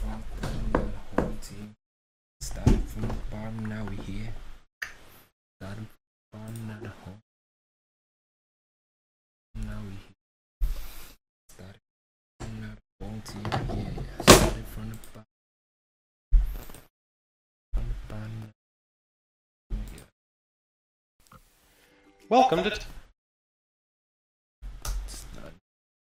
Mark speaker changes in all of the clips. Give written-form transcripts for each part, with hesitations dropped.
Speaker 1: from the whole team. Started from the bottom, now we here. Started from the bottom, now the whole. Now we here. Started from the whole team here. Yeah. Started from the bottom. From the bottom. Yeah.
Speaker 2: Welcome to.
Speaker 1: Started.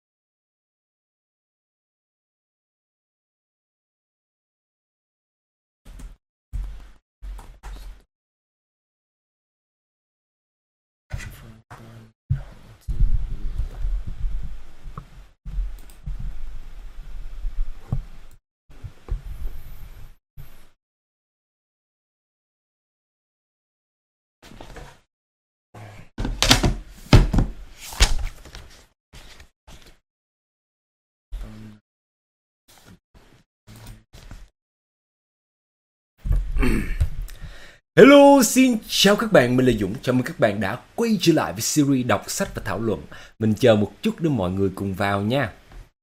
Speaker 1: From the bottom, the whole team here. Hello, xin chào các bạn, mình là Dũng. Chào mừng các bạn đã quay trở lại với series đọc sách và thảo luận. Mình chờ một chút để mọi người cùng vào nha.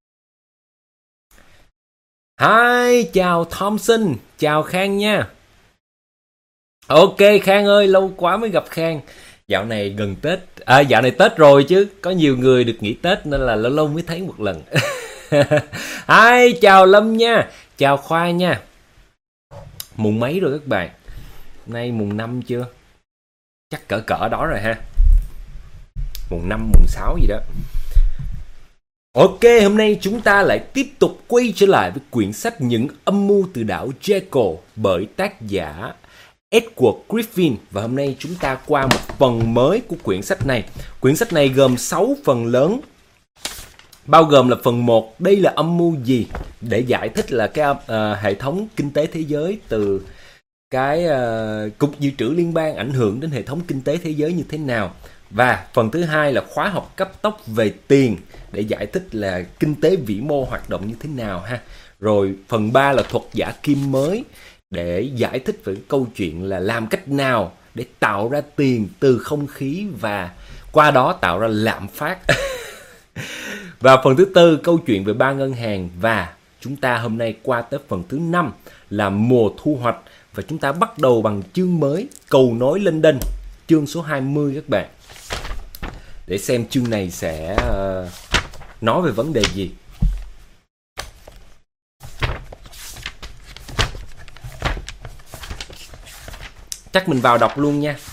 Speaker 1: Hi, chào Thompson, chào Khang nha. Ok Khang ơi, lâu quá mới gặp Khang. Dạo này gần Tết, dạo này Tết rồi chứ, có nhiều người được nghỉ Tết nên là lâu lâu mới thấy một lần. Hi, chào Lâm nha, chào Khoa nha. Mùng mấy rồi các bạn? Nay mùng 5 chưa? Chắc cỡ đó rồi ha. Mùng 5, mùng 6 gì đó. Ok, hôm nay chúng ta lại tiếp tục quay trở lại với quyển sách Những âm mưu từ đảo Jekyll bởi tác giả Edward Griffin. Và hôm nay chúng ta qua một phần mới của quyển sách này. Quyển sách này gồm 6 phần lớn, bao gồm là phần 1, đây là âm mưu gì, để giải thích là cái hệ thống kinh tế thế giới từ cái Cục Dự trữ Liên bang ảnh hưởng đến hệ thống kinh tế thế giới như thế nào. Và phần thứ 2 là khóa học cấp tốc về tiền, để giải thích là kinh tế vĩ mô hoạt động như thế nào ha. Rồi phần 3 là thuật giả kim mới, để giải thích về cái câu chuyện là làm cách nào để tạo ra tiền từ không khí và qua đó tạo ra lạm phát. Và phần thứ 4 câu chuyện về 3 ngân hàng. Và chúng ta hôm nay qua tới phần thứ 5 là mùa thu hoạch. Và chúng ta bắt đầu bằng chương mới, cầu nối London, chương số 20 các bạn. Để xem chương này sẽ nói về vấn đề gì. Chắc mình vào đọc luôn nha.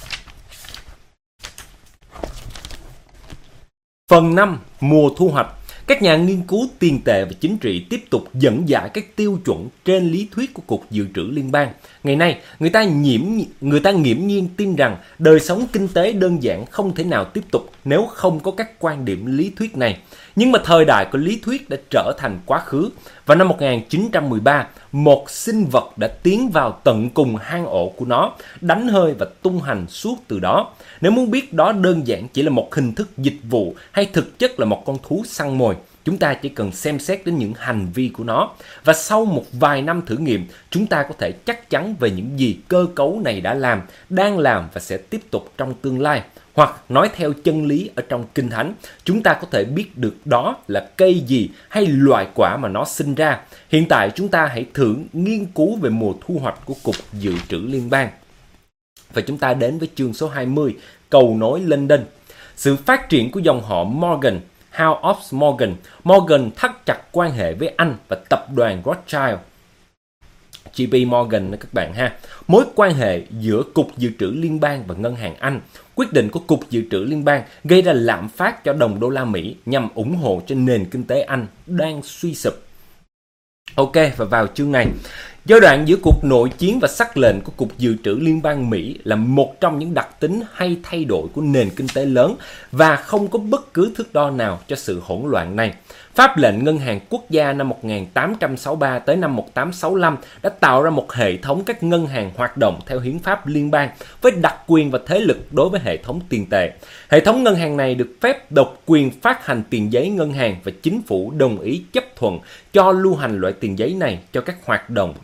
Speaker 1: Phần 5, mùa thu hoạch. Các nhà nghiên cứu tiền tệ và chính trị tiếp tục dẫn giải các tiêu chuẩn trên lý thuyết của Cục Dự trữ Liên bang. Ngày nay, người ta nghiễm nhiên tin rằng đời sống kinh tế đơn giản không thể nào tiếp tục nếu không có các quan điểm lý thuyết này. Nhưng mà thời đại của lý thuyết đã trở thành quá khứ. Vào năm 1913, một sinh vật đã tiến vào tận cùng hang ổ của nó, đánh hơi và tung hành suốt từ đó. Nếu muốn biết đó đơn giản chỉ là một hình thức dịch vụ hay thực chất là một con thú săn mồi, chúng ta chỉ cần xem xét đến những hành vi của nó. Và sau một vài năm thử nghiệm, chúng ta có thể chắc chắn về những gì cơ cấu này đã làm, đang làm và sẽ tiếp tục trong tương lai. Hoặc nói theo chân lý ở trong Kinh Thánh, chúng ta có thể biết được đó là cây gì hay loại quả mà nó sinh ra. Hiện tại chúng ta hãy thử nghiên cứu về mùa thu hoạch của Cục Dự trữ Liên bang. Và chúng ta đến với chương số 20, cầu nối London. Sự phát triển của dòng họ Morgan, House of Morgan. Morgan thắt chặt quan hệ với Anh và tập đoàn Rothschild. JP Morgan đó các bạn ha. Mối quan hệ giữa Cục Dự trữ Liên bang và Ngân hàng Anh. Quyết định của Cục Dự trữ Liên bang gây ra lạm phát cho đồng đô la Mỹ nhằm ủng hộ cho nền kinh tế Anh đang suy sụp. Ok, và vào chương này, giai đoạn giữa cuộc nội chiến và sắc lệnh của Cục Dự trữ Liên bang Mỹ là một trong những đặc tính hay thay đổi của nền kinh tế lớn và không có bất cứ thước đo nào cho sự hỗn loạn này. Pháp lệnh Ngân hàng Quốc gia năm 1863 tới năm 1865 đã tạo ra một hệ thống các ngân hàng hoạt động theo hiến pháp liên bang với đặc quyền và thế lực đối với hệ thống tiền tệ. Hệ thống ngân hàng này được phép độc quyền phát hành tiền giấy ngân hàng và chính phủ đồng ý chấp thuận cho lưu hành loại tiền giấy này cho các hoạt động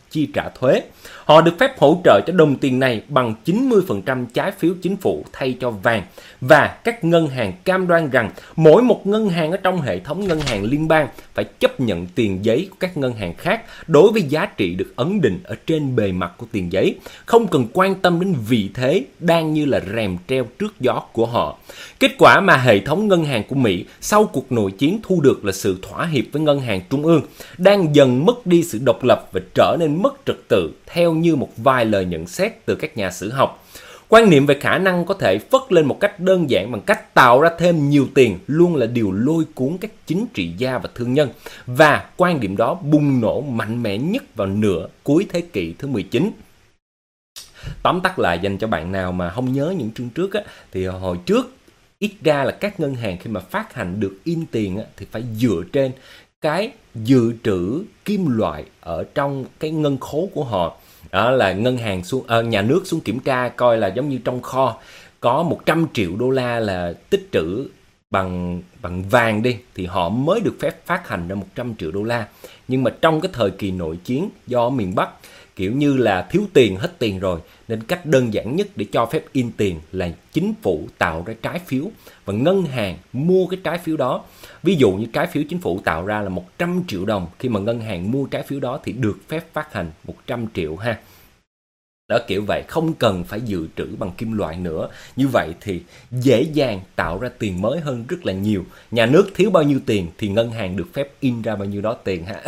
Speaker 1: chi trả thuế. Họ được phép hỗ trợ cho đồng tiền này bằng 90% trái phiếu chính phủ thay cho vàng. Và các ngân hàng cam đoan rằng mỗi một ngân hàng ở trong hệ thống ngân hàng liên bang phải chấp nhận tiền giấy của các ngân hàng khác đối với giá trị được ấn định ở trên bề mặt của tiền giấy, không cần quan tâm đến vị thế đang như là rèm treo trước gió của họ. Kết quả mà hệ thống ngân hàng của Mỹ sau cuộc nội chiến thu được là sự thỏa hiệp với ngân hàng trung ương, đang dần mất đi sự độc lập và trở nên mất trật tự theo như một vài lời nhận xét từ các nhà sử học. Quan niệm về khả năng có thể phất lên một cách đơn giản bằng cách tạo ra thêm nhiều tiền luôn là điều lôi cuốn các chính trị gia và thương nhân, và quan điểm đó bùng nổ mạnh mẽ nhất vào nửa cuối thế kỷ thứ 19. Tóm tắt lại, dành cho bạn nào mà không nhớ những chương trước á, thì hồi trước ít ra là các ngân hàng khi mà phát hành được in tiền á, thì phải dựa trên cái dự trữ kim loại ở trong cái ngân khố của họ. Đó là ngân hàng nhà nước xuống kiểm tra coi là giống như trong kho có 100 triệu đô la là tích trữ bằng vàng đi, thì họ mới được phép phát hành ra 100 triệu đô la. Nhưng mà trong cái thời kỳ nội chiến, do miền Bắc kiểu như là thiếu tiền, hết tiền rồi, nên cách đơn giản nhất để cho phép in tiền là chính phủ tạo ra trái phiếu và ngân hàng mua cái trái phiếu đó. Ví dụ như trái phiếu chính phủ tạo ra là 100 triệu đồng, khi mà ngân hàng mua trái phiếu đó thì được phép phát hành 100 triệu ha. Đó, kiểu vậy, không cần phải dự trữ bằng kim loại nữa. Như vậy thì dễ dàng tạo ra tiền mới hơn rất là nhiều. Nhà nước thiếu bao nhiêu tiền thì ngân hàng được phép in ra bao nhiêu đó tiền ha.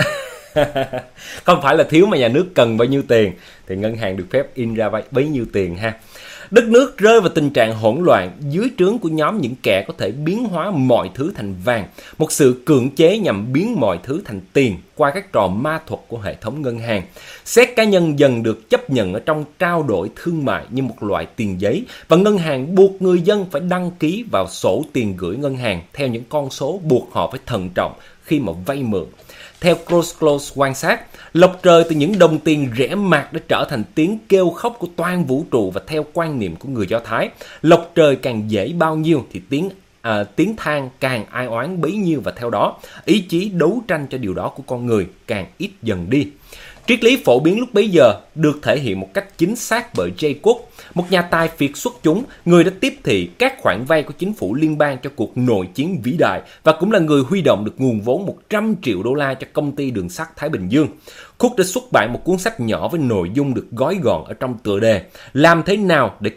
Speaker 1: Không phải là thiếu mà nhà nước cần bao nhiêu tiền thì ngân hàng được phép in ra bấy nhiêu tiền ha. Đất nước rơi vào tình trạng hỗn loạn dưới trướng của nhóm những kẻ có thể biến hóa mọi thứ thành vàng, một sự cưỡng chế nhằm biến mọi thứ thành tiền qua các trò ma thuật của hệ thống ngân hàng. Séc cá nhân dần được chấp nhận ở trong trao đổi thương mại như một loại tiền giấy, và ngân hàng buộc người dân phải đăng ký vào sổ tiền gửi ngân hàng theo những con số buộc họ phải thận trọng khi mà vay mượn. Theo Close quan sát, lộc trời từ những đồng tiền rẻ mạt đã trở thành tiếng kêu khóc của toàn vũ trụ, và theo quan niệm của người Do Thái, lộc trời càng dễ bao nhiêu thì tiếng than càng ai oán bấy nhiêu, và theo đó, ý chí đấu tranh cho điều đó của con người càng ít dần đi. Triết lý phổ biến lúc bấy giờ được thể hiện một cách chính xác bởi Jacob, một nhà tài phiệt xuất chúng, người đã tiếp thị các khoản vay của chính phủ liên bang cho cuộc nội chiến vĩ đại, và cũng là người huy động được nguồn vốn 100 triệu đô la cho công ty đường sắt Thái Bình Dương. Cook đã xuất bản một cuốn sách nhỏ với nội dung được gói gọn ở trong tựa đề làm thế nào để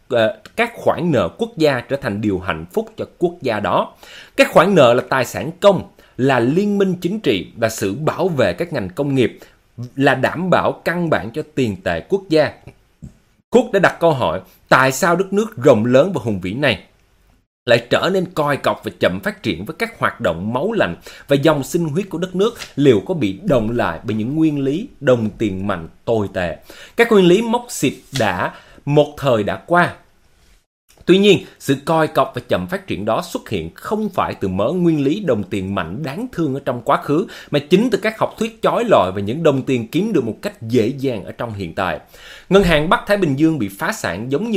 Speaker 1: các khoản nợ quốc gia trở thành điều hạnh phúc cho quốc gia đó. Các khoản nợ là tài sản công, là liên minh chính trị, là sự bảo vệ các ngành công nghiệp, là đảm bảo căn bản cho tiền tệ quốc gia. Cook đã đặt câu hỏi tại sao đất nước rộng lớn và hùng vĩ này lại trở nên còi cọc và chậm phát triển với các hoạt động máu lạnh, và dòng sinh huyết của đất nước liệu có bị động lại bởi những nguyên lý đồng tiền mạnh tồi tệ. Các nguyên lý móc xịt một thời đã qua. Tuy nhiên, sự coi cọc và chậm phát triển đó xuất hiện không phải từ mớ nguyên lý đồng tiền mạnh đáng thương ở trong quá khứ, mà chính từ các học thuyết chói lọi về những đồng tiền kiếm được một cách dễ dàng ở trong hiện tại. Ngân hàng Bắc Thái Bình Dương bị phá sản giống như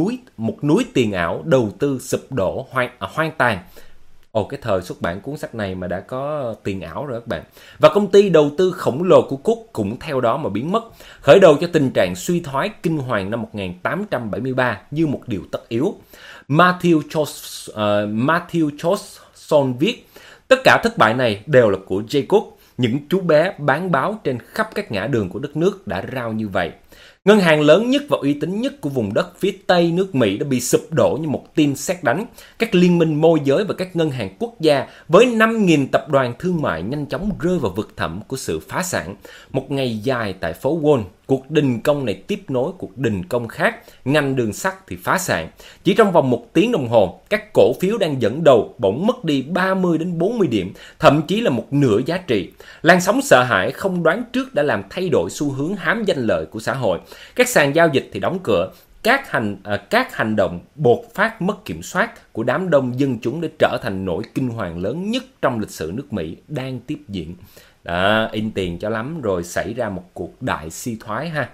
Speaker 1: một núi tiền ảo đầu tư sụp đổ hoang tàn. Cái thời xuất bản cuốn sách này mà đã có tiền ảo rồi các bạn. Và công ty đầu tư khổng lồ của Cook cũng theo đó mà biến mất, khởi đầu cho tình trạng suy thoái kinh hoàng năm 1873 như một điều tất yếu. Matthew Chauson viết, tất cả thất bại này đều là của Jacob, những chú bé bán báo trên khắp các ngã đường của đất nước đã rao như vậy. Ngân hàng lớn nhất và uy tín nhất của vùng đất phía Tây nước Mỹ đã bị sụp đổ như một tin sét đánh. Các liên minh môi giới và các ngân hàng quốc gia với 5.000 tập đoàn thương mại nhanh chóng rơi vào vực thẳm của sự phá sản. Một ngày dài tại phố Wall, cuộc đình công này tiếp nối cuộc đình công khác, ngành đường sắt thì phá sản. Chỉ trong vòng 1 tiếng đồng hồ, các cổ phiếu đang dẫn đầu bỗng mất đi 30 đến 40 điểm, thậm chí là một nửa giá trị. Làn sóng sợ hãi không đoán trước đã làm thay đổi xu hướng hám danh lợi của xã hội. Các sàn giao dịch thì đóng cửa. Các hành động bột phát mất kiểm soát của đám đông dân chúng để trở thành nỗi kinh hoàng lớn nhất trong lịch sử nước Mỹ đang tiếp diễn. Đó, in tiền cho lắm rồi xảy ra một cuộc đại suy thoái ha.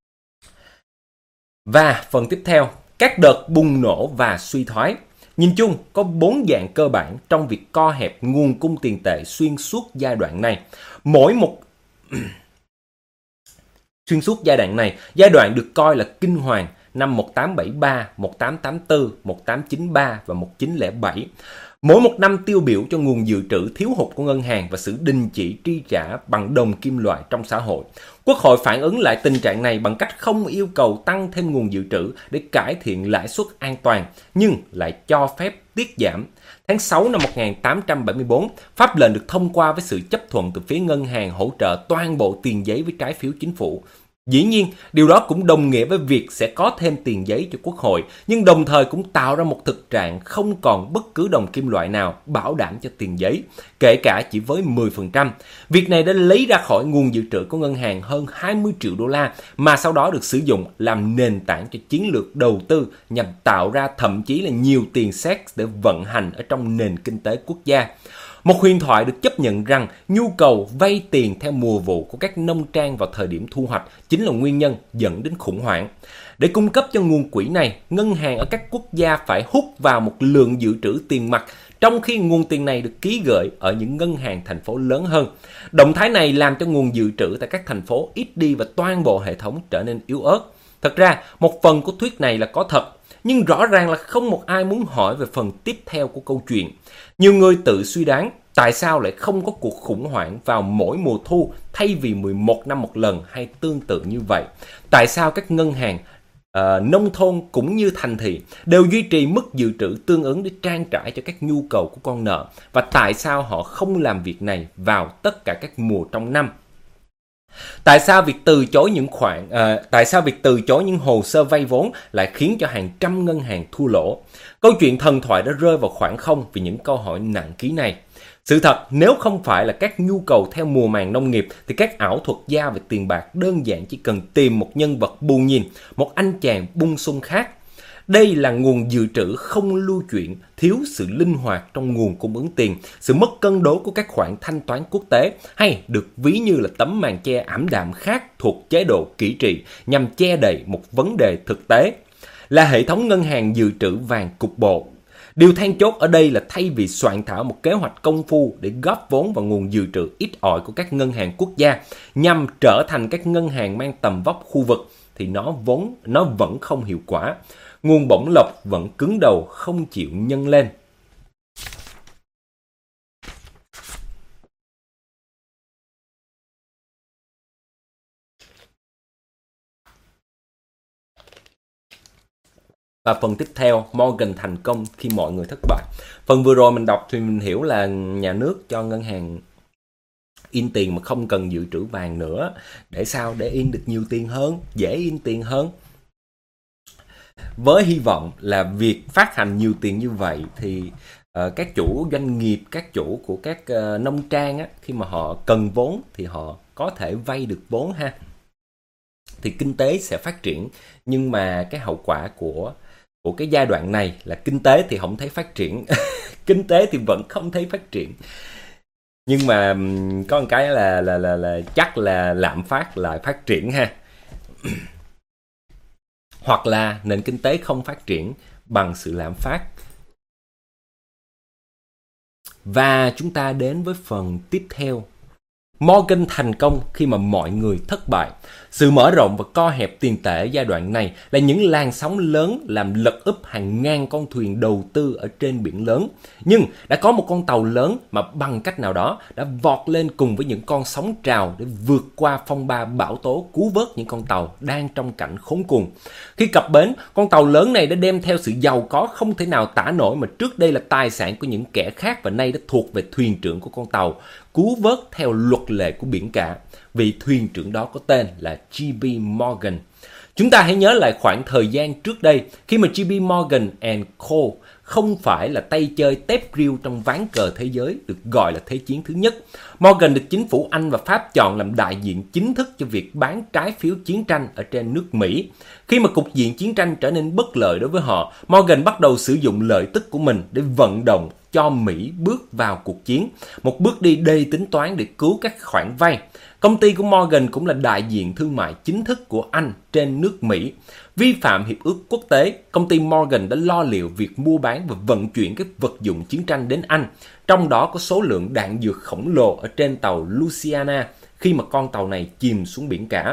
Speaker 1: Và phần tiếp theo, các đợt bùng nổ và suy thoái. Nhìn chung, có 4 dạng cơ bản trong việc co hẹp nguồn cung tiền tệ xuyên suốt giai đoạn này. Xuyên suốt giai đoạn này, giai đoạn được coi là kinh hoàng năm 1873, 1884, 1893 và 1907. Mỗi một năm tiêu biểu cho nguồn dự trữ thiếu hụt của ngân hàng và sự đình chỉ tri trả bằng đồng kim loại trong xã hội. Quốc hội phản ứng lại tình trạng này bằng cách không yêu cầu tăng thêm nguồn dự trữ để cải thiện lãi suất an toàn, nhưng lại cho phép tiết giảm. Tháng 6 năm 1874, pháp lệnh được thông qua với sự chấp thuận từ phía ngân hàng hỗ trợ toàn bộ tiền giấy với trái phiếu chính phủ. Dĩ nhiên, điều đó cũng đồng nghĩa với việc sẽ có thêm tiền giấy cho Quốc hội, nhưng đồng thời cũng tạo ra một thực trạng không còn bất cứ đồng kim loại nào bảo đảm cho tiền giấy, kể cả chỉ với 10%. Việc này đã lấy ra khỏi nguồn dự trữ của ngân hàng hơn 20 triệu đô la mà sau đó được sử dụng làm nền tảng cho chiến lược đầu tư nhằm tạo ra thậm chí là nhiều tiền sét để vận hành ở trong nền kinh tế quốc gia. Một huyền thoại được chấp nhận rằng nhu cầu vay tiền theo mùa vụ của các nông trang vào thời điểm thu hoạch chính là nguyên nhân dẫn đến khủng hoảng. Để cung cấp cho nguồn quỹ này, ngân hàng ở các quốc gia phải hút vào một lượng dự trữ tiền mặt, trong khi nguồn tiền này được ký gửi ở những ngân hàng thành phố lớn hơn. Động thái này làm cho nguồn dự trữ tại các thành phố ít đi và toàn bộ hệ thống trở nên yếu ớt. Thật ra, một phần của thuyết này là có thật, nhưng rõ ràng là không một ai muốn hỏi về phần tiếp theo của câu chuyện. Nhiều người tự suy đoán tại sao lại không có cuộc khủng hoảng vào mỗi mùa thu thay vì 11 năm một lần hay tương tự như vậy. Tại sao các ngân hàng nông thôn cũng như thành thị đều duy trì mức dự trữ tương ứng để trang trải cho các nhu cầu của con nợ, và tại sao họ không làm việc này vào tất cả các mùa trong năm? Tại sao việc từ chối những hồ sơ vay vốn lại khiến cho hàng trăm ngân hàng thua lỗ? Câu chuyện thần thoại đã rơi vào khoảng không vì những câu hỏi nặng ký này. Sự thật, nếu không phải là các nhu cầu theo mùa màng nông nghiệp thì các ảo thuật gia về tiền bạc đơn giản chỉ cần tìm một nhân vật bù nhìn, một anh chàng bung sung khác. Đây là nguồn dự trữ không lưu chuyển, thiếu sự linh hoạt trong nguồn cung ứng tiền, sự mất cân đối của các khoản thanh toán quốc tế, hay được ví như là tấm màn che ảm đạm khác thuộc chế độ kỹ trị nhằm che đậy một vấn đề thực tế, là hệ thống ngân hàng dự trữ vàng cục bộ. Điều then chốt ở đây là thay vì soạn thảo một kế hoạch công phu để góp vốn vào nguồn dự trữ ít ỏi của các ngân hàng quốc gia nhằm trở thành các ngân hàng mang tầm vóc khu vực, thì nó vẫn không hiệu quả. Nguồn bổng lộc vẫn cứng đầu không chịu nhân lên. Và phần tiếp theo, Morgan thành công khi mọi người thất bại. Phần vừa rồi mình đọc thì mình hiểu là nhà nước cho ngân hàng in tiền mà không cần dự trữ vàng nữa. Để sao? Để in được nhiều tiền hơn, dễ in tiền hơn. Với hy vọng là việc phát hành nhiều tiền như vậy thì các chủ doanh nghiệp, các chủ của các nông trang á, khi mà họ cần vốn thì họ có thể vay được vốn ha. Thì kinh tế sẽ phát triển, nhưng mà cái hậu quả của cái giai đoạn này là kinh tế thì không thấy phát triển. Kinh tế thì vẫn không thấy phát triển. Nhưng mà có một cái là chắc là lạm phát lại phát triển ha. Hoặc là nền kinh tế không phát triển bằng sự lạm phát. Và chúng ta đến với phần tiếp theo. Morgan thành công khi mà mọi người thất bại. Sự mở rộng và co hẹp tiền tệ giai đoạn này là những làn sóng lớn làm lật úp hàng ngàn con thuyền đầu tư ở trên biển lớn. Nhưng đã có một con tàu lớn mà bằng cách nào đó đã vọt lên cùng với những con sóng trào để vượt qua phong ba bão tố, cứu vớt những con tàu đang trong cảnh khốn cùng. Khi cập bến, con tàu lớn này đã đem theo sự giàu có không thể nào tả nổi mà trước đây là tài sản của những kẻ khác và nay đã thuộc về thuyền trưởng của con tàu, cứu vớt theo luật lệ của biển cả. Vị thuyền trưởng đó có tên là J.P. Morgan. Chúng ta hãy nhớ lại khoảng thời gian trước đây khi mà J.P. Morgan and Co. không phải là tay chơi tép riêu trong ván cờ thế giới được gọi là Thế chiến thứ nhất. Morgan được chính phủ Anh và Pháp chọn làm đại diện chính thức cho việc bán trái phiếu chiến tranh ở trên nước Mỹ. Khi mà cục diện chiến tranh trở nên bất lợi đối với họ, Morgan bắt đầu sử dụng lợi tức của mình để vận động cho Mỹ bước vào cuộc chiến, một bước đi đầy tính toán để cứu các khoản vay. Công ty của Morgan cũng là đại diện thương mại chính thức của Anh trên nước Mỹ. Vi phạm hiệp ước quốc tế, công ty Morgan đã lo liệu việc mua bán và vận chuyển các vật dụng chiến tranh đến Anh, trong đó có số lượng đạn dược khổng lồ ở trên tàu Louisiana khi mà con tàu này chìm xuống biển cả.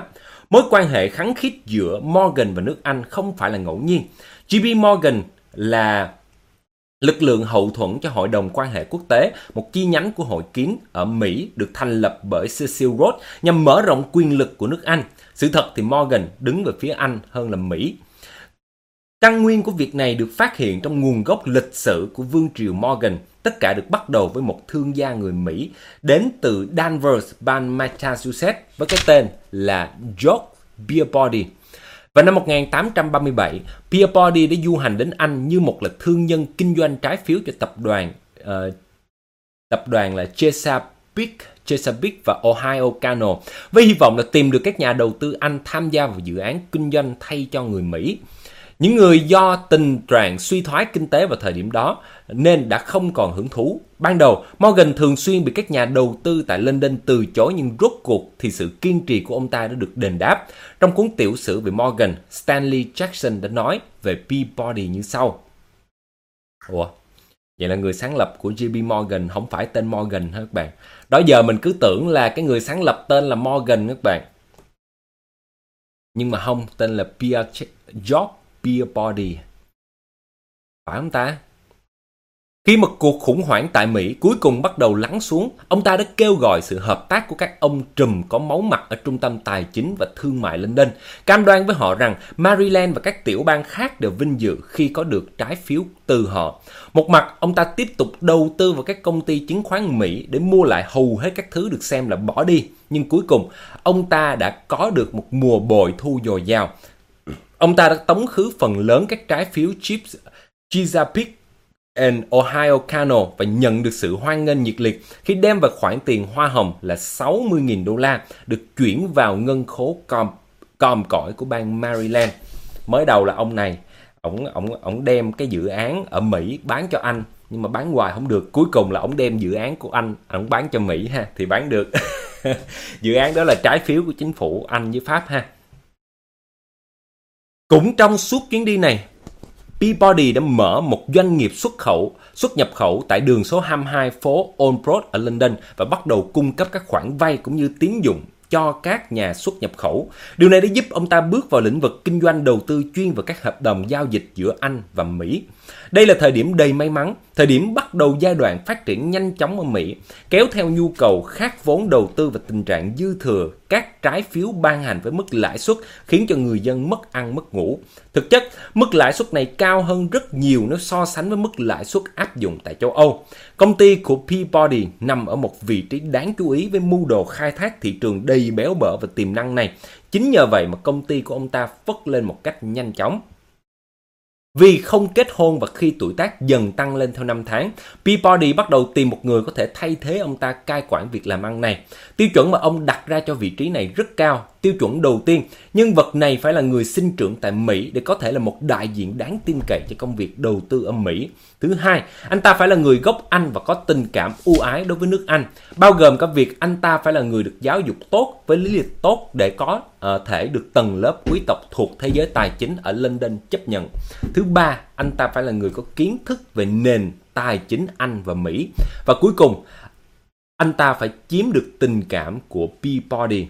Speaker 1: Mối quan hệ khăng khít giữa Morgan và nước Anh không phải là ngẫu nhiên. JP Morgan là lực lượng hậu thuẫn cho Hội đồng Quan hệ Quốc tế, một chi nhánh của Hội Kiến ở Mỹ được thành lập bởi Cecil Rhodes nhằm mở rộng quyền lực của nước Anh. Sự thật thì Morgan đứng về phía Anh hơn là Mỹ. Căn nguyên của việc này được phát hiện trong nguồn gốc lịch sử của Vương triều Morgan. Tất cả được bắt đầu với một thương gia người Mỹ đến từ Danvers, bang Massachusetts với cái tên là George Peabody. Vào năm 1837, Peabody đã du hành đến Anh như một là thương nhân kinh doanh trái phiếu cho tập đoàn là Chesapeake và Ohio Canal, với hy vọng là tìm được các nhà đầu tư Anh tham gia vào dự án kinh doanh thay cho người Mỹ. Những người do tình trạng suy thoái kinh tế vào thời điểm đó nên đã không còn hứng thú. Ban đầu, Morgan thường xuyên bị các nhà đầu tư tại London từ chối, nhưng rốt cuộc thì sự kiên trì của ông ta đã được đền đáp. Trong cuốn tiểu sử về Morgan, Stanley Jackson đã nói về Peabody như sau. Ủa, vậy là người sáng lập của JP Morgan không phải tên Morgan hả các bạn? Đó giờ mình cứ tưởng là cái người sáng lập tên là Morgan các bạn. Nhưng mà không, tên là George Peabody. Phải không ta? Khi một cuộc khủng hoảng tại Mỹ cuối cùng bắt đầu lắng xuống, ông ta đã kêu gọi sự hợp tác của các ông trùm có máu mặt ở trung tâm tài chính và thương mại London, cam đoan với họ rằng Maryland và các tiểu bang khác đều vinh dự khi có được trái phiếu từ họ. Một mặt, ông ta tiếp tục đầu tư vào các công ty chứng khoán Mỹ để mua lại hầu hết các thứ được xem là bỏ đi. Nhưng cuối cùng, ông ta đã có được một mùa bội thu dồi dào. Ông ta đã tống khứ phần lớn các trái phiếu Chesapeake and Ohio Canal và nhận được sự hoan nghênh nhiệt liệt khi đem vào khoản tiền hoa hồng là 60.000 đô la được chuyển vào ngân khố còm cõi của bang Maryland. Mới đầu là ông này, ông đem cái dự án ở Mỹ bán cho Anh, nhưng mà bán hoài không được. Cuối cùng là ông đem dự án của Anh, ông bán cho Mỹ ha, thì bán được. Dự án đó là trái phiếu của chính phủ Anh với Pháp ha. Cũng trong suốt chuyến đi này, Peabody đã mở một doanh nghiệp xuất nhập khẩu tại đường số 22 phố Old Broad ở London và bắt đầu cung cấp các khoản vay cũng như tín dụng cho các nhà xuất nhập khẩu. Điều này đã giúp ông ta bước vào lĩnh vực kinh doanh đầu tư chuyên vào các hợp đồng giao dịch giữa Anh và Mỹ. Đây là thời điểm đầy may mắn, thời điểm bắt đầu giai đoạn phát triển nhanh chóng ở Mỹ, kéo theo nhu cầu khát vốn đầu tư và tình trạng dư thừa các trái phiếu ban hành với mức lãi suất khiến cho người dân mất ăn mất ngủ. Thực chất, mức lãi suất này cao hơn rất nhiều nếu so sánh với mức lãi suất áp dụng tại châu Âu. Công ty của Peabody nằm ở một vị trí đáng chú ý với mưu đồ khai thác thị trường đầy béo bở và tiềm năng này. Chính nhờ vậy mà công ty của ông ta phất lên một cách nhanh chóng. Vì không kết hôn và khi tuổi tác dần tăng lên theo năm tháng, Peabody bắt đầu tìm một người có thể thay thế ông ta cai quản việc làm ăn này. Tiêu chuẩn mà ông đặt ra cho vị trí này rất cao. Tiêu chuẩn đầu tiên, nhân vật này phải là người sinh trưởng tại Mỹ để có thể là một đại diện đáng tin cậy cho công việc đầu tư ở Mỹ. Thứ hai, anh ta phải là người gốc Anh và có tình cảm ưu ái đối với nước Anh, bao gồm cả việc anh ta phải là người được giáo dục tốt với lý lịch tốt để có thể được tầng lớp quý tộc thuộc thế giới tài chính ở London chấp nhận. Thứ ba, anh ta phải là người có kiến thức về nền tài chính Anh và Mỹ. Và cuối cùng, anh ta phải chiếm được tình cảm của Peabody.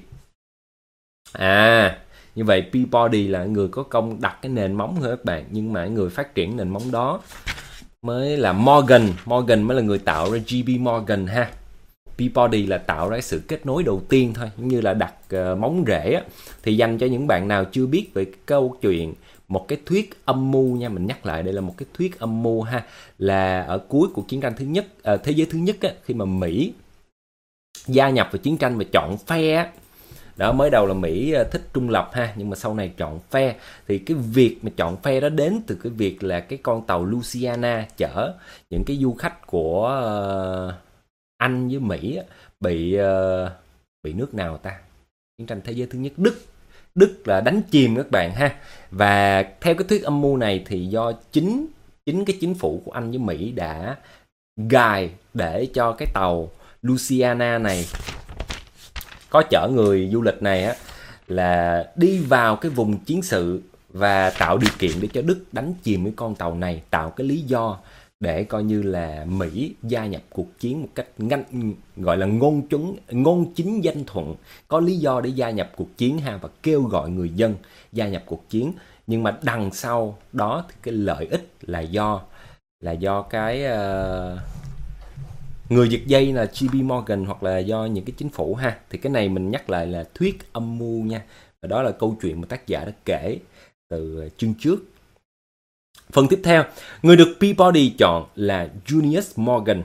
Speaker 1: Như vậy Peabody là người có công đặt cái nền móng thôi các bạn. Nhưng mà người phát triển nền móng đó mới là Morgan. Morgan mới là người tạo ra JP Morgan ha. Peabody là tạo ra sự kết nối đầu tiên thôi, như là đặt móng rễ á. Thì dành cho những bạn nào chưa biết về câu chuyện một cái thuyết âm mưu nha, mình nhắc lại đây là một cái thuyết âm mưu ha, là ở cuối của chiến tranh thế giới thứ nhất á, khi mà Mỹ gia nhập vào chiến tranh và chọn phe á. Đó, mới đầu là Mỹ thích trung lập ha, nhưng mà sau này chọn phe. Thì cái việc mà chọn phe đó đến từ cái việc là cái con tàu Louisiana chở những cái du khách của Anh với Mỹ á, bị nước nào ta? Chiến tranh thế giới thứ nhất, Đức là đánh chìm các bạn ha. Và theo cái thuyết âm mưu này thì do chính cái chính phủ của Anh với Mỹ đã gài để cho cái tàu Louisiana này có chở người du lịch này á, là đi vào cái vùng chiến sự và tạo điều kiện để cho Đức đánh chìm cái con tàu này, tạo cái lý do để coi như là Mỹ gia nhập cuộc chiến một cách gọi là ngôn chính danh thuận, có lý do để gia nhập cuộc chiến ha, và kêu gọi người dân gia nhập cuộc chiến. Nhưng mà đằng sau đó thì cái lợi ích là do cái người giật dây là JP Morgan hoặc là do những cái chính phủ ha. Thì cái này mình nhắc lại là thuyết âm mưu nha, và đó là câu chuyện mà tác giả đã kể từ chương trước. Phần tiếp theo, người được Peabody chọn là Junius Morgan.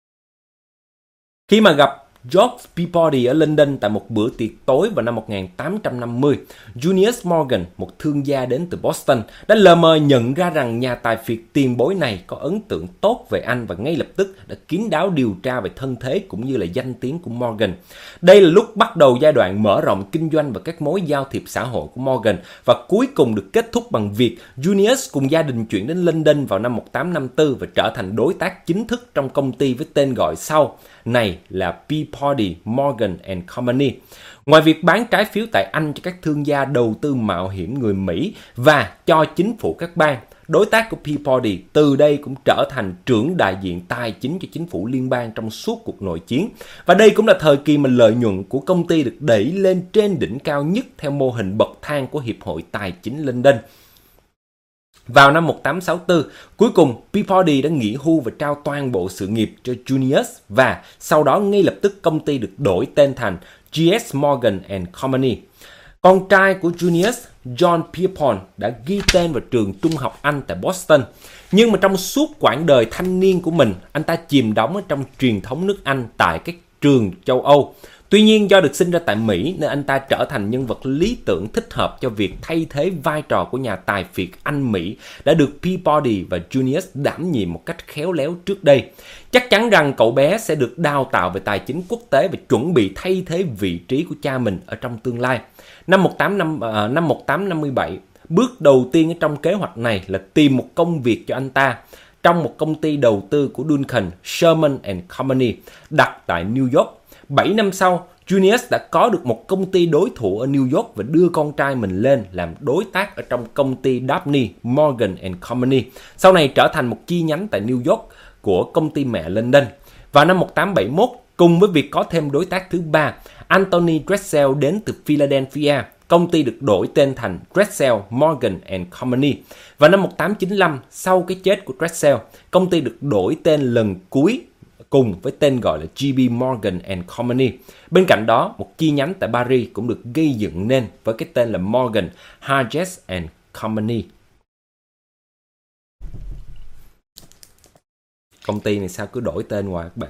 Speaker 1: Khi mà gặp George Peabody ở London tại một bữa tiệc tối vào năm 1850, Junius Morgan, một thương gia đến từ Boston, đã lờ mờ nhận ra rằng nhà tài phiệt tiền bối này có ấn tượng tốt về anh và ngay lập tức đã kín đáo điều tra về thân thế cũng như là danh tiếng của Morgan. Đây là lúc bắt đầu giai đoạn mở rộng kinh doanh và các mối giao thiệp xã hội của Morgan, và cuối cùng được kết thúc bằng việc Junius cùng gia đình chuyển đến London vào năm 1854 và trở thành đối tác chính thức trong công ty với tên gọi sau này là Peabody Morgan and Company. Ngoài việc bán trái phiếu tại Anh cho các thương gia đầu tư mạo hiểm người Mỹ và cho chính phủ các bang, đối tác của Peabody từ đây cũng trở thành trưởng đại diện tài chính cho chính phủ liên bang trong suốt cuộc nội chiến. Và đây cũng là thời kỳ mà lợi nhuận của công ty được đẩy lên trên đỉnh cao nhất theo mô hình bậc thang của Hiệp hội Tài chính London. Vào năm 1864, cuối cùng Peabody đã nghỉ hưu và trao toàn bộ sự nghiệp cho Junius, và sau đó ngay lập tức công ty được đổi tên thành J.S. Morgan and Company. Con trai của Junius, John Pierpont, đã ghi tên vào trường trung học Anh tại Boston. Nhưng mà trong suốt quãng đời thanh niên của mình, anh ta chìm đắm ở trong truyền thống nước Anh tại các trường châu Âu. Tuy nhiên, do được sinh ra tại Mỹ nên anh ta trở thành nhân vật lý tưởng thích hợp cho việc thay thế vai trò của nhà tài phiệt Anh-Mỹ đã được Peabody và Junius đảm nhiệm một cách khéo léo trước đây. Chắc chắn rằng cậu bé sẽ được đào tạo về tài chính quốc tế và chuẩn bị thay thế vị trí của cha mình ở trong tương lai. Năm 1857, bước đầu tiên ở trong kế hoạch này là tìm một công việc cho anh ta trong một công ty đầu tư của Duncan, Sherman and Company đặt tại New York. 7 năm sau, Junius đã có được một công ty đối thủ ở New York và đưa con trai mình lên làm đối tác ở trong công ty Dabney, Morgan and Company, sau này trở thành một chi nhánh tại New York của công ty mẹ London. Vào năm 1871, cùng với việc có thêm đối tác thứ ba, Anthony Drexel đến từ Philadelphia, công ty được đổi tên thành Drexel, Morgan and Company. Vào năm 1895, sau cái chết của Drexel, công ty được đổi tên lần cuối cùng với tên gọi là JP Morgan and Company. Bên cạnh đó, một chi nhánh tại Paris cũng được gây dựng nên với cái tên là Morgan, Harjes and Company. Công ty này sao cứ đổi tên hoài các bạn.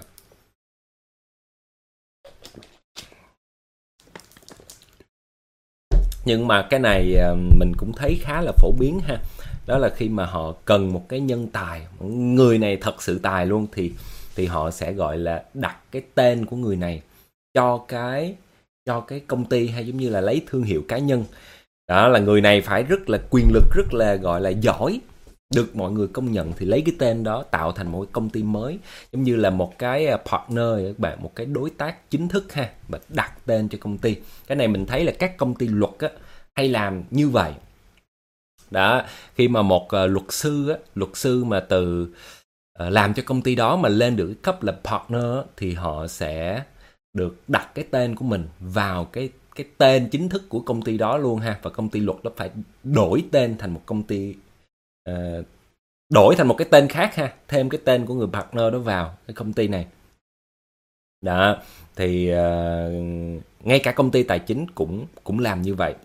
Speaker 1: Nhưng mà cái này mình cũng thấy khá là phổ biến ha. Đó là khi mà họ cần một cái nhân tài, người này thật sự tài luôn, thì họ sẽ gọi là đặt cái tên của người này cho cái công ty, hay giống như là lấy thương hiệu cá nhân. Đó là người này phải rất là quyền lực, rất là gọi là giỏi, được mọi người công nhận, thì lấy cái tên đó tạo thành một cái công ty mới, giống như là một cái partner các bạn, một cái đối tác chính thức ha, và đặt tên cho công ty. Cái này mình thấy là các công ty luật á hay làm như vậy. Đó, khi mà một luật sư mà từ làm cho công ty đó mà lên được cái cấp là partner thì họ sẽ được đặt cái tên của mình vào cái tên chính thức của công ty đó luôn ha, và công ty luật đó phải đổi tên thành một công ty, đổi thành một cái tên khác ha, thêm cái tên của người partner đó vào cái công ty này. Đó, thì ngay cả công ty tài chính cũng làm như vậy.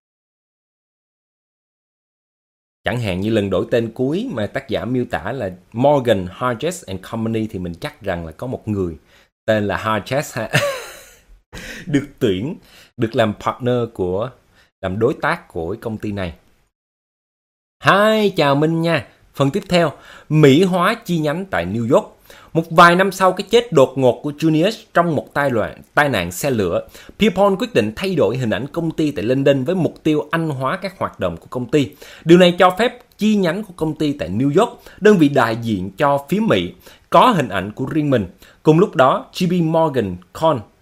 Speaker 1: Chẳng hạn như lần đổi tên cuối mà tác giả miêu tả là Morgan, Harjes and Company, thì mình chắc rằng là có một người tên là Harjes ha, được tuyển, được làm partner làm đối tác của cái công ty này. Hi, chào Minh nha. Phần tiếp theo, Mỹ hóa chi nhánh tại New York. Một vài năm sau cái chết đột ngột của Junius trong một tai nạn xe lửa, Pierpont quyết định thay đổi hình ảnh công ty tại London với mục tiêu Anh hóa các hoạt động của công ty. Điều này cho phép chi nhánh của công ty tại New York, đơn vị đại diện cho phía Mỹ, có hình ảnh của riêng mình. Cùng lúc đó, JP Morgan Con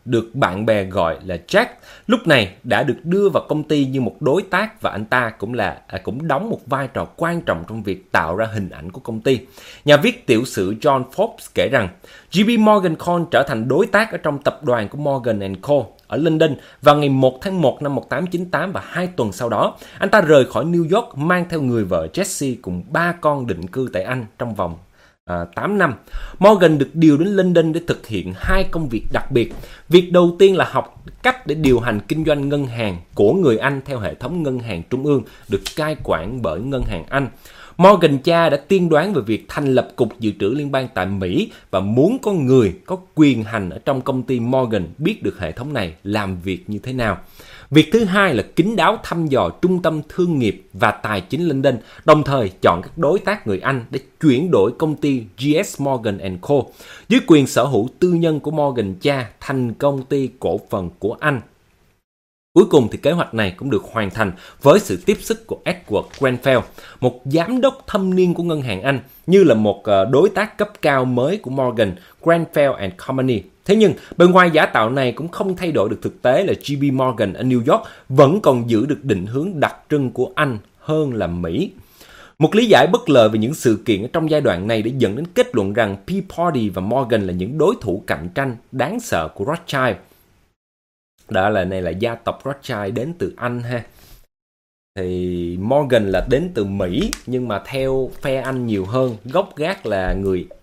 Speaker 1: được bạn bè gọi là Jack, lúc này đã được đưa vào công ty như một đối tác và anh ta cũng đóng một vai trò quan trọng trong việc tạo ra hình ảnh của công ty. Nhà viết tiểu sử John Forbes kể rằng JP Morgan Cole trở thành đối tác ở trong tập đoàn của Morgan Co ở London vào ngày 1 tháng 1 năm 1898 và 2 tuần sau đó, anh ta rời khỏi New York mang theo người vợ Jessie cùng 3 con định cư tại Anh trong vòng 8 năm. Morgan được điều đến London để thực hiện 2 công việc đặc biệt. Việc đầu tiên là học cách để điều hành kinh doanh ngân hàng của người Anh theo hệ thống ngân hàng trung ương được cai quản bởi ngân hàng Anh. Morgan cha đã tiên đoán về việc thành lập Cục Dự trữ Liên bang tại Mỹ và muốn có người có quyền hành ở trong công ty Morgan biết được hệ thống này làm việc như thế nào. Việc thứ hai là kín đáo thăm dò trung tâm thương nghiệp và tài chính London, đồng thời chọn các đối tác người Anh để chuyển đổi công ty J.S. Morgan Co. dưới quyền sở hữu tư nhân của Morgan cha thành công ty cổ phần của Anh. Cuối cùng thì kế hoạch này cũng được hoàn thành với sự tiếp sức của Edward Grenfell, một giám đốc thâm niên của ngân hàng Anh, như là một đối tác cấp cao mới của Morgan, Grenfell and Company. Thế nhưng, bề ngoài giả tạo này cũng không thay đổi được thực tế là JP Morgan ở New York vẫn còn giữ được định hướng đặc trưng của Anh hơn là Mỹ. Một lý giải bất lợi về những sự kiện ở trong giai đoạn này đã dẫn đến kết luận rằng Peabody và Morgan là những đối thủ cạnh tranh đáng sợ của Rothschild. Đó là này là gia tộc Rothschild đến từ Anh ha. Thì Morgan là đến từ Mỹ nhưng mà theo phe Anh nhiều hơn, gốc gác là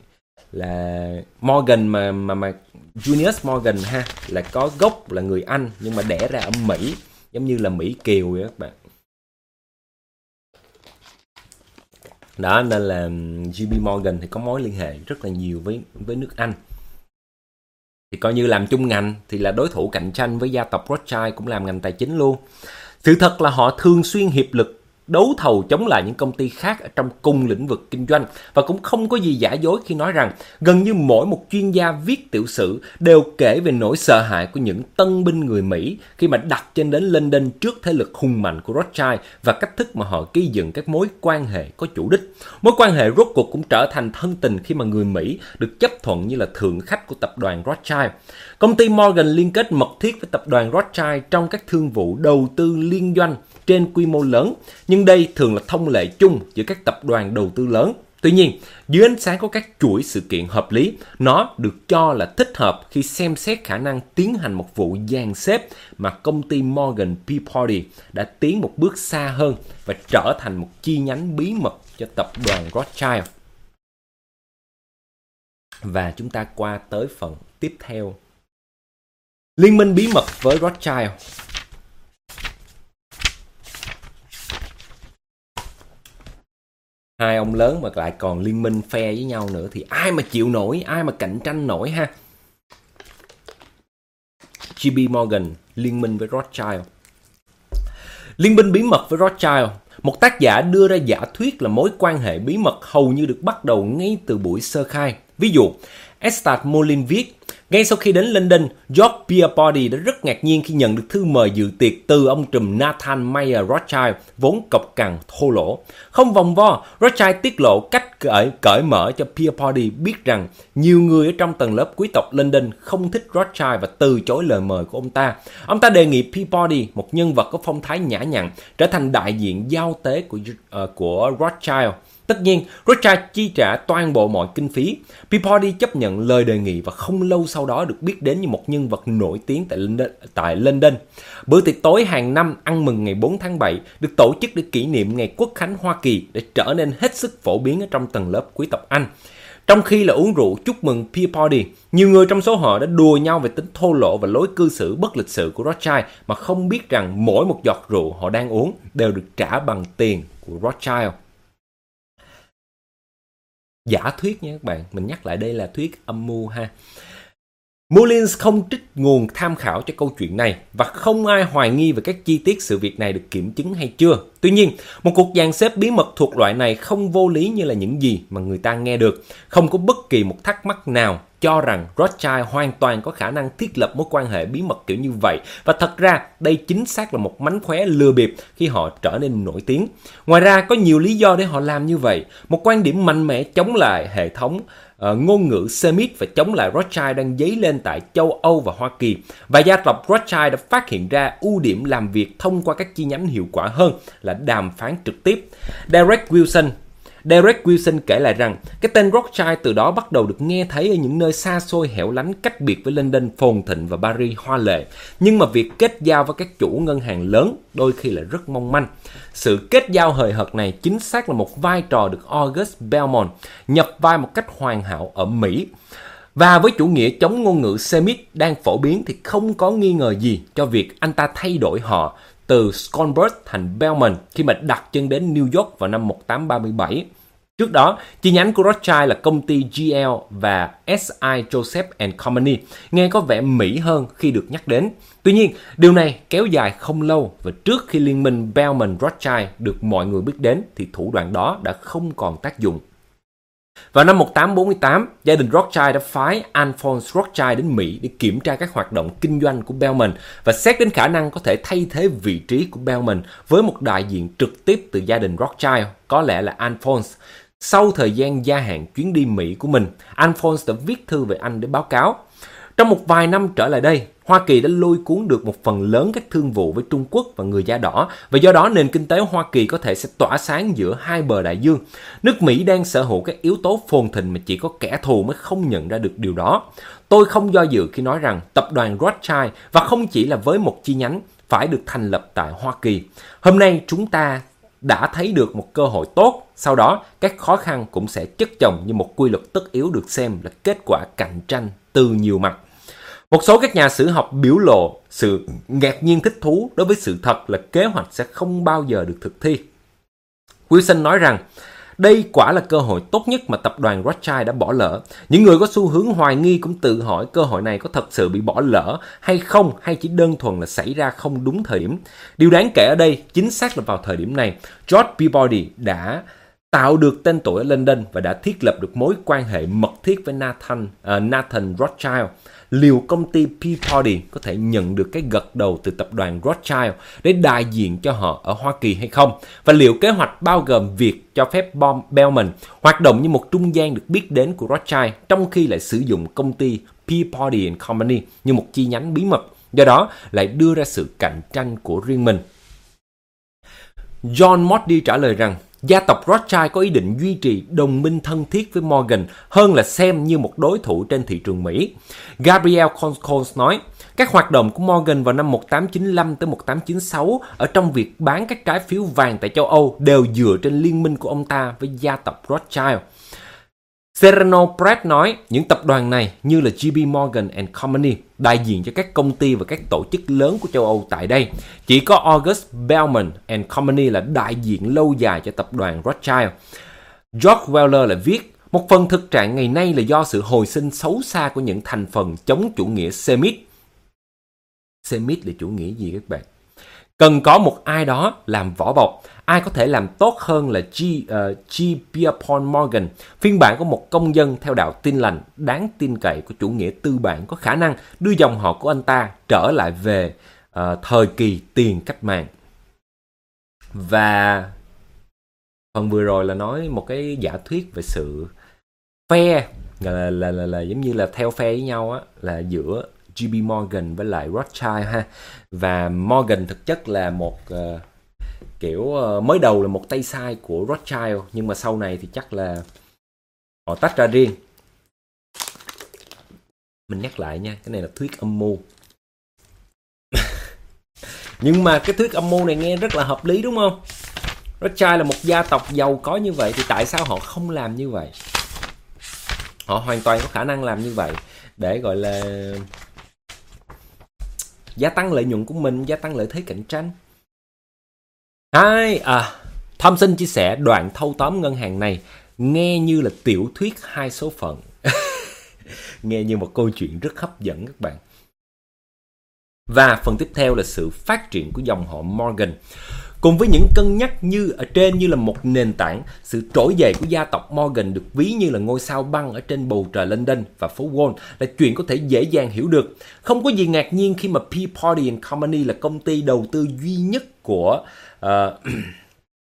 Speaker 1: Morgan mà Junius Morgan ha, là có gốc là người Anh nhưng mà đẻ ra ở Mỹ, giống như là Mỹ Kiều vậy các bạn. Đó nên là JP Morgan thì có mối liên hệ rất là nhiều với nước Anh. Thì coi như làm chung ngành thì là đối thủ cạnh tranh với gia tộc Rothschild cũng làm ngành tài chính luôn. Sự thật là họ thường xuyên hiệp lực đấu thầu chống lại những công ty khác ở trong cùng lĩnh vực kinh doanh, và cũng không có gì giả dối khi nói rằng gần như mỗi một chuyên gia viết tiểu sử đều kể về nỗi sợ hãi của những tân binh người Mỹ khi mà đặt chân đến London trước thế lực hùng mạnh của Rothschild và cách thức mà họ gây dựng các mối quan hệ có chủ đích. Mối quan hệ rốt cuộc cũng trở thành thân tình khi mà người Mỹ được chấp thuận như là thượng khách của tập đoàn Rothschild. Công ty Morgan liên kết mật thiết với tập đoàn Rothschild trong các thương vụ đầu tư liên doanh trên quy mô lớn, nhưng đây thường là thông lệ chung giữa các tập đoàn đầu tư lớn. Tuy nhiên, dưới ánh sáng của các chuỗi sự kiện hợp lý, nó được cho là thích hợp khi xem xét khả năng tiến hành một vụ dàn xếp mà công ty Morgan Peabody đã tiến một bước xa hơn và trở thành một chi nhánh bí mật cho tập đoàn Rothschild. Và chúng ta qua tới phần tiếp theo. Liên minh bí mật với Rothschild. Hai ông lớn mà lại còn liên minh phe với nhau nữa thì ai mà chịu nổi, ai mà cạnh tranh nổi ha. JP Morgan liên minh với Rothschild. Liên minh bí mật với Rothschild. Một tác giả đưa ra giả thuyết là mối quan hệ bí mật hầu như được bắt đầu ngay từ buổi sơ khai. Ví dụ, Estad Moulin viết, ngay sau khi đến London, George Peabody đã rất ngạc nhiên khi nhận được thư mời dự tiệc từ ông trùm Nathan Mayer Rothschild, vốn cộc cằn thô lỗ. Không vòng vo, Rothschild tiết lộ cách cởi mở cho Peabody biết rằng nhiều người ở trong tầng lớp quý tộc London không thích Rothschild và từ chối lời mời của ông ta. Ông ta đề nghị Peabody, một nhân vật có phong thái nhã nhặn, trở thành đại diện giao tế của Rothschild. Tất nhiên, Rothschild chi trả toàn bộ mọi kinh phí. Peabody chấp nhận lời đề nghị và không lâu sau đó được biết đến như một nhân vật nổi tiếng tại London. Bữa tiệc tối hàng năm ăn mừng ngày 4 tháng 7 được tổ chức để kỷ niệm ngày Quốc khánh Hoa Kỳ để trở nên hết sức phổ biến ở trong tầng lớp quý tộc Anh. Trong khi là uống rượu chúc mừng Peabody, nhiều người trong số họ đã đùa nhau về tính thô lỗ và lối cư xử bất lịch sự của Rothschild mà không biết rằng mỗi một giọt rượu họ đang uống đều được trả bằng tiền của Rothschild. Giả thuyết nha các bạn, mình nhắc lại đây là thuyết âm mưu ha. Mullins không trích nguồn tham khảo cho câu chuyện này và không ai hoài nghi về các chi tiết sự việc này được kiểm chứng hay chưa. Tuy nhiên, một cuộc dàn xếp bí mật thuộc loại này không vô lý như là những gì mà người ta nghe được. Không có bất kỳ một thắc mắc nào cho rằng Rothschild hoàn toàn có khả năng thiết lập mối quan hệ bí mật kiểu như vậy, và thật ra đây chính xác là một mánh khóe lừa bịp khi họ trở nên nổi tiếng. Ngoài ra có nhiều lý do để họ làm như vậy. Một quan điểm mạnh mẽ chống lại hệ thống ngôn ngữ Semit và chống lại Rothschild đang dấy lên tại châu Âu và Hoa Kỳ, và gia tộc Rothschild đã phát hiện ra ưu điểm làm việc thông qua các chi nhánh hiệu quả hơn là đàm phán trực tiếp. Derek Wilson kể lại rằng cái tên Rothschild từ đó bắt đầu được nghe thấy ở những nơi xa xôi hẻo lánh cách biệt với London phồn thịnh và Paris hoa lệ. Nhưng mà việc kết giao với các chủ ngân hàng lớn đôi khi là rất mong manh. Sự kết giao hời hợt này chính xác là một vai trò được August Belmont nhập vai một cách hoàn hảo ở Mỹ. Và với chủ nghĩa chống ngôn ngữ Semit đang phổ biến thì không có nghi ngờ gì cho việc anh ta thay đổi họ từ Schonberg thành Belmont khi mà đặt chân đến New York vào năm 1837. Trước đó, chi nhánh của Rothschild là công ty GL và S.I. Joseph and Company, nghe có vẻ Mỹ hơn khi được nhắc đến. Tuy nhiên, điều này kéo dài không lâu và trước khi liên minh Belmont-Rothschild được mọi người biết đến thì thủ đoạn đó đã không còn tác dụng. Vào năm 1848, gia đình Rothschild đã phái Alphonse Rothschild đến Mỹ để kiểm tra các hoạt động kinh doanh của Belmont và xét đến khả năng có thể thay thế vị trí của Belmont với một đại diện trực tiếp từ gia đình Rothschild, có lẽ là Alphonse. Sau thời gian gia hạn chuyến đi Mỹ của mình, Alphonse đã viết thư về anh để báo cáo. Trong một vài năm trở lại đây, Hoa Kỳ đã lôi cuốn được một phần lớn các thương vụ với Trung Quốc và người da đỏ, và do đó nền kinh tế Hoa Kỳ có thể sẽ tỏa sáng giữa hai bờ đại dương. Nước Mỹ đang sở hữu các yếu tố phồn thịnh mà chỉ có kẻ thù mới không nhận ra được điều đó. Tôi không do dự khi nói rằng tập đoàn Rothschild, và không chỉ là với một chi nhánh, phải được thành lập tại Hoa Kỳ. Hôm nay chúng ta đã thấy được một cơ hội tốt, sau đó các khó khăn cũng sẽ chất chồng như một quy luật tất yếu được xem là kết quả cạnh tranh từ nhiều mặt. Một số các nhà sử học biểu lộ sự ngạc nhiên thích thú đối với sự thật là kế hoạch sẽ không bao giờ được thực thi. Wilson nói rằng, đây quả là cơ hội tốt nhất mà tập đoàn Rothschild đã bỏ lỡ. Những người có xu hướng hoài nghi cũng tự hỏi cơ hội này có thật sự bị bỏ lỡ hay không, hay chỉ đơn thuần là xảy ra không đúng thời điểm. Điều đáng kể ở đây chính xác là vào thời điểm này, George Peabody đã tạo được tên tuổi ở London và đã thiết lập được mối quan hệ mật thiết với Nathan Rothschild. Liệu công ty Peabody có thể nhận được cái gật đầu từ tập đoàn Rothschild để đại diện cho họ ở Hoa Kỳ hay không? Và liệu kế hoạch bao gồm việc cho phép Belmont hoạt động như một trung gian được biết đến của Rothschild, trong khi lại sử dụng công ty Peabody and Company như một chi nhánh bí mật, do đó lại đưa ra sự cạnh tranh của riêng mình? John Moody trả lời rằng, gia tộc Rothschild có ý định duy trì đồng minh thân thiết với Morgan hơn là xem như một đối thủ trên thị trường Mỹ. Gabriel Coles nói, các hoạt động của Morgan vào năm 1895 tới 1896 ở trong việc bán các trái phiếu vàng tại châu Âu đều dựa trên liên minh của ông ta với gia tộc Rothschild. Sereno Pratt nói, những tập đoàn này như là JP Morgan and Company đại diện cho các công ty và các tổ chức lớn của châu Âu tại đây. Chỉ có August Belmont and Company là đại diện lâu dài cho tập đoàn Rothschild. George Weller lại viết, một phần thực trạng ngày nay là do sự hồi sinh xấu xa của những thành phần chống chủ nghĩa Semit. Semit là chủ nghĩa gì các bạn? Cần có một ai đó làm vỏ bọc. Ai có thể làm tốt hơn là G. Pierpont Morgan, phiên bản của một công dân theo đạo Tin lành đáng tin cậy của chủ nghĩa tư bản, có khả năng đưa dòng họ của anh ta trở lại về thời kỳ tiền cách mạng. Và phần vừa rồi là nói một cái giả thuyết về sự phe là giống như là theo phe với nhau á, là giữa JP Morgan với lại Rothschild ha. Và Morgan thực chất là một kiểu mới đầu là một tay sai của Rothschild, nhưng mà sau này thì chắc là họ tách ra riêng. Mình nhắc lại nha, cái này là thuyết âm mưu. Nhưng mà cái thuyết âm mưu này nghe rất là hợp lý đúng không? Rothschild là một gia tộc giàu có như vậy thì tại sao họ không làm như vậy? Họ hoàn toàn có khả năng làm như vậy để gọi là gia tăng lợi nhuận của mình, gia tăng lợi thế cạnh tranh. Thompson chia sẻ đoạn thâu tóm ngân hàng này nghe như là tiểu thuyết 2 số phận. Nghe như một câu chuyện rất hấp dẫn các bạn. Và phần tiếp theo là sự phát triển của dòng họ Morgan. Cùng với những cân nhắc như ở trên như là một nền tảng, sự trỗi dậy của gia tộc Morgan được ví như là ngôi sao băng ở trên bầu trời London và phố Wall là chuyện có thể dễ dàng hiểu được. Không có gì ngạc nhiên khi mà Peabody and Company là công ty đầu tư duy nhất của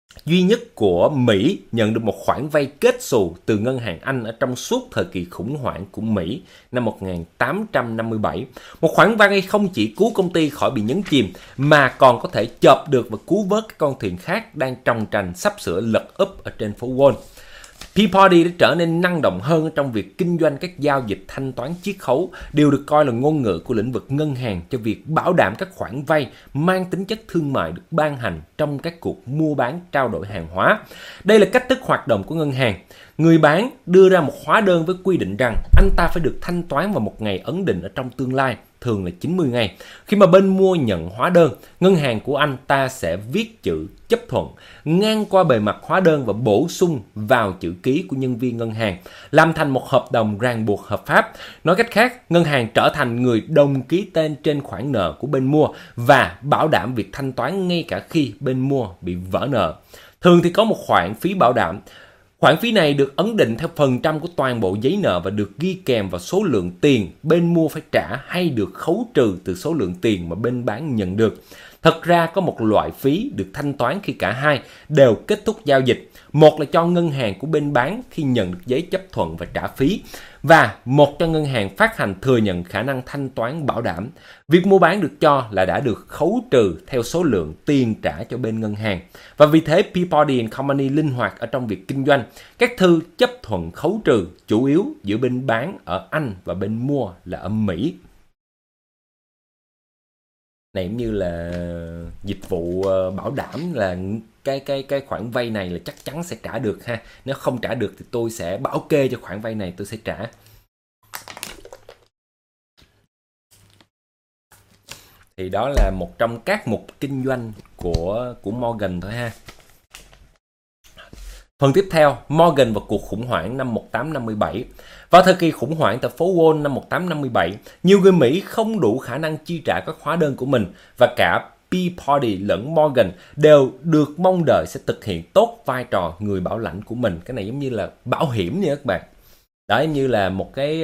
Speaker 1: duy nhất của Mỹ nhận được một khoản vay kết xù từ ngân hàng Anh ở trong suốt thời kỳ khủng hoảng của Mỹ năm 1857. Một khoản vay không chỉ cứu công ty khỏi bị nhấn chìm mà còn có thể chộp được và cứu vớt các con thuyền khác đang trồng trành sắp sửa lật úp ở trên phố Wall. Peabody đã trở nên năng động hơn trong việc kinh doanh các giao dịch thanh toán chiết khấu, đều được coi là ngôn ngữ của lĩnh vực ngân hàng cho việc bảo đảm các khoản vay mang tính chất thương mại được ban hành trong các cuộc mua bán trao đổi hàng hóa. Đây là cách thức hoạt động của ngân hàng. Người bán đưa ra một hóa đơn với quy định rằng anh ta phải được thanh toán vào một ngày ấn định ở trong tương lai, thường là 90 ngày. Khi mà bên mua nhận hóa đơn, ngân hàng của anh ta sẽ viết chữ chấp thuận ngang qua bề mặt hóa đơn và bổ sung vào chữ ký của nhân viên ngân hàng, làm thành một hợp đồng ràng buộc hợp pháp. Nói cách khác, ngân hàng trở thành người đồng ký tên trên khoản nợ của bên mua và bảo đảm việc thanh toán ngay cả khi bên mua bị vỡ nợ. Thường thì có một khoản phí bảo đảm. Khoản phí này được ấn định theo phần trăm của toàn bộ giấy nợ và được ghi kèm vào số lượng tiền bên mua phải trả hay được khấu trừ từ số lượng tiền mà bên bán nhận được. Thật ra có một loại phí được thanh toán khi cả hai đều kết thúc giao dịch. Một là cho ngân hàng của bên bán khi nhận được giấy chấp thuận và trả phí, và một cho ngân hàng phát hành thừa nhận khả năng thanh toán bảo đảm. Việc mua bán được cho là đã được khấu trừ theo số lượng tiền trả cho bên ngân hàng. Và vì thế Peabody Company linh hoạt ở trong việc kinh doanh. Các thư chấp thuận khấu trừ chủ yếu giữa bên bán ở Anh và bên mua là ở Mỹ. Này cũng như là dịch vụ bảo đảm là cái khoản vay này là chắc chắn sẽ trả được ha. Nếu không trả được thì tôi sẽ bảo kê cho khoản vay này tôi sẽ trả. Thì đó là một trong các mục kinh doanh của Morgan thôi ha. Phần tiếp theo, Morgan và cuộc khủng hoảng năm 1857. Vào thời kỳ khủng hoảng tại phố Wall năm 1857, nhiều người Mỹ không đủ khả năng chi trả các hóa đơn của mình và cả Peabody lẫn Morgan đều được mong đợi sẽ thực hiện tốt vai trò người bảo lãnh của mình. Cái này giống như là bảo hiểm nha các bạn. Đó, giống như là một cái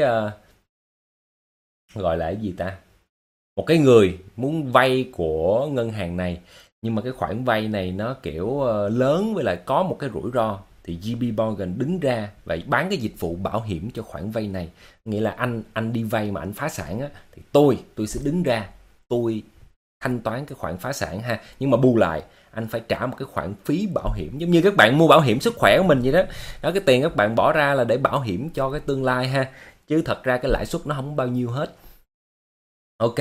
Speaker 1: gọi là cái gì ta? Một cái người muốn vay của ngân hàng này, nhưng mà cái khoản vay này nó kiểu lớn với lại có một cái rủi ro, thì JP Morgan đứng ra và bán cái dịch vụ bảo hiểm cho khoản vay này. Nghĩa là anh đi vay mà anh phá sản á, thì tôi sẽ đứng ra, tôi thanh toán cái khoản phá sản ha. Nhưng mà bù lại anh phải trả một cái khoản phí bảo hiểm, giống như các bạn mua bảo hiểm sức khỏe của mình vậy đó. Đó, cái tiền các bạn bỏ ra là để bảo hiểm cho cái tương lai ha, chứ thật ra cái lãi suất nó không bao nhiêu hết. Ok.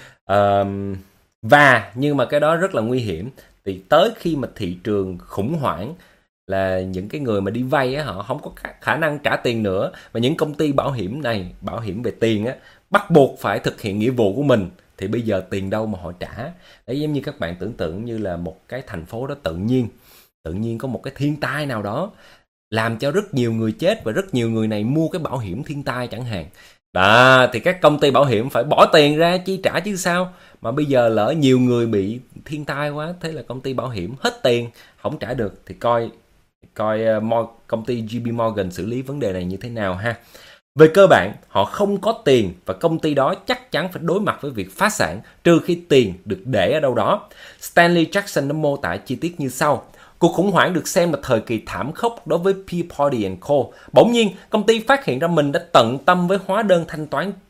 Speaker 1: Và nhưng mà cái đó rất là nguy hiểm. Thì tới khi mà thị trường khủng hoảng là những cái người mà đi vay á, họ không có khả năng trả tiền nữa, và những công ty bảo hiểm này, bảo hiểm về tiền á, bắt buộc phải thực hiện nghĩa vụ của mình, thì bây giờ tiền đâu mà họ trả. Đấy, giống như các bạn tưởng tượng như là một cái thành phố đó tự nhiên có một cái thiên tai nào đó làm cho rất nhiều người chết, và rất nhiều người này mua cái bảo hiểm thiên tai chẳng hạn. Đó, thì các công ty bảo hiểm phải bỏ tiền ra chi trả chứ sao. Mà bây giờ lỡ nhiều người bị thiên tai quá, thế là công ty bảo hiểm hết tiền, không trả được, thì coi công ty JP Morgan xử lý vấn đề này như thế nào ha. Về cơ bản, họ không có tiền và công ty đó chắc chắn phải đối mặt với việc phá sản trừ khi tiền được để ở đâu đó. Stanley Jackson đã mô tả chi tiết như sau. Cuộc khủng hoảng được xem là thời kỳ thảm khốc đối với Peabody & Co. Bỗng nhiên, công ty phát hiện ra mình đã tận tâm với hóa đơn thanh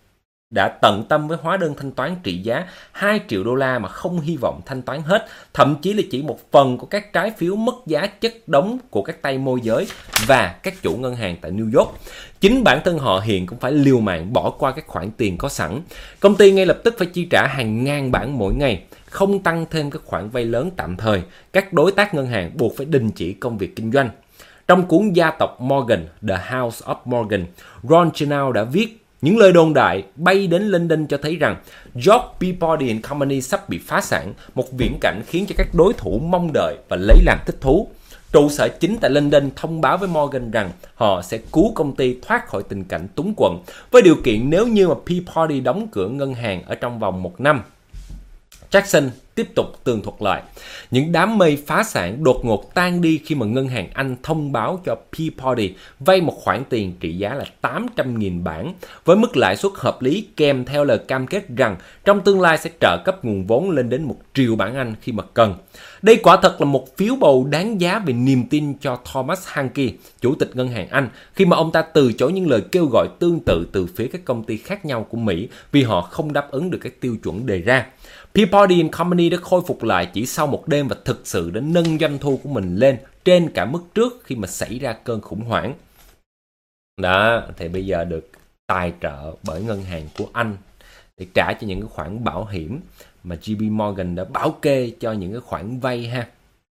Speaker 1: toán trị giá 2 triệu đô la mà không hy vọng thanh toán hết, thậm chí là chỉ một phần của các trái phiếu mất giá chất đống của các tay môi giới và các chủ ngân hàng tại New York. Chính bản thân họ hiện cũng phải liều mạng bỏ qua các khoản tiền có sẵn. Công ty ngay lập tức phải chi trả hàng ngàn bảng mỗi ngày, không tăng thêm các khoản vay lớn tạm thời. Các đối tác ngân hàng buộc phải đình chỉ công việc kinh doanh. Trong cuốn Gia tộc Morgan, The House of Morgan, Ron Chernow đã viết những lời đồn đại bay đến London cho thấy rằng George Peabody Company sắp bị phá sản, một viễn cảnh khiến cho các đối thủ mong đợi và lấy làm thích thú. Trụ sở chính tại London thông báo với Morgan rằng họ sẽ cứu công ty thoát khỏi tình cảnh túng quẫn, với điều kiện nếu như mà Peabody đóng cửa ngân hàng ở trong vòng 1 năm. Jackson tiếp tục tường thuật lại. Những đám mây phá sản đột ngột tan đi khi mà ngân hàng Anh thông báo cho Peabody vay một khoản tiền trị giá là 800.000 bảng với mức lãi suất hợp lý, kèm theo lời cam kết rằng trong tương lai sẽ trợ cấp nguồn vốn lên đến 1 triệu bảng Anh khi mà cần. Đây quả thật là một phiếu bầu đáng giá về niềm tin cho Thomas Hankey, chủ tịch ngân hàng Anh, khi mà ông ta từ chối những lời kêu gọi tương tự từ phía các công ty khác nhau của Mỹ vì họ không đáp ứng được các tiêu chuẩn đề ra. Peabody Company đã khôi phục lại chỉ sau một đêm và thực sự đã nâng doanh thu của mình lên trên cả mức trước khi mà xảy ra cơn khủng hoảng. Đó, thì bây giờ được tài trợ bởi ngân hàng của Anh để trả cho những cái khoản bảo hiểm mà JP Morgan đã bảo kê cho những cái khoản vay ha.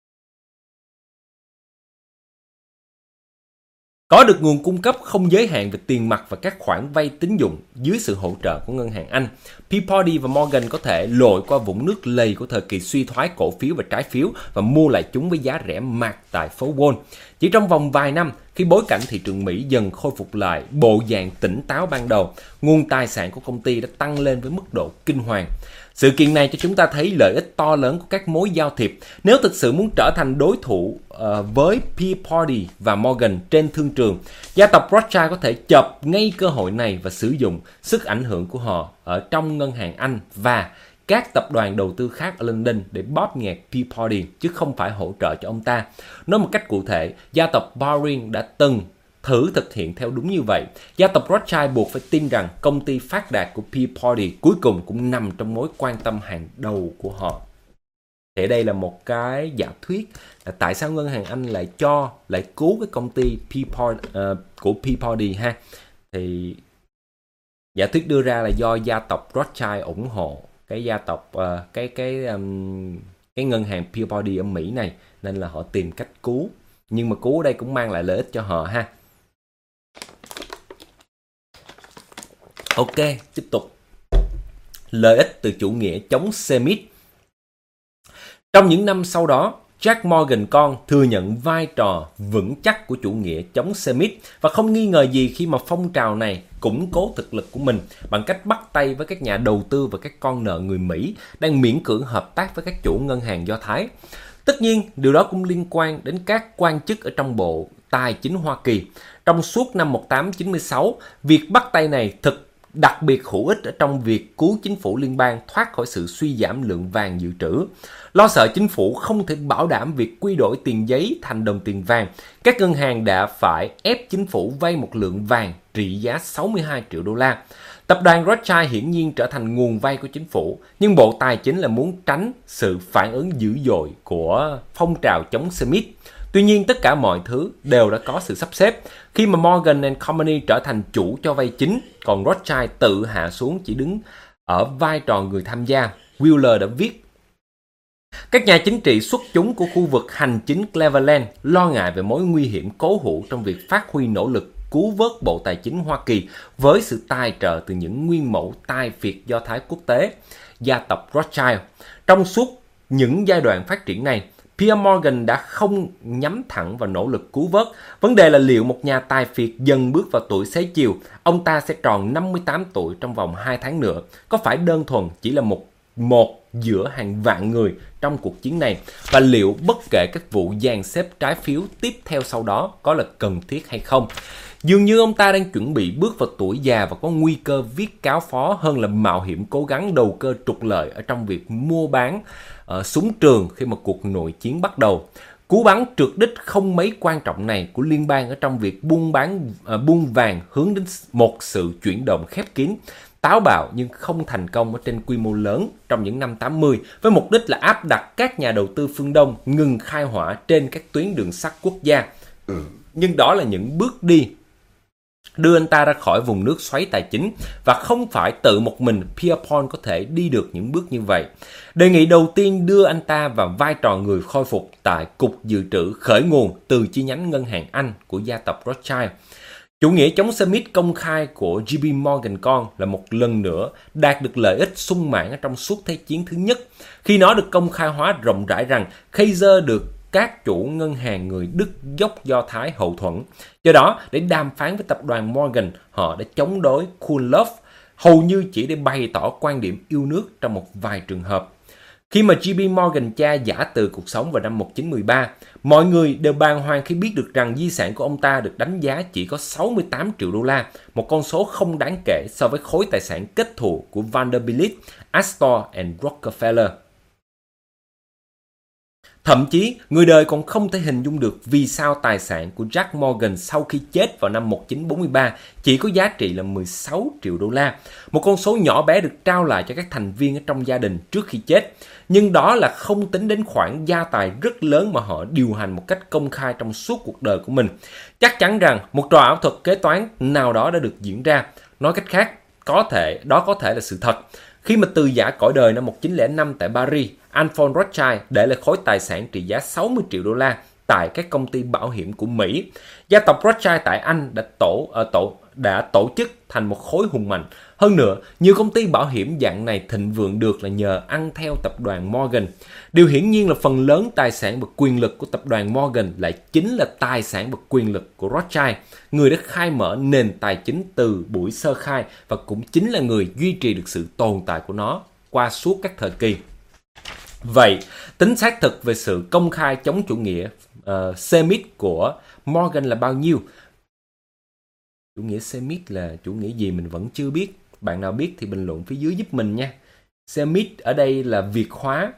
Speaker 1: Có được nguồn cung cấp không giới hạn về tiền mặt và các khoản vay tín dụng dưới sự hỗ trợ của ngân hàng Anh, Peabody và Morgan có thể lội qua vũng nước lầy của thời kỳ suy thoái cổ phiếu và trái phiếu và mua lại chúng với giá rẻ mạt tại phố Wall. Chỉ trong vòng vài năm, khi bối cảnh thị trường Mỹ dần khôi phục lại bộ dạng tỉnh táo ban đầu, nguồn tài sản của công ty đã tăng lên với mức độ kinh hoàng. Sự kiện này cho chúng ta thấy lợi ích to lớn của các mối giao thiệp. Nếu thực sự muốn trở thành đối thủ với Peabody và Morgan trên thương trường, gia tộc Rothschild có thể chộp ngay cơ hội này và sử dụng sức ảnh hưởng của họ ở trong ngân hàng Anh và các tập đoàn đầu tư khác ở London để bóp nghẹt Peabody, chứ không phải hỗ trợ cho ông ta. Nói một cách cụ thể, gia tộc Baring đã từng thử thực hiện theo đúng như vậy. Gia tộc Rothschild buộc phải tin rằng công ty phát đạt của Peabody cuối cùng cũng nằm trong mối quan tâm hàng đầu của họ. Thì đây là một cái giả thuyết là tại sao ngân hàng Anh lại cứu cái công ty của Peabody ha. Thì giả thuyết đưa ra là do gia tộc Rothschild ủng hộ cái gia tộc cái ngân hàng Peabody ở Mỹ này, nên là họ tìm cách cứu. Nhưng mà cứu ở đây cũng mang lại lợi ích cho họ ha. Ok, tiếp tục. Lợi ích từ chủ nghĩa chống Semit. Trong những năm sau đó, Jack Morgan con thừa nhận vai trò vững chắc của chủ nghĩa chống Semit và không nghi ngờ gì khi mà phong trào này củng cố thực lực của mình bằng cách bắt tay với các nhà đầu tư và các con nợ người Mỹ đang miễn cưỡng hợp tác với các chủ ngân hàng Do Thái. Tất nhiên, điều đó cũng liên quan đến các quan chức ở trong Bộ Tài chính Hoa Kỳ. Trong suốt năm 1896, việc bắt tay này đặc biệt hữu ích ở trong việc cứu chính phủ liên bang thoát khỏi sự suy giảm lượng vàng dự trữ. Lo sợ chính phủ không thể bảo đảm việc quy đổi tiền giấy thành đồng tiền vàng, các ngân hàng đã phải ép chính phủ vay một lượng vàng trị giá 62 triệu đô la. Tập đoàn Rothschild hiển nhiên trở thành nguồn vay của chính phủ, nhưng Bộ Tài chính là muốn tránh sự phản ứng dữ dội của phong trào chống Semit. Tuy nhiên, tất cả mọi thứ đều đã có sự sắp xếp. Khi mà Morgan & Company trở thành chủ cho vay chính, còn Rothschild tự hạ xuống chỉ đứng ở vai trò người tham gia, Wheeler đã viết. Các nhà chính trị xuất chúng của khu vực hành chính Cleveland lo ngại về mối nguy hiểm cố hữu trong việc phát huy nỗ lực cứu vớt Bộ Tài chính Hoa Kỳ với sự tài trợ từ những nguyên mẫu tài phiệt Do Thái quốc tế, gia tộc Rothschild. Trong suốt những giai đoạn phát triển này, Pierre Morgan đã không nhắm thẳng vào nỗ lực cứu vớt. Vấn đề là liệu một nhà tài phiệt dần bước vào tuổi xế chiều, ông ta sẽ tròn 58 tuổi trong vòng 2 tháng nữa, có phải đơn thuần chỉ là một giữa hàng vạn người trong cuộc chiến này, và liệu bất kể các vụ dàn xếp trái phiếu tiếp theo sau đó có là cần thiết hay không. Dường như ông ta đang chuẩn bị bước vào tuổi già và có nguy cơ viết cáo phó hơn là mạo hiểm cố gắng đầu cơ trục lợi ở trong việc mua bán súng trường khi mà cuộc nội chiến bắt đầu. Cú bắn trượt đích không mấy quan trọng này của liên bang ở trong việc buôn vàng hướng đến một sự chuyển động khép kín, táo bạo nhưng không thành công ở trên quy mô lớn trong những năm 80, với mục đích là áp đặt các nhà đầu tư phương Đông ngừng khai hỏa trên các tuyến đường sắt quốc gia. Nhưng đó là những bước đi đưa anh ta ra khỏi vùng nước xoáy tài chính, và không phải tự một mình Pierpont có thể đi được những bước như vậy. Đề nghị đầu tiên đưa anh ta vào vai trò người khôi phục tại Cục Dự trữ khởi nguồn từ chi nhánh ngân hàng Anh của gia tộc Rothschild. Chủ nghĩa chống Semit công khai của JP Morgan con là một lần nữa đạt được lợi ích sung mãn ở trong suốt Thế chiến thứ nhất, khi nó được công khai hóa rộng rãi rằng Kaiser được các chủ ngân hàng người Đức gốc Do Thái hậu thuẫn. Do đó, để đàm phán với tập đoàn Morgan, họ đã chống đối Kulov, hầu như chỉ để bày tỏ quan điểm yêu nước trong một vài trường hợp. Khi mà JP Morgan cha giã từ cuộc sống vào năm 1913, mọi người đều bàng hoàng khi biết được rằng di sản của ông ta được đánh giá chỉ có 68 triệu đô la, một con số không đáng kể so với khối tài sản kết thù của Vanderbilt, Astor and Rockefeller. Thậm chí, người đời còn không thể hình dung được vì sao tài sản của Jack Morgan sau khi chết vào năm 1943 chỉ có giá trị là 16 triệu đô la, một con số nhỏ bé được trao lại cho các thành viên ở trong gia đình trước khi chết. Nhưng đó là không tính đến khoản gia tài rất lớn mà họ điều hành một cách công khai trong suốt cuộc đời của mình. Chắc chắn rằng một trò ảo thuật kế toán nào đó đã được diễn ra. Nói cách khác, đó có thể là sự thật. Khi mà từ giã cõi đời năm 1905 tại Paris, Alphonse Rothschild để lại khối tài sản trị giá 60 triệu đô la tại các công ty bảo hiểm của Mỹ. Gia tộc Rothschild tại Anh đã tổ chức thành một khối hùng mạnh. Hơn nữa, nhiều công ty bảo hiểm dạng này thịnh vượng được là nhờ ăn theo tập đoàn Morgan. Điều hiển nhiên là phần lớn tài sản và quyền lực của tập đoàn Morgan lại chính là tài sản và quyền lực của Rothschild, người đã khai mở nền tài chính từ buổi sơ khai và cũng chính là người duy trì được sự tồn tại của nó qua suốt các thời kỳ. Vậy, tính xác thực về sự công khai chống chủ nghĩa Semit của Morgan là bao nhiêu? Chủ nghĩa Semit là chủ nghĩa gì mình vẫn chưa biết. Bạn nào biết thì bình luận phía dưới giúp mình nha. Semit ở đây là Việt hóa.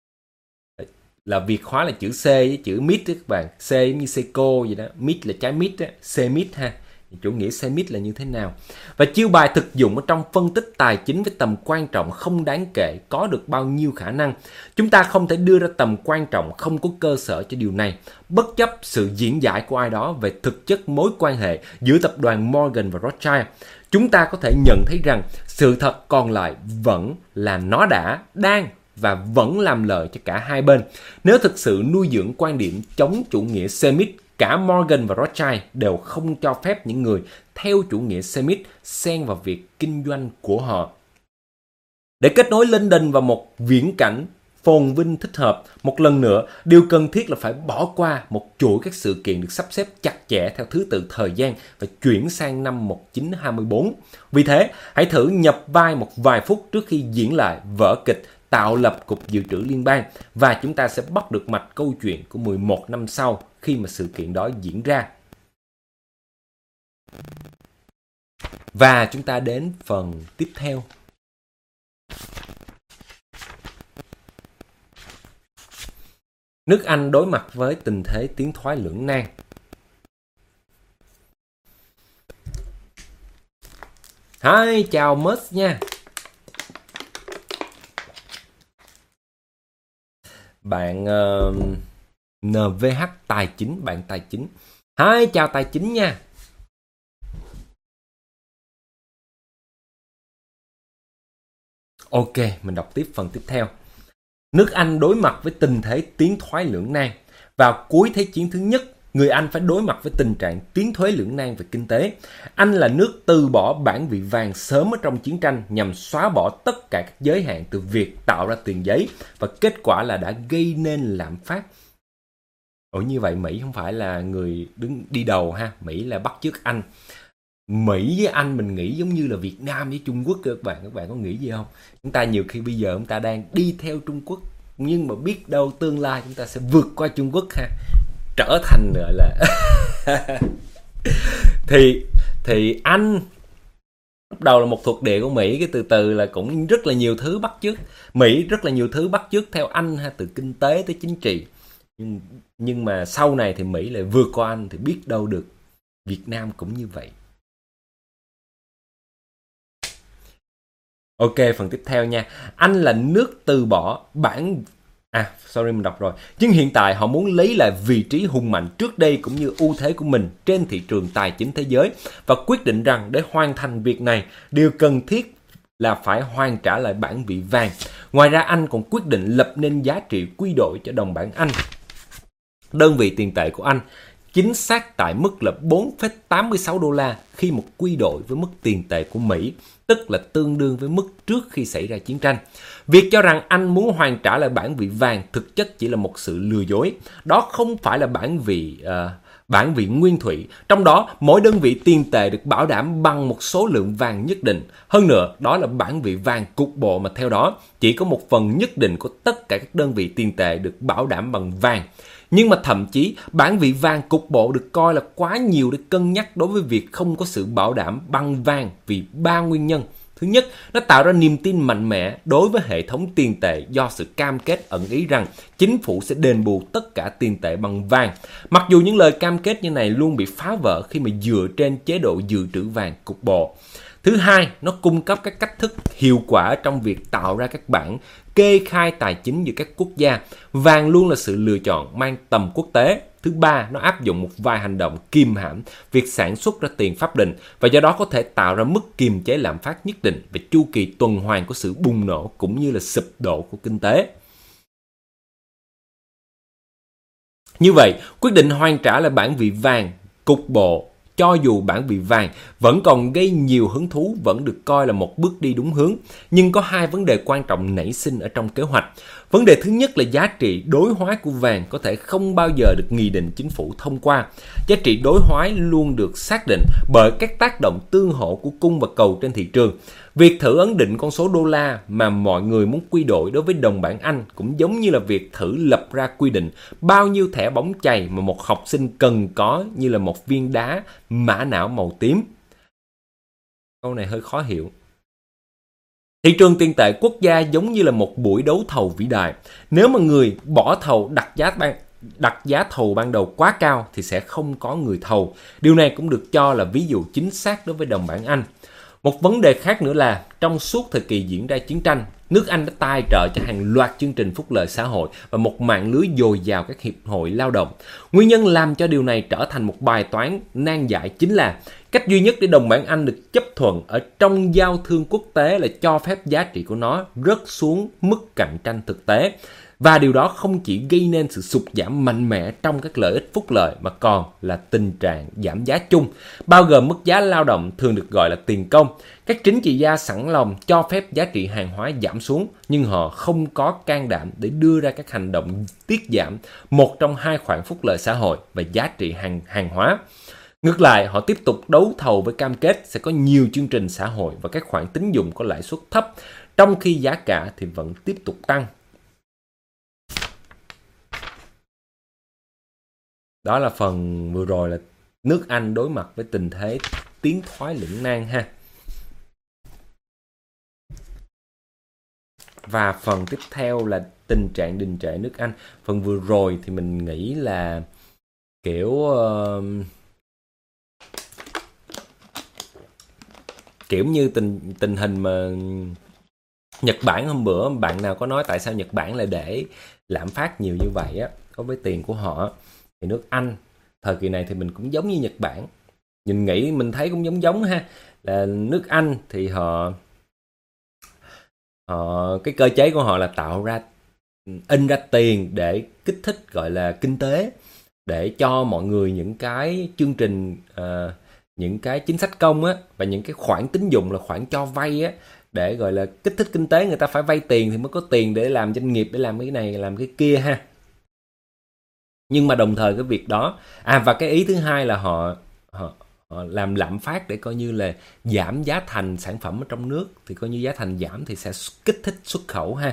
Speaker 1: Việt hóa là chữ C với chữ mít đó các bạn. C giống như Seco vậy đó. Mít là trái mít đó. Semit ha. Chủ nghĩa Semit là như thế nào? Và chiêu bài thực dụng ở trong phân tích tài chính với tầm quan trọng không đáng kể có được bao nhiêu khả năng. Chúng ta không thể đưa ra tầm quan trọng không có cơ sở cho điều này. Bất chấp sự diễn giải của ai đó về thực chất mối quan hệ giữa tập đoàn Morgan và Rothschild, chúng ta có thể nhận thấy rằng sự thật còn lại vẫn là nó đang và vẫn làm lợi cho cả hai bên. Nếu thực sự nuôi dưỡng quan điểm chống chủ nghĩa Semit, cả Morgan và Rothschild đều không cho phép những người theo chủ nghĩa Semit xen vào việc kinh doanh của họ. Để kết nối London vào một viễn cảnh phồn vinh thích hợp, một lần nữa, điều cần thiết là phải bỏ qua một chuỗi các sự kiện được sắp xếp chặt chẽ theo thứ tự thời gian và chuyển sang năm 1924. Vì thế, hãy thử nhập vai một vài phút trước khi diễn lại vở kịch tạo lập Cục Dự trữ Liên bang và chúng ta sẽ bắt được mạch câu chuyện của 11 năm sau khi mà sự kiện đó diễn ra. Và chúng ta đến phần tiếp theo. Nước Anh đối mặt với tình thế tiến thoái lưỡng nan. Hi, chào Mus nha. Bạn NVH Tài Chính, bạn Tài Chính. Hi, chào Tài Chính nha. Ok, mình đọc tiếp phần tiếp theo. Nước Anh đối mặt với tình thế tiến thoái lưỡng nan. Vào cuối Thế chiến thứ nhất, người Anh phải đối mặt với tình trạng tiến thoái lưỡng nan về kinh tế. Anh là nước từ bỏ bản vị vàng sớm ở trong chiến tranh nhằm xóa bỏ tất cả các giới hạn từ việc tạo ra tiền giấy, và kết quả là đã gây nên lạm phát. Như vậy Mỹ không phải là người đứng đi đầu ha, Mỹ là bắt chước Anh. Mỹ với Anh mình nghĩ giống như là Việt Nam với Trung Quốc các bạn có nghĩ gì không? Chúng ta nhiều khi bây giờ chúng ta đang đi theo Trung Quốc, nhưng mà biết đâu tương lai chúng ta sẽ vượt qua Trung Quốc ha, trở thành gọi là thì Anh lúc đầu là một thuộc địa của Mỹ, cái từ từ là cũng rất là nhiều thứ bắt chước Mỹ, rất là nhiều thứ bắt chước theo Anh ha, từ kinh tế tới chính trị. Nhưng mà sau này thì Mỹ lại vượt qua Anh, thì biết đâu được Việt Nam cũng như vậy. Ok, phần tiếp theo nha. Anh là nước từ bỏ mình đọc rồi. Nhưng hiện tại họ muốn lấy lại vị trí hùng mạnh trước đây cũng như ưu thế của mình trên thị trường tài chính thế giới, và quyết định rằng để hoàn thành việc này, điều cần thiết là phải hoàn trả lại bản vị vàng. Ngoài ra, Anh còn quyết định lập nên giá trị quy đổi cho đồng bảng Anh. Đơn vị tiền tệ của Anh chính xác tại mức là 4,86 đô la khi một quy đổi với mức tiền tệ của Mỹ, tức là tương đương với mức trước khi xảy ra chiến tranh. Việc cho rằng Anh muốn hoàn trả lại bản vị vàng thực chất chỉ là một sự lừa dối. Đó không phải là bản vị bản vị nguyên thủy, trong đó mỗi đơn vị tiền tệ được bảo đảm bằng một số lượng vàng nhất định. Hơn nữa, đó là bản vị vàng cục bộ mà theo đó chỉ có một phần nhất định của tất cả các đơn vị tiền tệ được bảo đảm bằng vàng. Nhưng mà thậm chí bản vị vàng cục bộ được coi là quá nhiều để cân nhắc đối với việc không có sự bảo đảm bằng vàng vì 3 nguyên nhân. Thứ nhất, nó tạo ra niềm tin mạnh mẽ đối với hệ thống tiền tệ do sự cam kết ẩn ý rằng chính phủ sẽ đền bù tất cả tiền tệ bằng vàng. Mặc dù những lời cam kết như này luôn bị phá vỡ khi mà dựa trên chế độ dự trữ vàng cục bộ. Thứ hai, nó cung cấp các cách thức hiệu quả trong việc tạo ra các bảng kê khai tài chính giữa các quốc gia. Vàng luôn là sự lựa chọn mang tầm quốc tế. Thứ ba, nó áp dụng một vài hành động kiềm hãm việc sản xuất ra tiền pháp định và do đó có thể tạo ra mức kiềm chế lạm phát nhất định về chu kỳ tuần hoàn của sự bùng nổ cũng như là sụp đổ của kinh tế. Như vậy, quyết định hoàn trả lại bản vị vàng cục bộ, cho dù bản vị vàng vẫn còn gây nhiều hứng thú, vẫn được coi là một bước đi đúng hướng. Nhưng có hai vấn đề quan trọng nảy sinh ở trong kế hoạch. Vấn đề thứ nhất là giá trị đối hóa của vàng có thể không bao giờ được nghị định chính phủ thông qua. Giá trị đối hóa luôn được xác định bởi các tác động tương hỗ của cung và cầu trên thị trường. Việc thử ấn định con số đô la mà mọi người muốn quy đổi đối với đồng bảng Anh cũng giống như là việc thử lập ra quy định bao nhiêu thẻ bóng chày mà một học sinh cần có như là một viên đá mã não màu tím. Câu này hơi khó hiểu. Thị trường tiền tệ quốc gia giống như là một buổi đấu thầu vĩ đại. Nếu mà người bỏ thầu đặt giá thầu ban đầu quá cao thì sẽ không có người thầu. Điều này cũng được cho là ví dụ chính xác đối với đồng bảng Anh. Một vấn đề khác nữa là trong suốt thời kỳ diễn ra chiến tranh, nước Anh đã tài trợ cho hàng loạt chương trình phúc lợi xã hội và một mạng lưới dồi dào các hiệp hội lao động. Nguyên nhân làm cho điều này trở thành một bài toán nan giải chính là cách duy nhất để đồng bảng Anh được chấp thuận ở trong giao thương quốc tế là cho phép giá trị của nó rớt xuống mức cạnh tranh thực tế. Và điều đó không chỉ gây nên sự sụt giảm mạnh mẽ trong các lợi ích phúc lợi mà còn là tình trạng giảm giá chung, bao gồm mức giá lao động thường được gọi là tiền công. Các chính trị gia sẵn lòng cho phép giá trị hàng hóa giảm xuống, nhưng họ không có can đảm để đưa ra các hành động tiết giảm một trong hai khoản phúc lợi xã hội và giá trị hàng hóa. Ngược lại, họ tiếp tục đấu thầu với cam kết sẽ có nhiều chương trình xã hội và các khoản tín dụng có lãi suất thấp, trong khi giá cả thì vẫn tiếp tục tăng. Đó là phần vừa rồi là nước Anh đối mặt với tình thế tiến thoái lưỡng nan ha. Và phần tiếp theo là tình trạng đình trệ nước Anh. Phần vừa rồi thì mình nghĩ là kiểu như tình hình mà Nhật Bản hôm bữa bạn nào có nói tại sao Nhật Bản lại để lạm phát nhiều như vậy á, đối với tiền của họ. Thì nước Anh thời kỳ này thì mình cũng giống như Nhật Bản, mình thấy cũng giống ha, là nước Anh thì họ cái cơ chế của họ là tạo ra in ra tiền để kích thích gọi là kinh tế, để cho mọi người những cái chương trình những cái chính sách công á và những cái khoản tín dụng là khoản cho vay á, để gọi là kích thích kinh tế. Người ta phải vay tiền thì mới có tiền để làm doanh nghiệp, để làm cái này làm cái kia ha. Nhưng mà đồng thời cái việc đó và cái ý thứ hai là họ làm lạm phát để coi như là giảm giá thành sản phẩm ở trong nước, thì coi như giá thành giảm thì sẽ kích thích xuất khẩu ha.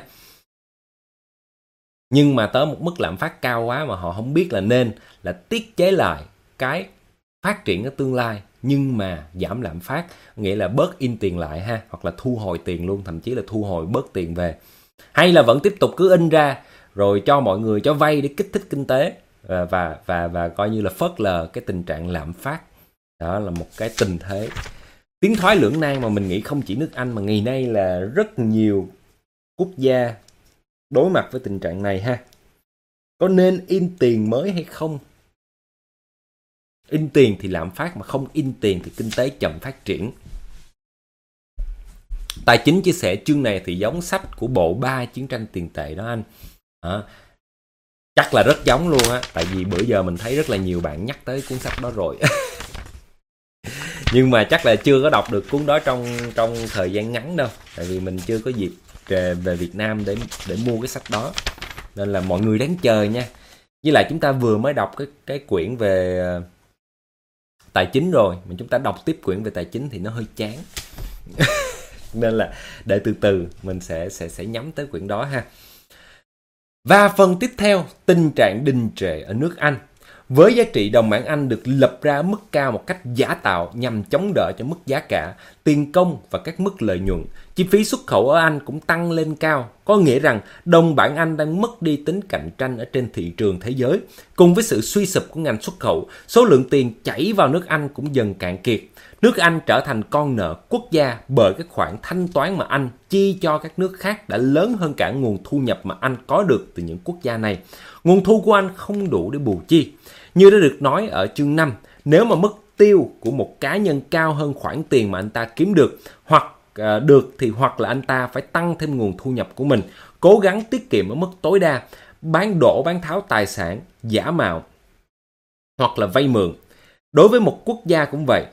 Speaker 1: Nhưng mà tới một mức lạm phát cao quá mà họ không biết là nên là tiết chế lại cái phát triển ở tương lai nhưng mà giảm lạm phát, nghĩa là bớt in tiền lại ha, hoặc là thu hồi tiền luôn, thậm chí là thu hồi bớt tiền về, hay là vẫn tiếp tục cứ in ra rồi cho mọi người cho vay để kích thích kinh tế và coi như là phớt lờ cái tình trạng lạm phát. Đó là một cái tình thế tiến thoái lưỡng nan mà mình nghĩ không chỉ nước Anh mà ngày nay là rất nhiều quốc gia đối mặt với tình trạng này ha. Có nên in tiền mới hay không? In tiền thì lạm phát, mà không in tiền thì kinh tế chậm phát triển. Tài chính chia sẻ chương này thì giống sách của bộ 3 chiến tranh tiền tệ đó anh. Chắc là rất giống luôn á, tại vì bữa giờ mình thấy rất là nhiều bạn nhắc tới cuốn sách đó rồi. Nhưng mà chắc là chưa có đọc được cuốn đó trong thời gian ngắn đâu, tại vì mình chưa có dịp về Việt Nam để mua cái sách đó, nên là mọi người đáng chờ nha. Với lại chúng ta vừa mới đọc cái quyển về tài chính rồi, mà chúng ta đọc tiếp quyển về tài chính thì nó hơi chán. Nên là để từ từ mình sẽ nhắm tới quyển đó ha. Và phần tiếp theo, tình trạng đình trệ ở nước Anh. Với giá trị đồng bảng Anh được lập ra ở mức cao một cách giả tạo nhằm chống đỡ cho mức giá cả, tiền công và các mức lợi nhuận, chi phí xuất khẩu ở Anh cũng tăng lên cao, có nghĩa rằng đồng bảng Anh đang mất đi tính cạnh tranh ở trên thị trường thế giới. Cùng với sự suy sụp của ngành xuất khẩu, số lượng tiền chảy vào nước Anh cũng dần cạn kiệt. Nước Anh trở thành con nợ quốc gia bởi các khoản thanh toán mà Anh chi cho các nước khác đã lớn hơn cả nguồn thu nhập mà Anh có được từ những quốc gia này. Nguồn thu của Anh không đủ để bù chi. Như đã được nói ở chương 5, nếu mà mức tiêu của một cá nhân cao hơn khoản tiền mà anh ta kiếm được, hoặc là anh ta phải tăng thêm nguồn thu nhập của mình, cố gắng tiết kiệm ở mức tối đa, bán tháo tài sản, giả mạo hoặc là vay mượn. Đối với một quốc gia cũng vậy.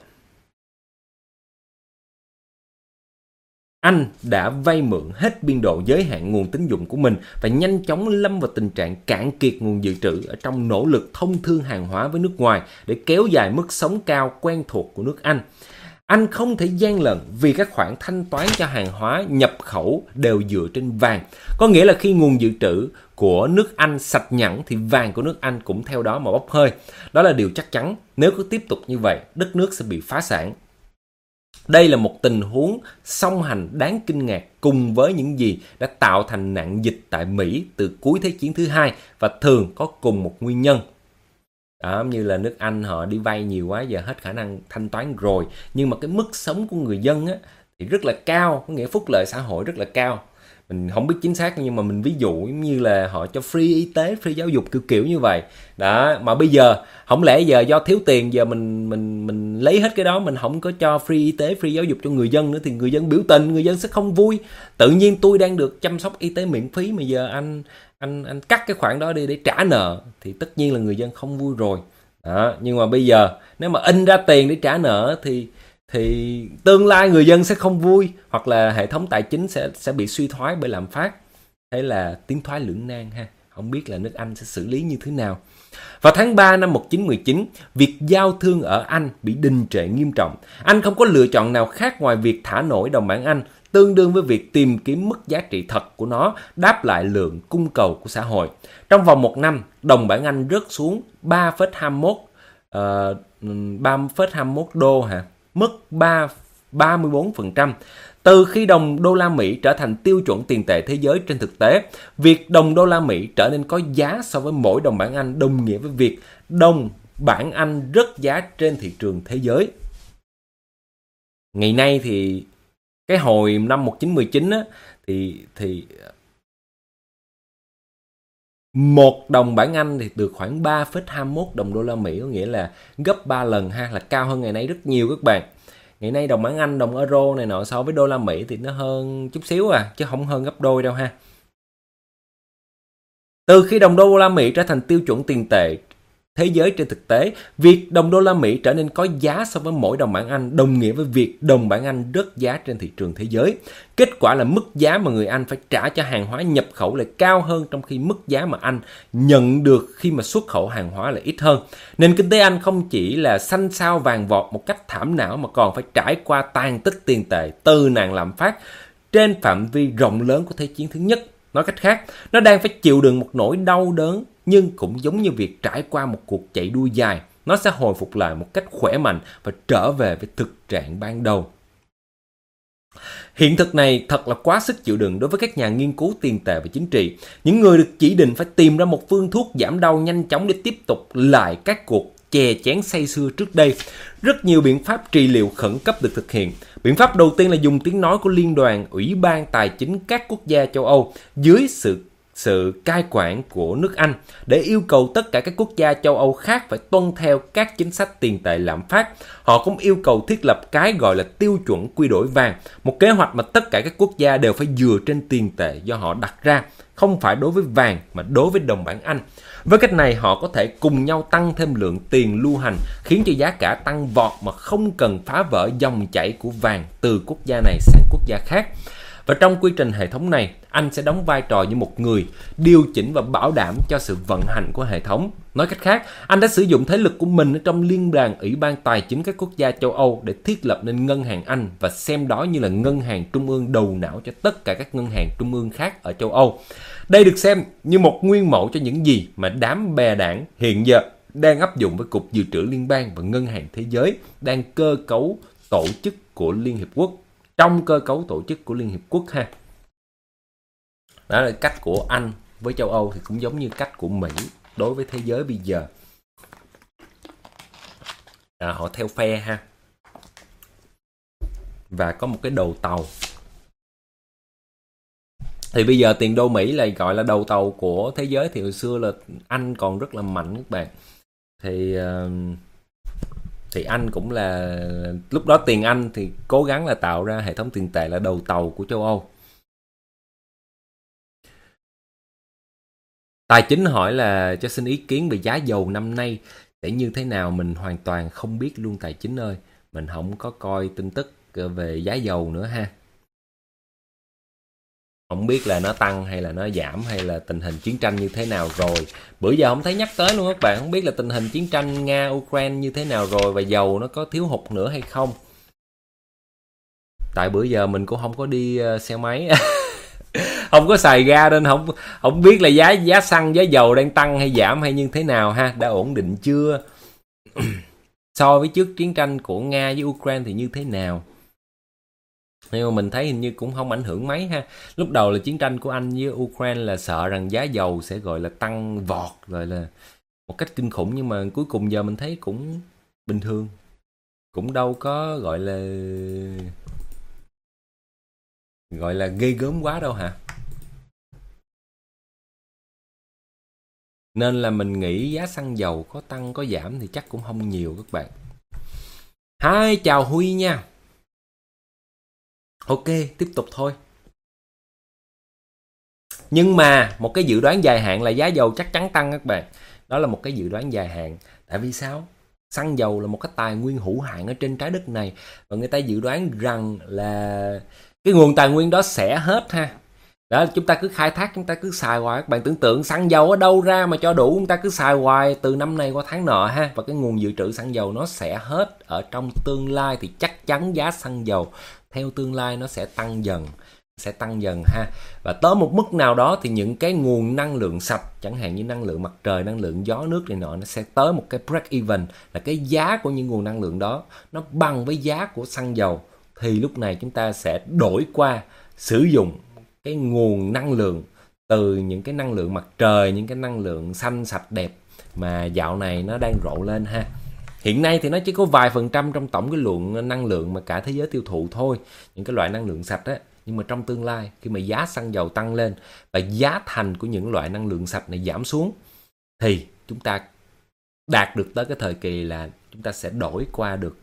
Speaker 1: Anh đã vay mượn hết biên độ giới hạn nguồn tín dụng của mình và nhanh chóng lâm vào tình trạng cạn kiệt nguồn dự trữ ở trong nỗ lực thông thương hàng hóa với nước ngoài để kéo dài mức sống cao quen thuộc của nước Anh. Anh không thể gian lận vì các khoản thanh toán cho hàng hóa nhập khẩu đều dựa trên vàng. Có nghĩa là khi nguồn dự trữ của nước Anh sạch nhẵn thì vàng của nước Anh cũng theo đó mà bốc hơi. Đó là điều chắc chắn. Nếu cứ tiếp tục như vậy, đất nước sẽ bị phá sản. Đây là một tình huống song hành đáng kinh ngạc cùng với những gì đã tạo thành nạn dịch tại Mỹ từ cuối Thế chiến thứ hai và thường có cùng một nguyên nhân. Đó, như là nước Anh họ đi vay nhiều quá, giờ hết khả năng thanh toán rồi. Nhưng mà cái mức sống của người dân á, thì rất là cao, có nghĩa phúc lợi xã hội rất là cao. Mình không biết chính xác nhưng mà mình ví dụ giống như là họ cho free y tế, free giáo dục kiểu như vậy. Đó, mà bây giờ không lẽ giờ do thiếu tiền giờ mình lấy hết cái đó, mình không có cho free y tế, free giáo dục cho người dân nữa thì người dân biểu tình, người dân sẽ không vui. Tự nhiên tôi đang được chăm sóc y tế miễn phí mà giờ anh cắt cái khoản đó đi để trả nợ thì tất nhiên là người dân không vui rồi. Đó, nhưng mà bây giờ nếu mà in ra tiền để trả nợ thì tương lai người dân sẽ không vui, hoặc là hệ thống tài chính sẽ bị suy thoái bởi lạm phát. Thế là tiến thoái lưỡng nan ha. Không biết là nước Anh sẽ xử lý như thế nào. Vào tháng 3 năm 1919, việc giao thương ở Anh bị đình trệ nghiêm trọng. Anh không có lựa chọn nào khác ngoài việc thả nổi đồng bảng Anh, tương đương với việc tìm kiếm mức giá trị thật của nó đáp lại lượng cung cầu của xã hội. Trong vòng một năm, đồng bảng Anh rớt xuống 3,21 đô mức 34%. Từ khi đồng đô la Mỹ trở thành tiêu chuẩn tiền tệ thế giới trên thực tế, việc đồng đô la Mỹ trở nên có giá so với mỗi đồng bảng Anh đồng nghĩa với việc đồng bảng Anh rớt giá trên thị trường thế giới. Ngày nay thì cái hồi năm 1919 á, thì một đồng bảng Anh thì được khoảng 3,21 đồng đô la Mỹ, có nghĩa là gấp 3 lần ha, là cao hơn ngày nay rất nhiều các bạn. Ngày nay đồng bảng Anh, đồng euro này nọ so với đô la Mỹ thì nó hơn chút xíu chứ không hơn gấp đôi đâu ha. Từ khi đồng đô la Mỹ trở thành tiêu chuẩn tiền tệ thế giới trên thực tế, việc đồng đô la Mỹ trở nên có giá so với mỗi đồng bảng Anh đồng nghĩa với việc đồng bảng Anh rớt giá trên thị trường thế giới. Kết quả là mức giá mà người Anh phải trả cho hàng hóa nhập khẩu lại cao hơn, trong khi mức giá mà Anh nhận được khi mà xuất khẩu hàng hóa lại ít hơn. Nền kinh tế Anh không chỉ là xanh xao vàng vọt một cách thảm não mà còn phải trải qua tàn tích tiền tệ từ nạn lạm phát trên phạm vi rộng lớn của Thế chiến thứ nhất. Nói cách khác, nó đang phải chịu đựng một nỗi đau đớn, nhưng cũng giống như việc trải qua một cuộc chạy đua dài, nó sẽ hồi phục lại một cách khỏe mạnh và trở về với thực trạng ban đầu. Hiện thực này thật là quá sức chịu đựng đối với các nhà nghiên cứu tiền tệ và chính trị. Những người được chỉ định phải tìm ra một phương thuốc giảm đau nhanh chóng để tiếp tục lại các cuộc chè chén say sưa trước đây. Rất nhiều biện pháp trị liệu khẩn cấp được thực hiện. Biện pháp đầu tiên là dùng tiếng nói của Liên đoàn Ủy ban Tài chính các quốc gia châu Âu dưới sự cai quản của nước Anh để yêu cầu tất cả các quốc gia châu Âu khác phải tuân theo các chính sách tiền tệ lạm phát. Họ cũng yêu cầu thiết lập cái gọi là tiêu chuẩn quy đổi vàng, một kế hoạch mà tất cả các quốc gia đều phải dựa trên tiền tệ do họ đặt ra, không phải đối với vàng mà đối với đồng bảng Anh. Với cách này họ có thể cùng nhau tăng thêm lượng tiền lưu hành, khiến cho giá cả tăng vọt mà không cần phá vỡ dòng chảy của vàng từ quốc gia này sang quốc gia khác. Và trong quy trình hệ thống này, anh sẽ đóng vai trò như một người điều chỉnh và bảo đảm cho sự vận hành của hệ thống. Nói cách khác, anh đã sử dụng thế lực của mình ở trong Liên đoàn Ủy ban Tài chính các quốc gia châu Âu để thiết lập nên ngân hàng Anh và xem đó như là ngân hàng trung ương đầu não cho tất cả các ngân hàng trung ương khác ở châu Âu. Đây được xem như một nguyên mẫu cho những gì mà đám bè đảng hiện giờ đang áp dụng với Cục Dự trữ Liên bang và Ngân hàng Thế giới đang cơ cấu tổ chức của Liên Hiệp Quốc. Trong cơ cấu tổ chức của Liên Hiệp Quốc ha. Đó là cách của Anh với châu Âu thì cũng giống như cách của Mỹ đối với thế giới bây giờ. Họ theo phe ha. Và có một cái đầu tàu. Thì bây giờ tiền đô Mỹ là gọi là đầu tàu của thế giới. Thì hồi xưa là Anh còn rất là mạnh các bạn. Thì Anh cũng là, lúc đó tiền Anh thì cố gắng là tạo ra hệ thống tiền tệ là đầu tàu của châu Âu. Tài chính hỏi là cho xin ý kiến về giá dầu năm nay sẽ như thế nào, mình hoàn toàn không biết luôn Tài chính ơi. Mình không có coi tin tức về giá dầu nữa ha. Không biết là nó tăng hay là nó giảm hay là tình hình chiến tranh như thế nào rồi. Bữa giờ không thấy nhắc tới luôn các bạn. Không biết là tình hình chiến tranh Nga-Ukraine như thế nào rồi và dầu nó có thiếu hụt nữa hay không. Tại bữa giờ mình cũng không có đi xe máy. Không có xài ga nên không biết là giá xăng, giá dầu đang tăng hay giảm hay như thế nào ha. Đã ổn định chưa? So với trước chiến tranh của Nga với Ukraine thì như thế nào? Nhưng mà mình thấy hình như cũng không ảnh hưởng mấy ha. Lúc đầu là chiến tranh của Anh với Ukraine là sợ rằng giá dầu sẽ gọi là tăng vọt rồi là một cách kinh khủng, nhưng mà cuối cùng giờ mình thấy cũng bình thường. Cũng đâu có gọi là ghê gớm quá đâu hả? Nên là mình nghĩ giá xăng dầu có tăng có giảm thì chắc cũng không nhiều các bạn. Hi, chào Huy nha. Ok, tiếp tục thôi. Nhưng mà một cái dự đoán dài hạn là giá dầu chắc chắn tăng các bạn. Đó là một cái dự đoán dài hạn. Tại vì sao? Xăng dầu là một cái tài nguyên hữu hạn ở trên trái đất này. Và người ta dự đoán rằng là cái nguồn tài nguyên đó sẽ hết ha. Đó, chúng ta cứ khai thác, chúng ta cứ xài hoài. Các bạn tưởng tượng xăng dầu ở đâu ra mà cho đủ, chúng ta cứ xài hoài từ năm này qua tháng nọ ha. Và cái nguồn dự trữ xăng dầu nó sẽ hết ở trong tương lai, thì chắc chắn giá xăng dầu theo tương lai nó sẽ tăng dần ha. Và tới một mức nào đó thì những cái nguồn năng lượng sạch, chẳng hạn như năng lượng mặt trời, năng lượng gió nước này nọ, nó sẽ tới một cái break even, là cái giá của những nguồn năng lượng đó nó bằng với giá của xăng dầu. Thì lúc này chúng ta sẽ đổi qua sử dụng cái nguồn năng lượng từ những cái năng lượng mặt trời, những cái năng lượng xanh sạch đẹp mà dạo này nó đang rộ lên ha. Hiện nay thì nó chỉ có vài % trong tổng cái lượng năng lượng mà cả thế giới tiêu thụ thôi, những cái loại năng lượng sạch á. Nhưng mà trong tương lai, khi mà giá xăng dầu tăng lên và giá thành của những loại năng lượng sạch này giảm xuống, thì chúng ta đạt được tới cái thời kỳ là chúng ta sẽ đổi qua được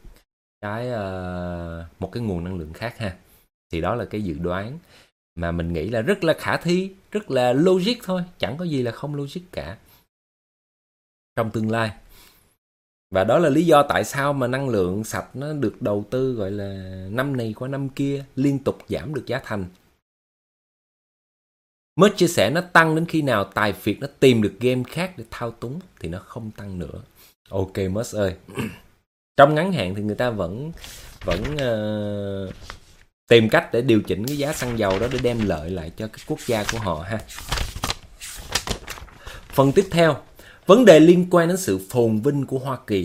Speaker 1: một cái nguồn năng lượng khác ha. Thì đó là cái dự đoán mà mình nghĩ là rất là khả thi, rất là logic thôi, chẳng có gì là không logic cả trong tương lai. Và đó là lý do tại sao mà năng lượng sạch nó được đầu tư gọi là năm này qua năm kia, liên tục giảm được giá thành. Mới chia sẻ nó tăng đến khi nào tài phiệt nó tìm được game khác để thao túng thì nó không tăng nữa. Ok Mớt ơi. Trong ngắn hạn thì người ta vẫn tìm cách để điều chỉnh cái giá xăng dầu đó để đem lợi lại cho các quốc gia của họ ha. Phần tiếp theo, vấn đề liên quan đến sự phồn vinh của Hoa Kỳ.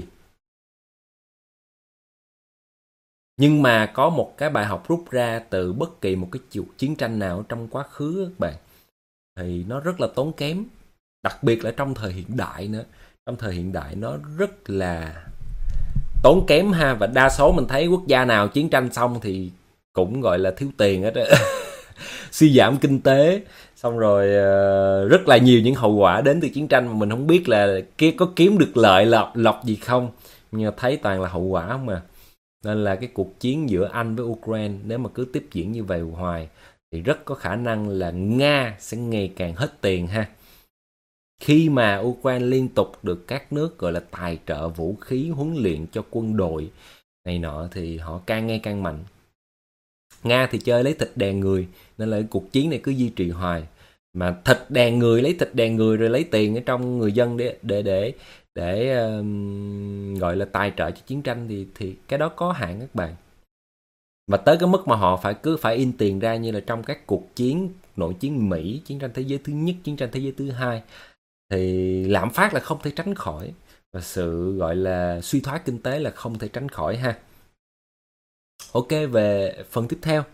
Speaker 1: Nhưng mà có một cái bài học rút ra từ bất kỳ một cái chiến tranh nào trong quá khứ các bạn, thì nó rất là tốn kém. Đặc biệt là trong thời hiện đại nữa. Trong thời hiện đại nó rất là tốn kém ha. Và đa số mình thấy quốc gia nào chiến tranh xong thì cũng gọi là thiếu tiền hết á. Suy giảm kinh tế, xong rồi rất là nhiều những hậu quả đến từ chiến tranh mà mình không biết là có kiếm được lợi lộc gì không, nhưng mà thấy toàn là hậu quả không mà. Nên là cái cuộc chiến giữa Anh với Ukraine nếu mà cứ tiếp diễn như vậy hoài thì rất có khả năng là Nga sẽ ngày càng hết tiền ha. Khi mà Ukraine liên tục được các nước gọi là tài trợ vũ khí, huấn luyện cho quân đội này nọ thì họ càng ngày càng mạnh. Nga thì chơi lấy thịt đè người, nên là cuộc chiến này cứ duy trì hoài. Mà thịt đè người, lấy thịt đè người rồi lấy tiền ở trong người dân để gọi là tài trợ cho chiến tranh thì cái đó có hạn các bạn. Và tới cái mức mà họ cứ phải in tiền ra như là trong các cuộc chiến, nội chiến Mỹ, chiến tranh thế giới thứ nhất, chiến tranh thế giới thứ hai, thì lạm phát là không thể tránh khỏi, và sự gọi là suy thoái kinh tế là không thể tránh khỏi ha. Ok, về phần tiếp theo.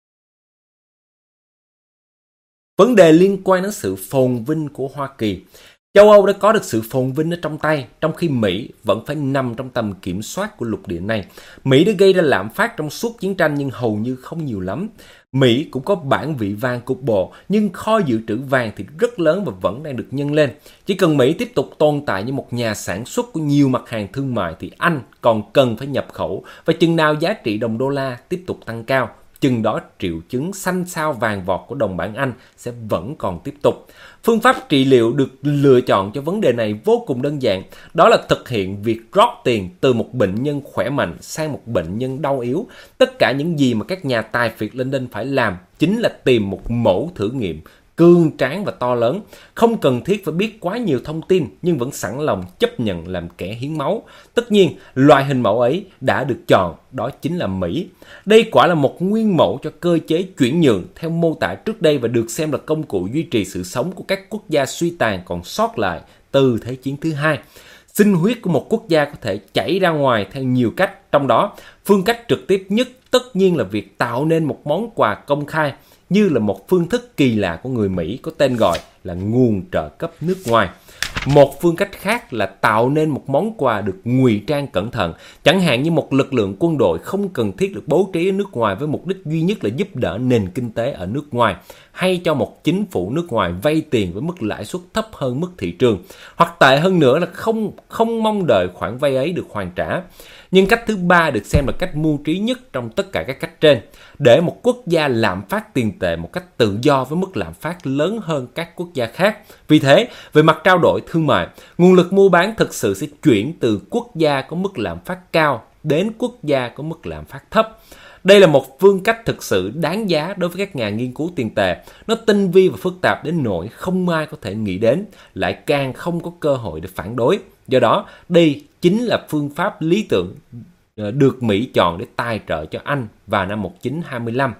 Speaker 1: Vấn đề liên quan đến sự phồn vinh của Hoa Kỳ. Châu Âu đã có được sự phồn vinh ở trong tay, trong khi Mỹ vẫn phải nằm trong tầm kiểm soát của lục địa này. Mỹ đã gây ra lạm phát trong suốt chiến tranh nhưng hầu như không nhiều lắm. Mỹ cũng có bản vị vàng cục bộ, nhưng kho dự trữ vàng thì rất lớn và vẫn đang được nhân lên. Chỉ cần Mỹ tiếp tục tồn tại như một nhà sản xuất của nhiều mặt hàng thương mại thì Anh còn cần phải nhập khẩu, và chừng nào giá trị đồng đô la tiếp tục tăng cao, chừng đó triệu chứng xanh xao vàng vọt của đồng bảng Anh sẽ vẫn còn tiếp tục. Phương pháp trị liệu được lựa chọn cho vấn đề này vô cùng đơn giản, đó là thực hiện việc rót tiền từ một bệnh nhân khỏe mạnh sang một bệnh nhân đau yếu. Tất cả những gì mà các nhà tài phiệt London phải làm chính là tìm một mẫu thử nghiệm cương tráng và to lớn, không cần thiết phải biết quá nhiều thông tin nhưng vẫn sẵn lòng chấp nhận làm kẻ hiến máu. Tất nhiên, loại hình mẫu ấy đã được chọn, đó chính là Mỹ. Đây quả là một nguyên mẫu cho cơ chế chuyển nhượng theo mô tả trước đây và được xem là công cụ duy trì sự sống của các quốc gia suy tàn còn sót lại từ Thế chiến thứ hai. Sinh huyết của một quốc gia có thể chảy ra ngoài theo nhiều cách, trong đó phương cách trực tiếp nhất tất nhiên là việc tạo nên một món quà công khai, như là một phương thức kỳ lạ của người Mỹ có tên gọi là nguồn trợ cấp nước ngoài. Một phương cách khác là tạo nên một món quà được ngụy trang cẩn thận, chẳng hạn như một lực lượng quân đội không cần thiết được bố trí ở nước ngoài với mục đích duy nhất là giúp đỡ nền kinh tế ở nước ngoài, hay cho một chính phủ nước ngoài vay tiền với mức lãi suất thấp hơn mức thị trường, hoặc tệ hơn nữa là không mong đợi khoản vay ấy được hoàn trả. Nhưng cách thứ ba được xem là cách mưu trí nhất trong tất cả các cách trên, để một quốc gia lạm phát tiền tệ một cách tự do với mức lạm phát lớn hơn các quốc gia khác. Vì thế, về mặt trao đổi thương mại, nguồn lực mua bán thực sự sẽ chuyển từ quốc gia có mức lạm phát cao đến quốc gia có mức lạm phát thấp. Đây là một phương cách thực sự đáng giá đối với các nhà nghiên cứu tiền tệ. Nó tinh vi và phức tạp đến nỗi không ai có thể nghĩ đến, lại càng không có cơ hội để phản đối. Do đó, đây chính là phương pháp lý tưởng được Mỹ chọn để tài trợ cho Anh vào năm 1925.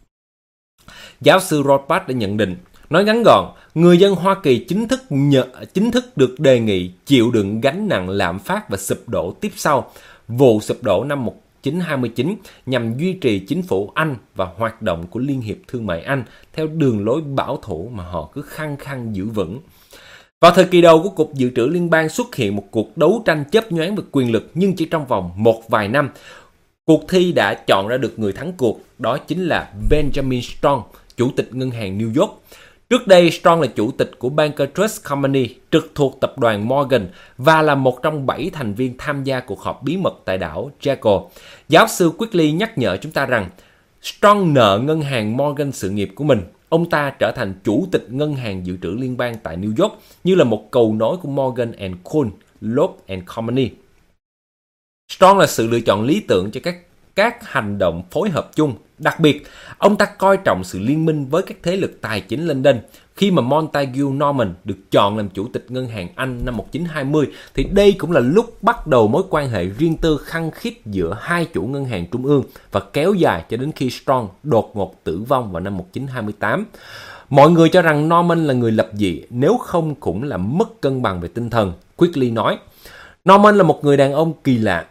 Speaker 1: Giáo sư Rothbard đã nhận định, nói ngắn gọn, người dân Hoa Kỳ chính thức được đề nghị chịu đựng gánh nặng lạm phát và sụp đổ tiếp sau vụ sụp đổ năm 1929 nhằm duy trì chính phủ Anh và hoạt động của Liên hiệp Thương mại Anh theo đường lối bảo thủ mà họ cứ khăng khăng giữ vững. Vào thời kỳ đầu của Cục Dự trữ Liên bang xuất hiện một cuộc đấu tranh chớp nhoáng về quyền lực, nhưng chỉ trong vòng một vài năm, cuộc thi đã chọn ra được người thắng cuộc, đó chính là Benjamin Strong, chủ tịch ngân hàng New York. Trước đây, Strong là chủ tịch của Banker Trust Company, trực thuộc tập đoàn Morgan, và là một trong 7 thành viên tham gia cuộc họp bí mật tại đảo Jekyll. Giáo sư Quigley nhắc nhở chúng ta rằng, Strong nợ ngân hàng Morgan sự nghiệp của mình. Ông ta trở thành chủ tịch ngân hàng dự trữ liên bang tại New York như là một cầu nối của Morgan & Cohn, Loeb & Company. Strong là sự lựa chọn lý tưởng cho các hành động phối hợp chung. Đặc biệt, ông ta coi trọng sự liên minh với các thế lực tài chính London. Khi mà Montague Norman được chọn làm chủ tịch ngân hàng Anh năm 1920, thì đây cũng là lúc bắt đầu mối quan hệ riêng tư khăng khít giữa hai chủ ngân hàng trung ương và kéo dài cho đến khi Strong đột ngột tử vong vào năm 1928. Mọi người cho rằng Norman là người lập dị, nếu không cũng là mất cân bằng về tinh thần. Quigley nói, Norman là một người đàn ông kỳ lạ.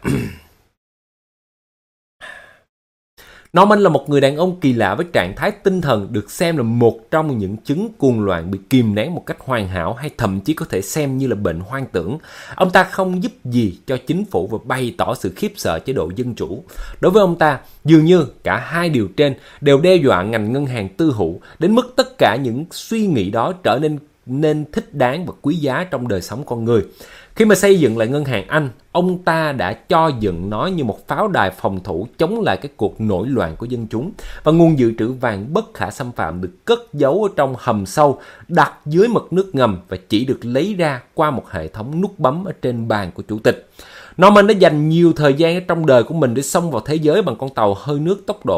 Speaker 1: Norman là một người đàn ông kỳ lạ với trạng thái tinh thần được xem là một trong những chứng cuồng loạn bị kìm nén một cách hoàn hảo, hay thậm chí có thể xem như là bệnh hoang tưởng. Ông ta không giúp gì cho chính phủ và bày tỏ sự khiếp sợ chế độ dân chủ. Đối với ông ta, dường như cả hai điều trên đều đe dọa ngành ngân hàng tư hữu, đến mức tất cả những suy nghĩ đó trở nên thích đáng và quý giá trong đời sống con người. Khi mà xây dựng lại ngân hàng Anh, ông ta đã cho dựng nó như một pháo đài phòng thủ chống lại cái cuộc nổi loạn của dân chúng, và nguồn dự trữ vàng bất khả xâm phạm được cất giấu ở trong hầm sâu, đặt dưới mực nước ngầm và chỉ được lấy ra qua một hệ thống nút bấm ở trên bàn của chủ tịch. Norman đã dành nhiều thời gian trong đời của mình để xông vào thế giới bằng con tàu hơi nước tốc độ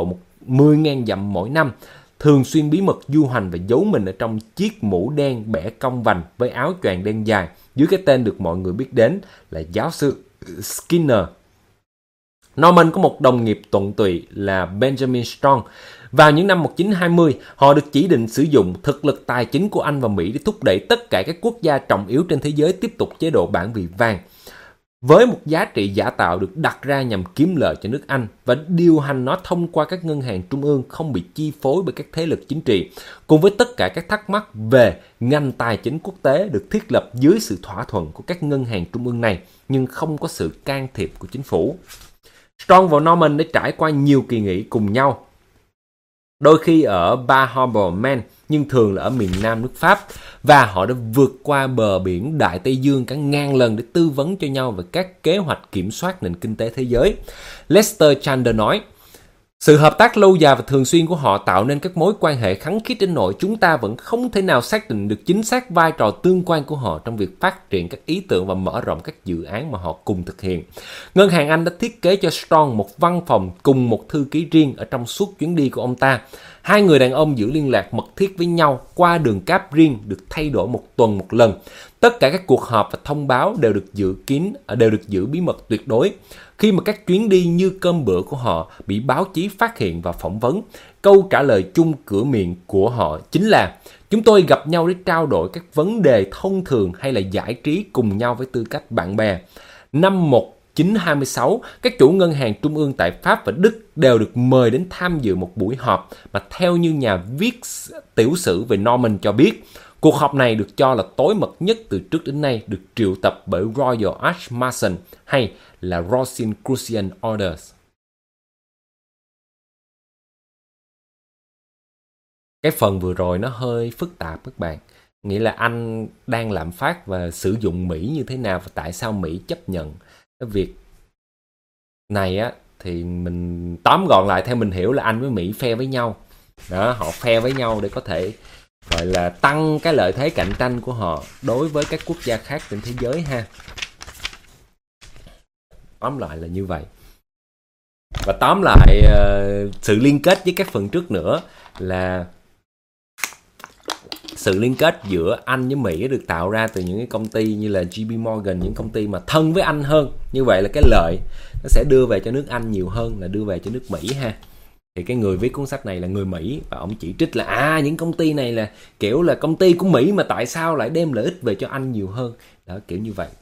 Speaker 1: 10.000 dặm mỗi năm, thường xuyên bí mật du hành và giấu mình ở trong chiếc mũ đen bẻ cong vành với áo choàng đen dài dưới cái tên được mọi người biết đến là giáo sư Skinner. Norman có một đồng nghiệp tận tụy là Benjamin Strong. Vào những năm 1920, họ được chỉ định sử dụng thực lực tài chính của Anh và Mỹ để thúc đẩy tất cả các quốc gia trọng yếu trên thế giới tiếp tục chế độ bản vị vàng, với một giá trị giả tạo được đặt ra nhằm kiếm lợi cho nước Anh và điều hành nó thông qua các ngân hàng trung ương không bị chi phối bởi các thế lực chính trị, cùng với tất cả các thắc mắc về ngành tài chính quốc tế được thiết lập dưới sự thỏa thuận của các ngân hàng trung ương này, nhưng không có sự can thiệp của chính phủ. Strong và Norman đã trải qua nhiều kỳ nghỉ cùng nhau, đôi khi ở Bar Harbor, Maine, nhưng thường là ở miền nam nước Pháp, và họ đã vượt qua bờ biển Đại Tây Dương cả ngàn lần để tư vấn cho nhau về các kế hoạch kiểm soát nền kinh tế thế giới. Lester Chandler nói, sự hợp tác lâu dài và thường xuyên của họ tạo nên các mối quan hệ khăng khít đến nỗi chúng ta vẫn không thể nào xác định được chính xác vai trò tương quan của họ trong việc phát triển các ý tưởng và mở rộng các dự án mà họ cùng thực hiện. Ngân hàng Anh đã thiết kế cho Strong một văn phòng cùng một thư ký riêng ở trong suốt chuyến đi của ông ta. Hai người đàn ông giữ liên lạc mật thiết với nhau qua đường cáp riêng được thay đổi một tuần một lần. Tất cả các cuộc họp và thông báo đều được giữ bí mật tuyệt đối. Khi mà các chuyến đi như cơm bữa của họ bị báo chí phát hiện và phỏng vấn, câu trả lời chung cửa miệng của họ chính là: chúng tôi gặp nhau để trao đổi các vấn đề thông thường hay là giải trí cùng nhau với tư cách bạn bè. Năm 1926, các chủ ngân hàng trung ương tại Pháp và Đức đều được mời đến tham dự một buổi họp mà theo như nhà viết tiểu sử về Norman cho biết, cuộc họp này được cho là tối mật nhất từ trước đến nay, được triệu tập bởi Royal Arch Mason hay là Rosicrucian Orders. Cái phần vừa rồi nó hơi phức tạp các bạn. Nghĩa là Anh đang lạm phát và sử dụng Mỹ như thế nào và tại sao Mỹ chấp nhận cái việc này á, thì mình tóm gọn lại theo mình hiểu là Anh với Mỹ phe với nhau. Đó, họ phe với nhau để có thể gọi là tăng cái lợi thế cạnh tranh của họ đối với các quốc gia khác trên thế giới ha. Tóm lại là như vậy. Và tóm lại sự liên kết với các phần trước nữa là sự liên kết giữa Anh với Mỹ được tạo ra từ những cái công ty như là JP Morgan, những công ty mà thân với Anh hơn. Như vậy là cái lợi nó sẽ đưa về cho nước Anh nhiều hơn là đưa về cho nước Mỹ ha. Thì cái người viết cuốn sách này là người Mỹ và ông chỉ trích là những công ty này là kiểu là công ty của Mỹ mà tại sao lại đem lợi ích về cho Anh nhiều hơn. Đó, kiểu như vậy.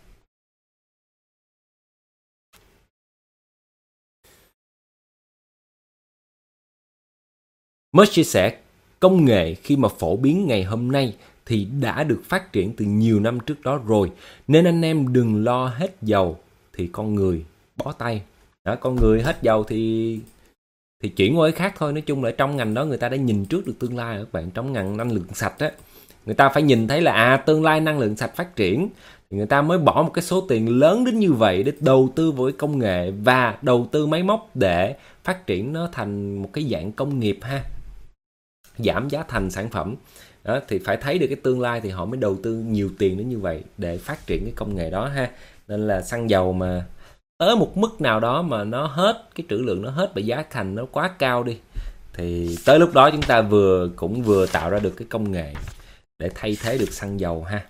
Speaker 1: Mới chia sẻ, công nghệ khi mà phổ biến ngày hôm nay thì đã được phát triển từ nhiều năm trước đó rồi. Nên anh em đừng lo hết dầu thì con người bó tay. Đó, con người hết dầu thì chuyển qua cái khác thôi. Nói chung là trong ngành đó người ta đã nhìn trước được tương lai các bạn. Trong ngành năng lượng sạch á, người ta phải nhìn thấy là tương lai năng lượng sạch phát triển thì người ta mới bỏ một cái số tiền lớn đến như vậy để đầu tư vào cái công nghệ và đầu tư máy móc để phát triển nó thành một cái dạng công nghiệp ha, giảm giá thành sản phẩm. Đó, thì phải thấy được cái tương lai thì họ mới đầu tư nhiều tiền đến như vậy để phát triển cái công nghệ đó ha. Nên là xăng dầu mà tới một mức nào đó mà nó hết, cái trữ lượng nó hết và giá thành nó quá cao đi, thì tới lúc đó chúng ta cũng vừa tạo ra được cái công nghệ để thay thế được xăng dầu ha.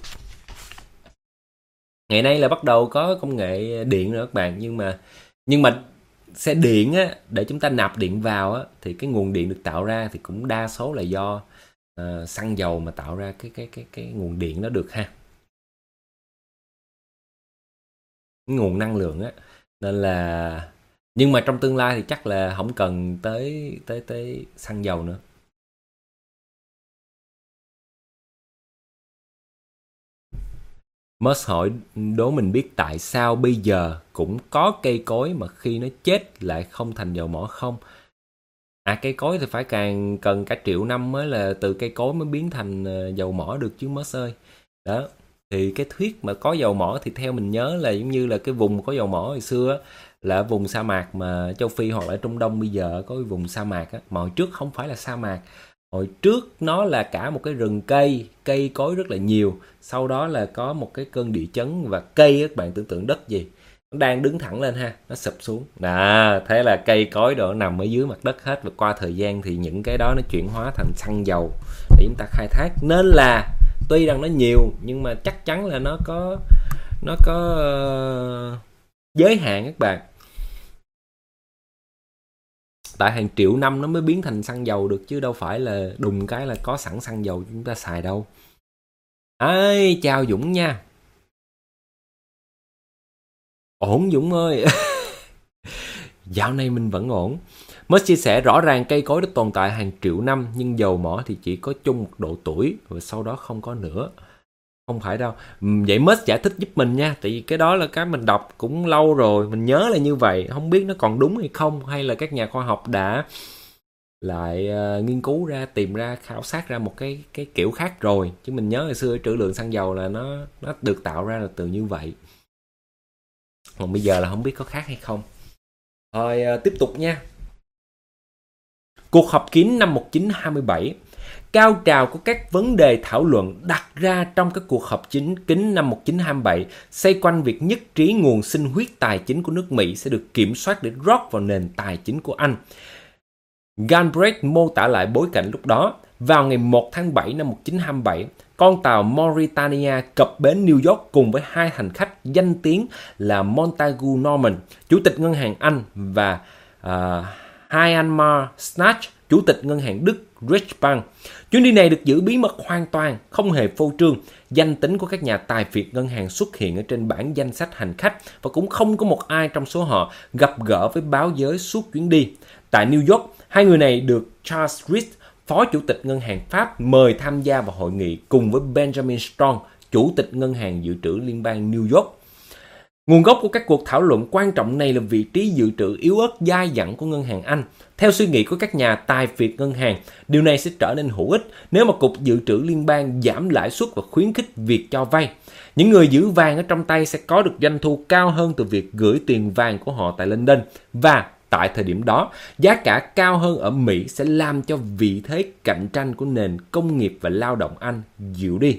Speaker 1: Ngày nay là bắt đầu có công nghệ điện nữa các bạn, nhưng mà xe điện á, để chúng ta nạp điện vào á, thì cái nguồn điện được tạo ra thì cũng đa số là do xăng dầu mà tạo ra cái nguồn điện đó được ha, cái nguồn năng lượng á. Nên là nhưng mà trong tương lai thì chắc là không cần tới xăng dầu nữa. Musk hỏi đố mình biết tại sao bây giờ cũng có cây cối mà khi nó chết lại không thành dầu mỏ không? Cây cối thì phải cần cả triệu năm mới là từ cây cối mới biến thành dầu mỏ được chứ Musk ơi. Đó, thì cái thuyết mà có dầu mỏ thì theo mình nhớ là giống như là cái vùng có dầu mỏ hồi xưa là vùng sa mạc mà châu Phi hoặc là Trung Đông bây giờ có cái vùng sa mạc á, mà hồi trước không phải là sa mạc. Hồi trước nó là cả một cái rừng cây cối rất là nhiều. Sau đó là có một cái cơn địa chấn và cây, các bạn tưởng tượng đất gì? nó đang đứng thẳng lên ha, nó sụp xuống. Đó, thế là cây cối đồ nằm ở dưới mặt đất hết, và qua thời gian thì những cái đó nó chuyển hóa thành xăng dầu để chúng ta khai thác. Nên là tuy rằng nó nhiều nhưng mà chắc chắn là nó có giới hạn các bạn. Tại hàng triệu năm nó mới biến thành xăng dầu được, chứ đâu phải là đùng cái là có sẵn xăng dầu chúng ta xài đâu. Ê, chào Dũng nha. Ổn Dũng ơi. Dạo này mình vẫn ổn. Mới chia sẻ rõ ràng cây cối đã tồn tại hàng triệu năm, nhưng dầu mỏ thì chỉ có chung một độ tuổi và sau đó không có nữa. Không phải đâu. Vậy Mết giải thích giúp mình nha. Tại vì cái đó là cái mình đọc cũng lâu rồi, mình nhớ là như vậy. Không biết nó còn đúng hay không, hay là các nhà khoa học đã lại nghiên cứu ra, tìm ra, khảo sát ra một cái kiểu khác rồi. Chứ mình nhớ hồi xưa trữ lượng xăng dầu là nó được tạo ra là từ như vậy. Còn bây giờ là không biết có khác hay không. Rồi tiếp tục nha. Cuộc họp kín năm 1927. Cao trào của các vấn đề thảo luận đặt ra trong các cuộc họp kín năm 1927 xoay quanh việc nhất trí nguồn sinh huyết tài chính của nước Mỹ sẽ được kiểm soát để rót vào nền tài chính của Anh. Galbraith mô tả lại bối cảnh lúc đó. Vào ngày 1 tháng 7 năm 1927, con tàu Mauritania cập bến New York cùng với hai hành khách danh tiếng là Montagu Norman, chủ tịch ngân hàng Anh, và Hjalmar Snach, chủ tịch ngân hàng Đức Reichsbank. Chuyến đi này được giữ bí mật hoàn toàn, không hề phô trương. Danh tính của các nhà tài phiệt ngân hàng xuất hiện ở trên bảng danh sách hành khách và cũng không có một ai trong số họ gặp gỡ với báo giới suốt chuyến đi. Tại New York, hai người này được Charles Reed, phó chủ tịch ngân hàng Pháp, mời tham gia vào hội nghị cùng với Benjamin Strong, chủ tịch ngân hàng dự trữ liên bang New York. Nguồn gốc của các cuộc thảo luận quan trọng này là vị trí dự trữ yếu ớt dai dẳng của ngân hàng Anh. Theo suy nghĩ của các nhà tài phiệt ngân hàng, điều này sẽ trở nên hữu ích nếu mà Cục Dự trữ Liên bang giảm lãi suất và khuyến khích việc cho vay. Những người giữ vàng ở trong tay sẽ có được doanh thu cao hơn từ việc gửi tiền vàng của họ tại London, và tại thời điểm đó, giá cả cao hơn ở Mỹ sẽ làm cho vị thế cạnh tranh của nền công nghiệp và lao động Anh dịu đi.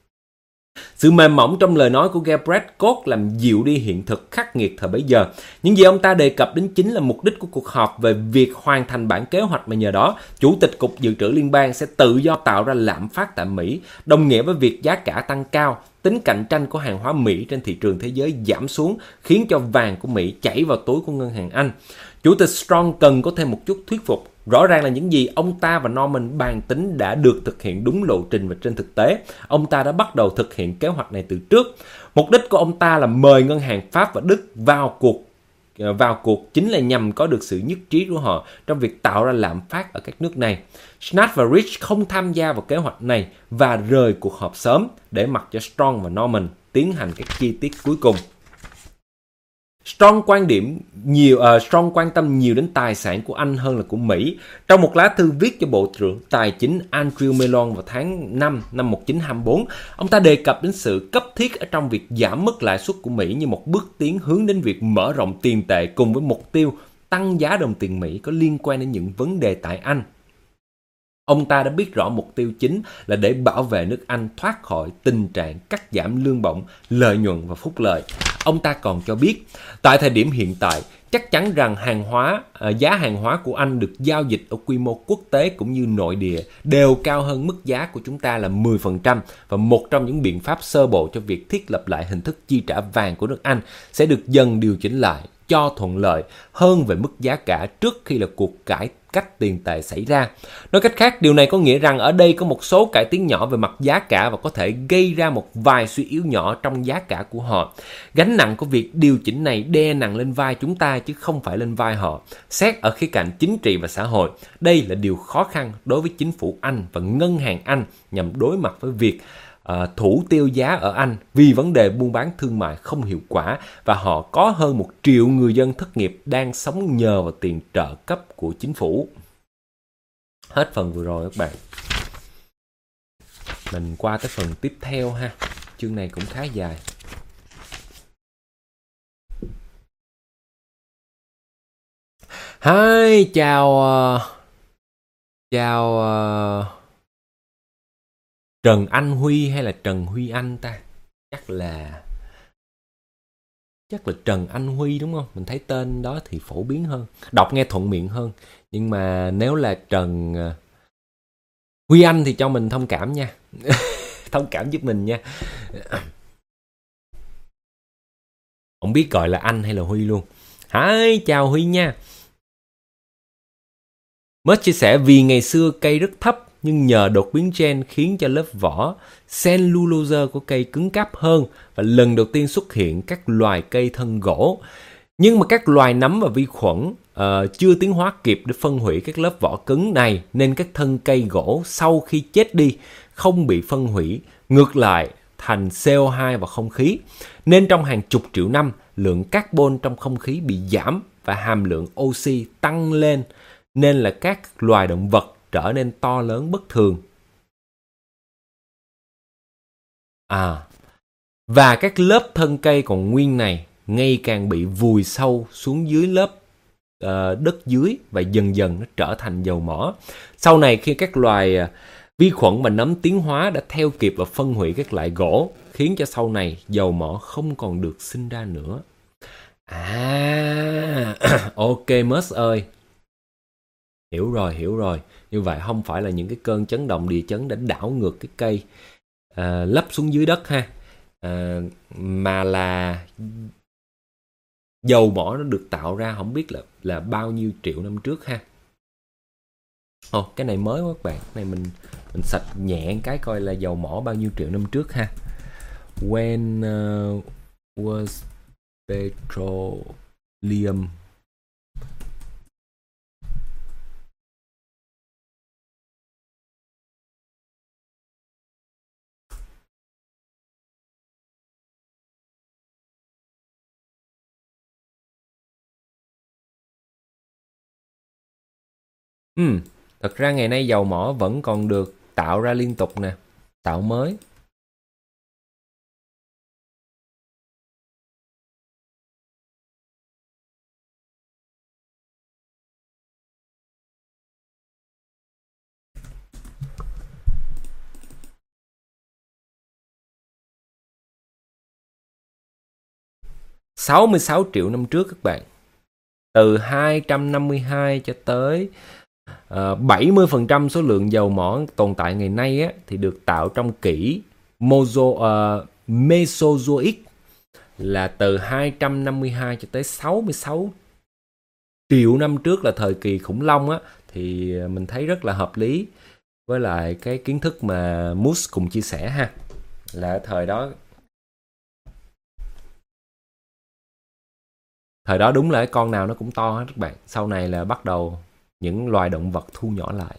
Speaker 1: Sự mềm mỏng trong lời nói của Galbraith cốt làm dịu đi hiện thực khắc nghiệt thời bấy giờ. Những gì ông ta đề cập đến chính là mục đích của cuộc họp về việc hoàn thành bản kế hoạch mà nhờ đó, Chủ tịch Cục Dự trữ Liên bang sẽ tự do tạo ra lạm phát tại Mỹ, đồng nghĩa với việc giá cả tăng cao, tính cạnh tranh của hàng hóa Mỹ trên thị trường thế giới giảm xuống, khiến cho vàng của Mỹ chảy vào túi của ngân hàng Anh. Chủ tịch Strong cần có thêm một chút thuyết phục. Rõ ràng là những gì ông ta và Norman bàn tính đã được thực hiện đúng lộ trình, và trên thực tế, ông ta đã bắt đầu thực hiện kế hoạch này từ trước. Mục đích của ông ta là mời ngân hàng Pháp và Đức vào cuộc chính là nhằm có được sự nhất trí của họ trong việc tạo ra lạm phát ở các nước này. Snach và Rich không tham gia vào kế hoạch này và rời cuộc họp sớm để mặc cho Strong và Norman tiến hành các chi tiết cuối cùng. Strong quan tâm nhiều đến tài sản của Anh hơn là của Mỹ. Trong một lá thư viết cho Bộ trưởng Tài chính Andrew Mellon vào tháng 5 năm 1924, ông ta đề cập đến sự cấp thiết ở trong việc giảm mức lãi suất của Mỹ như một bước tiến hướng đến việc mở rộng tiền tệ cùng với mục tiêu tăng giá đồng tiền Mỹ có liên quan đến những vấn đề tại Anh. Ông ta đã biết rõ mục tiêu chính là để bảo vệ nước Anh thoát khỏi tình trạng cắt giảm lương bổng, lợi nhuận và phúc lợi. Ông ta còn cho biết, tại thời điểm hiện tại, chắc chắn rằng giá hàng hóa của Anh được giao dịch ở quy mô quốc tế cũng như nội địa đều cao hơn mức giá của chúng ta là 10%, và một trong những biện pháp sơ bộ cho việc thiết lập lại hình thức chi trả vàng của nước Anh sẽ được dần điều chỉnh lại cho thuận lợi hơn về mức giá cả trước khi là cuộc cải cách tiền tệ xảy ra. Nói cách khác, điều này có nghĩa rằng ở đây có một số cải tiến nhỏ về mặt giá cả và có thể gây ra một vài suy yếu nhỏ trong giá cả của họ. Gánh nặng của việc điều chỉnh này đè nặng lên vai chúng ta chứ không phải lên vai họ. Xét ở khía cạnh chính trị và xã hội, đây là điều khó khăn đối với chính phủ Anh và ngân hàng Anh nhằm đối mặt với việc thủ tiêu giá ở Anh vì vấn đề buôn bán thương mại không hiệu quả, và họ có hơn 1 triệu người dân thất nghiệp đang sống nhờ vào tiền trợ cấp của chính phủ. Hết phần vừa rồi các bạn. Mình qua tới phần tiếp theo ha. Chương này cũng khá dài. Hi, chào Trần Anh Huy hay là Trần Huy Anh ta? Chắc là chắc là Trần Anh Huy đúng không? Mình thấy tên đó thì phổ biến hơn, đọc nghe thuận miệng hơn. Nhưng mà nếu là Trần Huy Anh thì cho mình thông cảm nha. Thông cảm giúp mình nha. Không biết gọi là anh hay là Huy luôn. Hi, chào Huy nha. Mới chia sẻ vì ngày xưa cây rất thấp nhưng nhờ đột biến gen khiến cho lớp vỏ cellulose của cây cứng cáp hơn và lần đầu tiên xuất hiện các loài cây thân gỗ. Nhưng mà các loài nấm và vi khuẩn chưa tiến hóa kịp để phân hủy các lớp vỏ cứng này nên các thân cây gỗ sau khi chết đi không bị phân hủy, ngược lại thành CO2 và không khí. Nên trong hàng chục triệu năm, lượng carbon trong không khí bị giảm và hàm lượng oxy tăng lên, nên là các loài động vật trở nên to lớn bất thường. Và các lớp thân cây còn nguyên này ngày càng bị vùi sâu xuống dưới lớp đất dưới và dần dần nó trở thành dầu mỏ. Sau này khi các loài vi khuẩn và nấm tiến hóa đã theo kịp và phân hủy các loại gỗ, khiến cho sau này dầu mỏ không còn được sinh ra nữa. Ok Mớs ơi. Hiểu rồi. Như vậy không phải là những cái cơn chấn động địa chấn đã đảo ngược cái cây lấp xuống dưới đất ha, mà là dầu mỏ nó được tạo ra không biết là bao nhiêu triệu năm trước ha. Cái này mới quá các bạn. Cái này mình sạch nhẹ cái coi là dầu mỏ bao nhiêu triệu năm trước ha. When was petroleum Thật ra ngày nay dầu mỏ vẫn còn được tạo ra liên tục nè, tạo mới. $66 triệu năm trước các bạn. Từ 252 cho tới 70% số lượng dầu mỏ tồn tại ngày nay á, thì được tạo trong kỷ Mesozoic, là từ 252 cho tới 66 triệu năm trước là thời kỳ khủng long á, thì mình thấy rất là hợp lý với lại cái kiến thức mà Mus cùng chia sẻ ha. Là thời đó đúng là con nào nó cũng to hết các bạn. Sau này là bắt đầu những loài động vật thu nhỏ lại.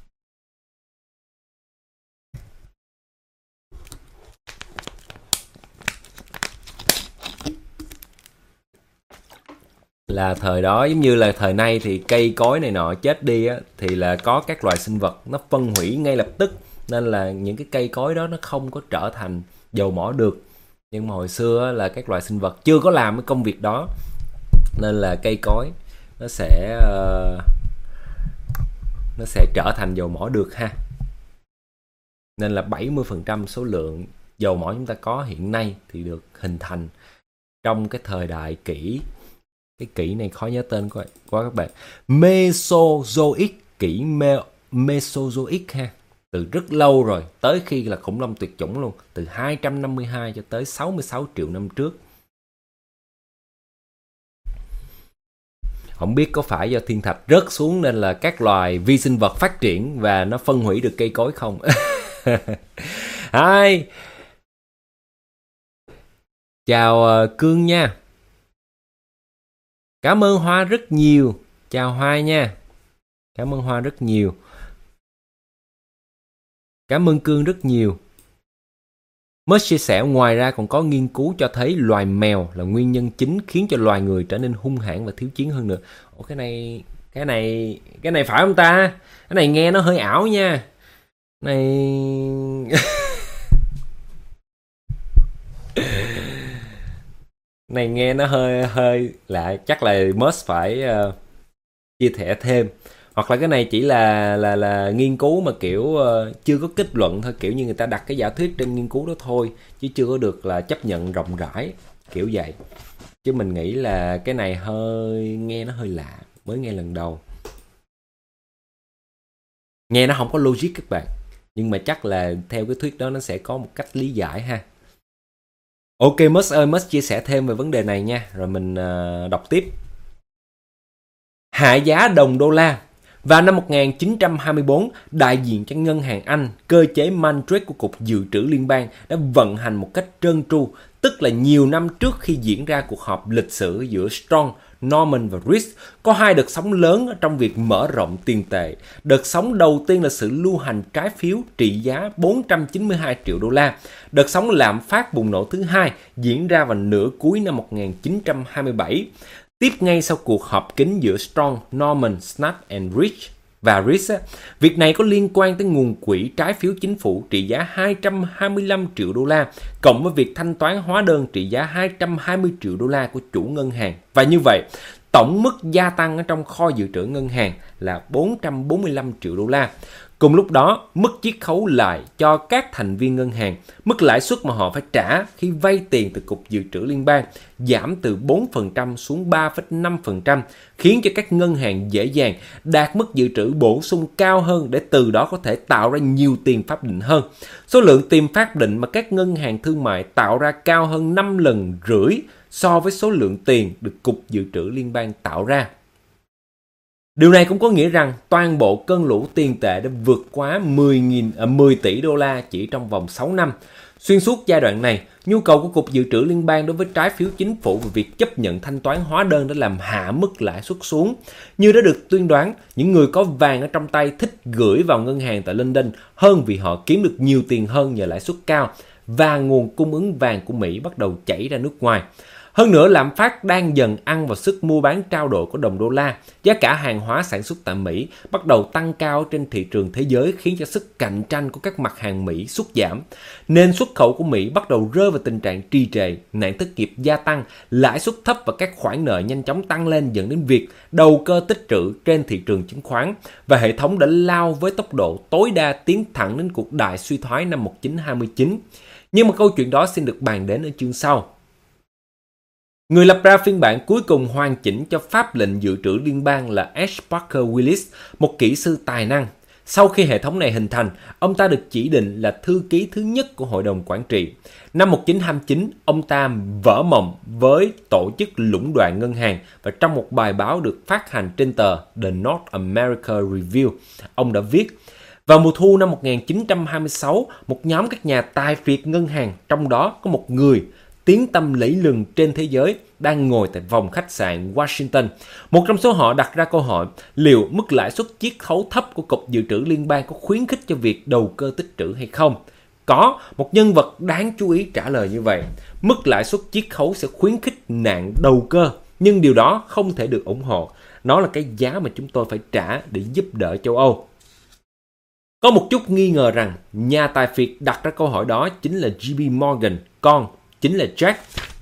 Speaker 1: Là thời đó giống như là thời nay thì cây cối này nọ chết đi á, thì là có các loài sinh vật nó phân hủy ngay lập tức, nên là những cái cây cối đó nó không có trở thành dầu mỏ được. Nhưng mà hồi xưa á, là các loài sinh vật chưa có làm cái công việc đó, nên là cây cối nó sẽ trở thành dầu mỏ được ha. Nên là 70% số lượng dầu mỏ chúng ta có hiện nay thì được hình thành trong cái thời đại kỷ. Cái kỷ này khó nhớ tên quá các bạn. Mesozoic, kỷ Mesozoic ha. Từ rất lâu rồi, tới khi là khủng long tuyệt chủng luôn. Từ 252 cho tới 66 triệu năm trước. Không biết có phải do thiên thạch rớt xuống nên là các loài vi sinh vật phát triển và nó phân hủy được cây cối không? Hi. Chào Cương nha. Cảm ơn Hoa rất nhiều. Chào Hoa nha. Cảm ơn Hoa rất nhiều. Cảm ơn Cương rất nhiều. Mới chia sẻ ngoài ra còn có nghiên cứu cho thấy loài mèo là nguyên nhân chính khiến cho loài người trở nên hung hãn và thiếu chiến hơn nữa. Ủa cái này phải không ta? Cái này nghe nó hơi ảo nha. Này này nghe nó hơi lạ, chắc là Musk phải chia sẻ thêm. Hoặc là cái này chỉ là nghiên cứu mà kiểu chưa có kết luận thôi, kiểu như người ta đặt cái giả thuyết trên nghiên cứu đó thôi, chứ chưa có được là chấp nhận rộng rãi, kiểu vậy. chứ mình nghĩ là cái này nghe nó hơi lạ, mới nghe lần đầu. Nghe nó không có logic các bạn, nhưng mà chắc là theo cái thuyết đó nó sẽ có một cách lý giải ha. Ok Musk ơi, Musk chia sẻ thêm về vấn đề này nha, rồi mình đọc tiếp. Hạ giá đồng đô la. Vào năm 1924, đại diện cho ngân hàng Anh, cơ chế Mandrake của Cục Dự trữ Liên bang đã vận hành một cách trơn tru, tức là nhiều năm trước khi diễn ra cuộc họp lịch sử giữa Strong, Norman và Rees, có hai đợt sóng lớn trong việc mở rộng tiền tệ. Đợt sóng đầu tiên là sự lưu hành trái phiếu trị giá 492 triệu đô la. Đợt sóng lạm phát bùng nổ thứ hai diễn ra vào nửa cuối năm 1927. Tiếp ngay sau cuộc họp kín giữa Strong, Norman, Snap and Rees, việc này có liên quan tới nguồn quỹ trái phiếu chính phủ trị giá 225 triệu đô la, cộng với việc thanh toán hóa đơn trị giá 220 triệu đô la của chủ ngân hàng. Và như vậy, tổng mức gia tăng ở trong kho dự trữ ngân hàng là 445 triệu đô la. Cùng lúc đó, mức chiết khấu lại cho các thành viên ngân hàng, mức lãi suất mà họ phải trả khi vay tiền từ Cục Dự trữ Liên bang giảm từ 4% xuống 3,5%, khiến cho các ngân hàng dễ dàng đạt mức dự trữ bổ sung cao hơn để từ đó có thể tạo ra nhiều tiền pháp định hơn. Số lượng tiền pháp định mà các ngân hàng thương mại tạo ra cao hơn 5 lần rưỡi so với số lượng tiền được Cục Dự trữ Liên bang tạo ra. Điều này cũng có nghĩa rằng toàn bộ cơn lũ tiền tệ đã vượt quá 10 tỷ đô la chỉ trong vòng 6 năm. Xuyên suốt giai đoạn này, nhu cầu của Cục Dự trữ Liên bang đối với trái phiếu chính phủ và việc chấp nhận thanh toán hóa đơn đã làm hạ mức lãi suất xuống. Như đã được tuyên đoán, những người có vàng ở trong tay thích gửi vào ngân hàng tại London hơn vì họ kiếm được nhiều tiền hơn nhờ lãi suất cao và nguồn cung ứng vàng của Mỹ bắt đầu chảy ra nước ngoài. Hơn nữa, lạm phát đang dần ăn vào sức mua bán trao đổi của đồng đô la. Giá cả hàng hóa sản xuất tại Mỹ bắt đầu tăng cao trên thị trường thế giới, khiến cho sức cạnh tranh của các mặt hàng Mỹ sút giảm. Nên xuất khẩu của Mỹ bắt đầu rơi vào tình trạng trì trệ, nạn thất nghiệp gia tăng, lãi suất thấp và các khoản nợ nhanh chóng tăng lên, dẫn đến việc đầu cơ tích trữ trên thị trường chứng khoán. Và hệ thống đã lao với tốc độ tối đa tiến thẳng đến cuộc đại suy thoái năm 1929. Nhưng mà câu chuyện đó xin được bàn đến ở chương sau. Người lập ra phiên bản cuối cùng hoàn chỉnh cho pháp lệnh dự trữ liên bang là H. Parker Willis, một kỹ sư tài năng. Sau khi hệ thống này hình thành, ông ta được chỉ định là thư ký thứ nhất của Hội đồng Quản trị. Năm 1929, ông ta vỡ mộng với tổ chức lũng đoạn ngân hàng và trong một bài báo được phát hành trên tờ The North America Review, ông đã viết: vào mùa thu năm 1926, một nhóm các nhà tài phiệt ngân hàng, trong đó có một người tiếng tăm lẫy lừng trên thế giới, đang ngồi tại phòng khách sạn Washington. Một trong số họ đặt ra câu hỏi liệu mức lãi suất chiết khấu thấp của Cục Dự trữ Liên bang có khuyến khích cho việc đầu cơ tích trữ hay không. Có một nhân vật đáng chú ý trả lời như vậy: mức lãi suất chiết khấu sẽ khuyến khích nạn đầu cơ, nhưng điều đó không thể được ủng hộ. Nó là cái giá mà chúng tôi phải trả để giúp đỡ châu Âu. Có một chút nghi ngờ rằng nhà tài phiệt đặt ra câu hỏi đó chính là JP Morgan, chính là Jack,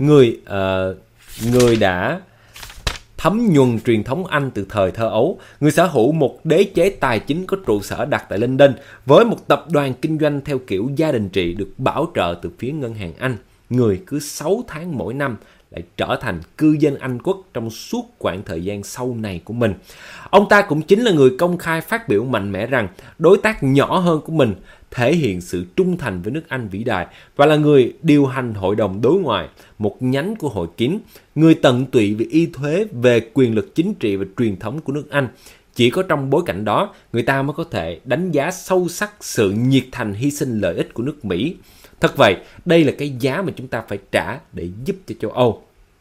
Speaker 1: người đã thấm nhuần truyền thống Anh từ thời thơ ấu, người sở hữu một đế chế tài chính có trụ sở đặt tại London với một tập đoàn kinh doanh theo kiểu gia đình trị được bảo trợ từ phía ngân hàng Anh. Người cứ 6 tháng mỗi năm lại trở thành cư dân Anh quốc trong suốt quãng thời gian sau này của mình. Ông ta cũng chính là người công khai phát biểu mạnh mẽ rằng đối tác nhỏ hơn của mình thể hiện sự trung thành với nước Anh vĩ đại và là người điều hành hội đồng đối ngoại, một nhánh của hội kín, người tận tụy về y thuế, về quyền lực chính trị và truyền thống của nước Anh. Chỉ có trong bối cảnh đó, người ta mới có thể đánh giá sâu sắc sự nhiệt thành hy sinh lợi ích của nước Mỹ. Thật vậy, đây là cái giá mà chúng ta phải trả để giúp cho châu Âu.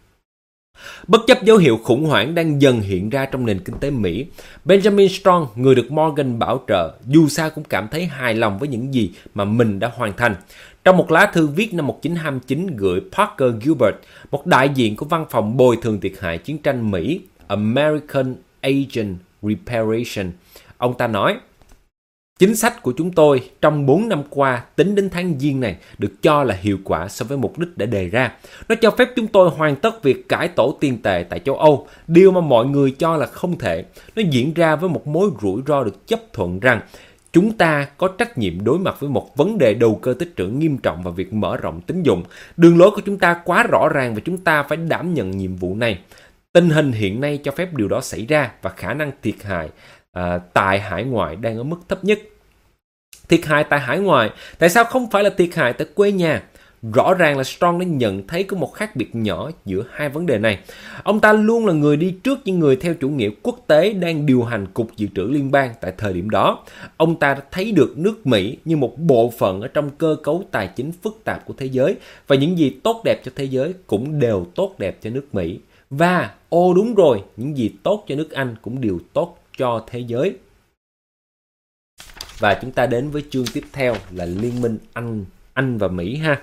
Speaker 1: Bất chấp dấu hiệu khủng hoảng đang dần hiện ra trong nền kinh tế Mỹ, Benjamin Strong, người được Morgan bảo trợ, dù sao cũng cảm thấy hài lòng với những gì mà mình đã hoàn thành. Trong một lá thư viết năm 1929 gửi Parker Gilbert, một đại diện của văn phòng bồi thường thiệt hại chiến tranh Mỹ, American Agent Reparation, ông ta nói: chính sách của chúng tôi trong 4 năm qua tính đến tháng Giêng này được cho là hiệu quả so với mục đích đã đề ra. Nó cho phép chúng tôi hoàn tất việc cải tổ tiền tệ tại châu Âu, điều mà mọi người cho là không thể. Nó diễn ra với một mối rủi ro được chấp thuận rằng chúng ta có trách nhiệm đối mặt với một vấn đề đầu cơ tích trữ nghiêm trọng và việc mở rộng tín dụng. Đường lối của chúng ta quá rõ ràng và chúng ta phải đảm nhận nhiệm vụ này. Tình hình hiện nay cho phép điều đó xảy ra và khả năng thiệt hại tại hải ngoại đang ở mức thấp nhất. Thiệt hại tại hải ngoại, tại sao không phải là thiệt hại tại quê nhà? Rõ ràng là Strong đã nhận thấy có một khác biệt nhỏ giữa hai vấn đề này. Ông ta luôn là người đi trước những người theo chủ nghĩa quốc tế đang điều hành Cục Dự trữ Liên bang tại thời điểm đó. Ông ta đã thấy được nước Mỹ như một bộ phận ở trong cơ cấu tài chính phức tạp của thế giới, và những gì tốt đẹp cho thế giới cũng đều tốt đẹp cho nước Mỹ. Và, đúng rồi, những gì tốt cho nước Anh cũng đều tốt cho thế giới. Và chúng ta đến với chương tiếp theo là Liên minh Anh và Mỹ ha.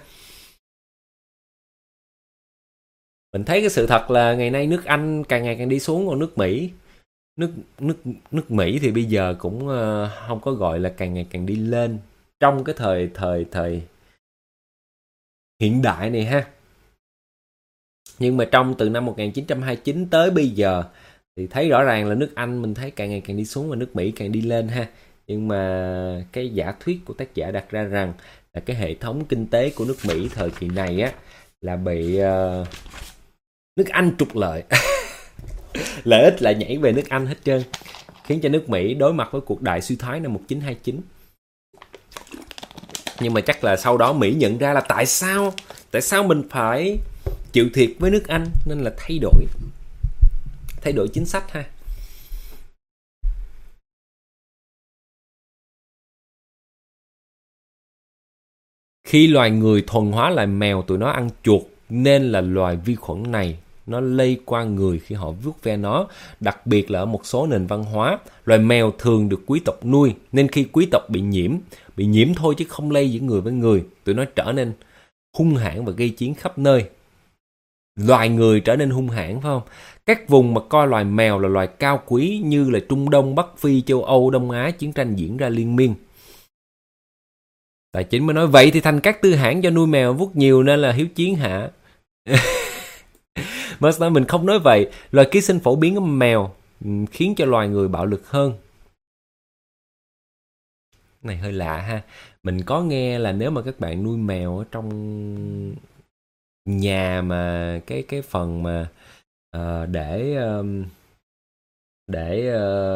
Speaker 1: Mình thấy cái sự thật là ngày nay nước Anh càng ngày càng đi xuống, còn nước Mỹ nước Mỹ thì bây giờ cũng không có gọi là càng ngày càng đi lên trong cái thời hiện đại này ha. Nhưng mà từ năm 1929 tới bây giờ thì thấy rõ ràng là nước Anh mình thấy càng ngày càng đi xuống và nước Mỹ càng đi lên ha. Nhưng mà cái giả thuyết của tác giả đặt ra rằng là cái hệ thống kinh tế của nước Mỹ thời kỳ này á là bị nước Anh trục lợi. Lợi ích lại nhảy về nước Anh hết trơn, khiến cho nước Mỹ đối mặt với cuộc đại suy thoái năm 1929. Nhưng mà chắc là sau đó Mỹ nhận ra là tại sao mình phải chịu thiệt với nước Anh, nên là thay đổi chính sách ha. Khi loài người thuần hóa lại mèo, tụi nó ăn chuột, nên là loài vi khuẩn này nó lây qua người khi họ vuốt ve nó. Đặc biệt là ở một số nền văn hóa, loài mèo thường được quý tộc nuôi, nên khi quý tộc bị nhiễm thôi chứ không lây giữa người với người, tụi nó trở nên hung hãn và gây chiến khắp nơi. Loài người trở nên hung hãn, phải không? Các vùng mà coi loài mèo là loài cao quý như là Trung Đông, Bắc Phi, châu Âu, Đông Á, chiến tranh diễn ra liên miên. Tài chính mới nói vậy thì thành các tư hãng do nuôi mèo vuốt nhiều nên là hiếu chiến hả? Marx nói mình không nói vậy. Loài ký sinh phổ biến của mèo khiến cho loài người bạo lực hơn. Này hơi lạ ha. Mình có nghe là nếu mà các bạn nuôi mèo ở trong nhà mà cái phần mà để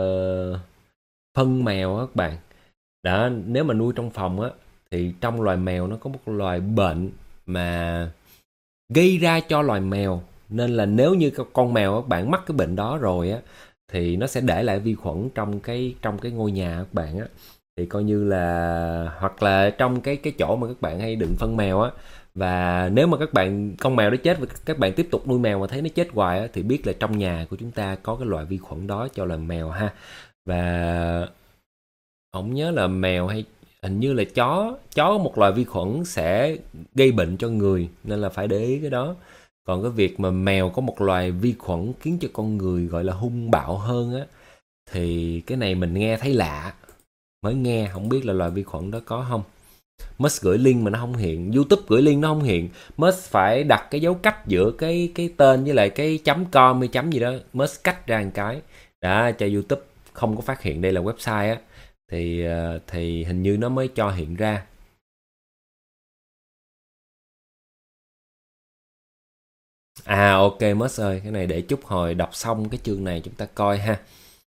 Speaker 1: phân mèo á các bạn. Đó, nếu mà nuôi trong phòng á thì trong loài mèo nó có một loài bệnh mà gây ra cho loài mèo, nên là nếu như con mèo các bạn mắc cái bệnh đó rồi á thì nó sẽ để lại vi khuẩn trong cái ngôi nhà các bạn á, thì coi như là hoặc là trong cái chỗ mà các bạn hay đựng phân mèo á, và nếu mà con mèo đó chết và các bạn tiếp tục nuôi mèo mà thấy nó chết hoài á thì biết là trong nhà của chúng ta có cái loại vi khuẩn đó cho loài mèo ha. Và không nhớ là mèo hay hình như là chó có một loài vi khuẩn sẽ gây bệnh cho người, nên là phải để ý cái đó. Còn cái việc mà mèo có một loài vi khuẩn khiến cho con người gọi là hung bạo hơn á, thì cái này mình nghe thấy lạ, mới nghe không biết là loài vi khuẩn đó có không. Musk gửi link mà nó không hiện, YouTube gửi link nó không hiện. Musk phải đặt cái dấu cách giữa cái tên với lại cái .com hay chấm gì đó, Musk cách ra một cái đã cho YouTube không có phát hiện đây là website á, thì hình như nó mới cho hiện ra. Ok Musk ơi, cái này để chút hồi đọc xong cái chương này chúng ta coi ha.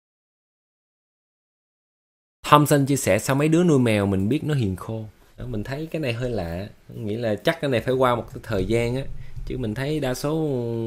Speaker 1: Thompson chia sẻ sao mấy đứa nuôi mèo mình biết nó hiền khô. Đó, mình thấy cái này hơi lạ, nghĩ là chắc cái này phải qua một cái thời gian á, chứ mình thấy đa số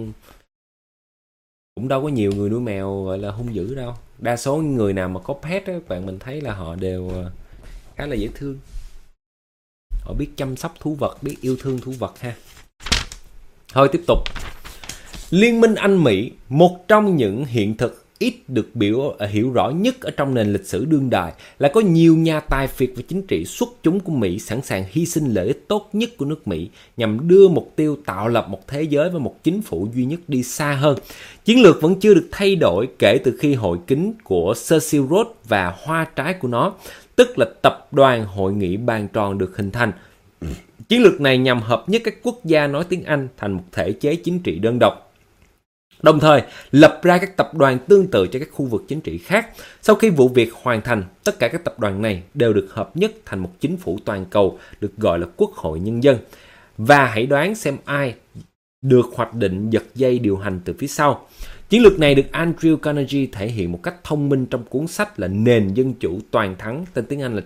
Speaker 1: cũng đâu có nhiều người nuôi mèo gọi là hung dữ đâu. Đa số người nào mà có pet á, bạn mình thấy là họ đều khá là dễ thương. Họ biết chăm sóc thú vật, biết yêu thương thú vật ha. Thôi tiếp tục. Liên minh Anh-Mỹ, một trong những hiện thực ít được hiểu rõ nhất ở trong nền lịch sử đương đại là có nhiều nhà tài phiệt và chính trị xuất chúng của Mỹ sẵn sàng hy sinh lợi ích tốt nhất của nước Mỹ nhằm đưa mục tiêu tạo lập một thế giới và một chính phủ duy nhất đi xa hơn. Chiến lược vẫn chưa được thay đổi kể từ khi hội kính của Cecil Rhodes và hoa trái của nó, tức là tập đoàn hội nghị bàn tròn được hình thành. Chiến lược này nhằm hợp nhất các quốc gia nói tiếng Anh thành một thể chế chính trị đơn độc. đồng thời lập ra các tập đoàn tương tự cho các khu vực chính trị khác. Sau khi vụ việc hoàn thành, tất cả các tập đoàn này đều được hợp nhất thành một chính phủ toàn cầu được gọi là Quốc hội Nhân dân. Và hãy đoán xem ai được hoạch định giật dây điều hành từ phía sau. Chiến lược này được Andrew Carnegie thể hiện một cách thông minh trong cuốn sách là Nền Dân Chủ Toàn Thắng, tên tiếng Anh là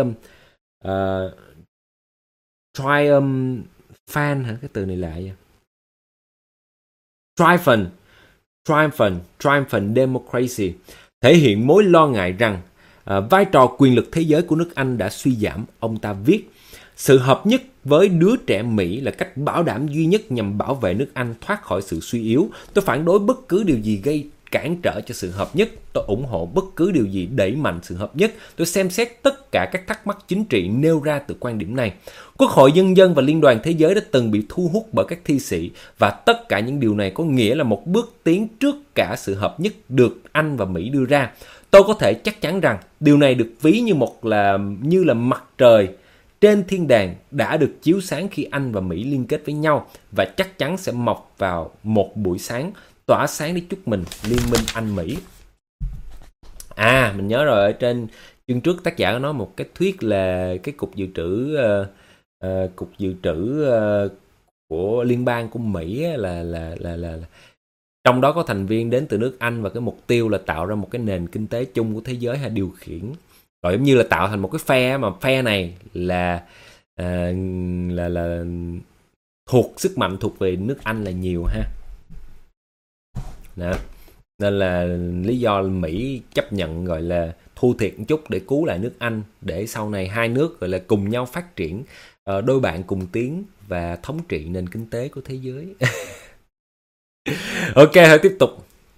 Speaker 1: Triumphant hả? Cái từ này lạ vậy. Triumphant Democracy, thể hiện mối lo ngại rằng vai trò quyền lực thế giới của nước Anh đã suy giảm. Ông ta viết, sự hợp nhất với đứa trẻ Mỹ là cách bảo đảm duy nhất nhằm bảo vệ nước Anh thoát khỏi sự suy yếu. Tôi phản đối bất cứ điều gì gây cản trở cho sự hợp nhất. Tôi ủng hộ bất cứ điều gì đẩy mạnh sự hợp nhất. Tôi xem xét tất cả các thắc mắc chính trị nêu ra từ quan điểm này. Quốc hội Nhân dân và Liên đoàn Thế giới đã từng bị thu hút bởi các thi sĩ, và tất cả những điều này có nghĩa là một bước tiến trước cả sự hợp nhất được Anh và Mỹ đưa ra. Tôi có thể chắc chắn rằng điều này được ví như là mặt trời trên thiên đàng đã được chiếu sáng khi Anh và Mỹ liên kết với nhau, và chắc chắn sẽ mọc vào một buổi sáng, tỏa sáng để chúc mừng liên minh Anh-Mỹ. Mình nhớ rồi, ở trên chương trước tác giả có nói một cái thuyết là cái cục dự trữ của liên bang của Mỹ là trong đó có thành viên đến từ nước Anh, và cái mục tiêu là tạo ra một cái nền kinh tế chung của thế giới hay điều khiển. Rồi giống như là tạo thành một cái phe, mà phe này là thuộc sức mạnh thuộc về nước Anh là nhiều ha. Đó. Nên là lý do Mỹ chấp nhận gọi là thua thiệt một chút để cứu lại nước Anh, để sau này hai nước gọi là cùng nhau phát triển, đôi bạn cùng tiến và thống trị nền kinh tế của thế giới. Ok, thôi tiếp tục.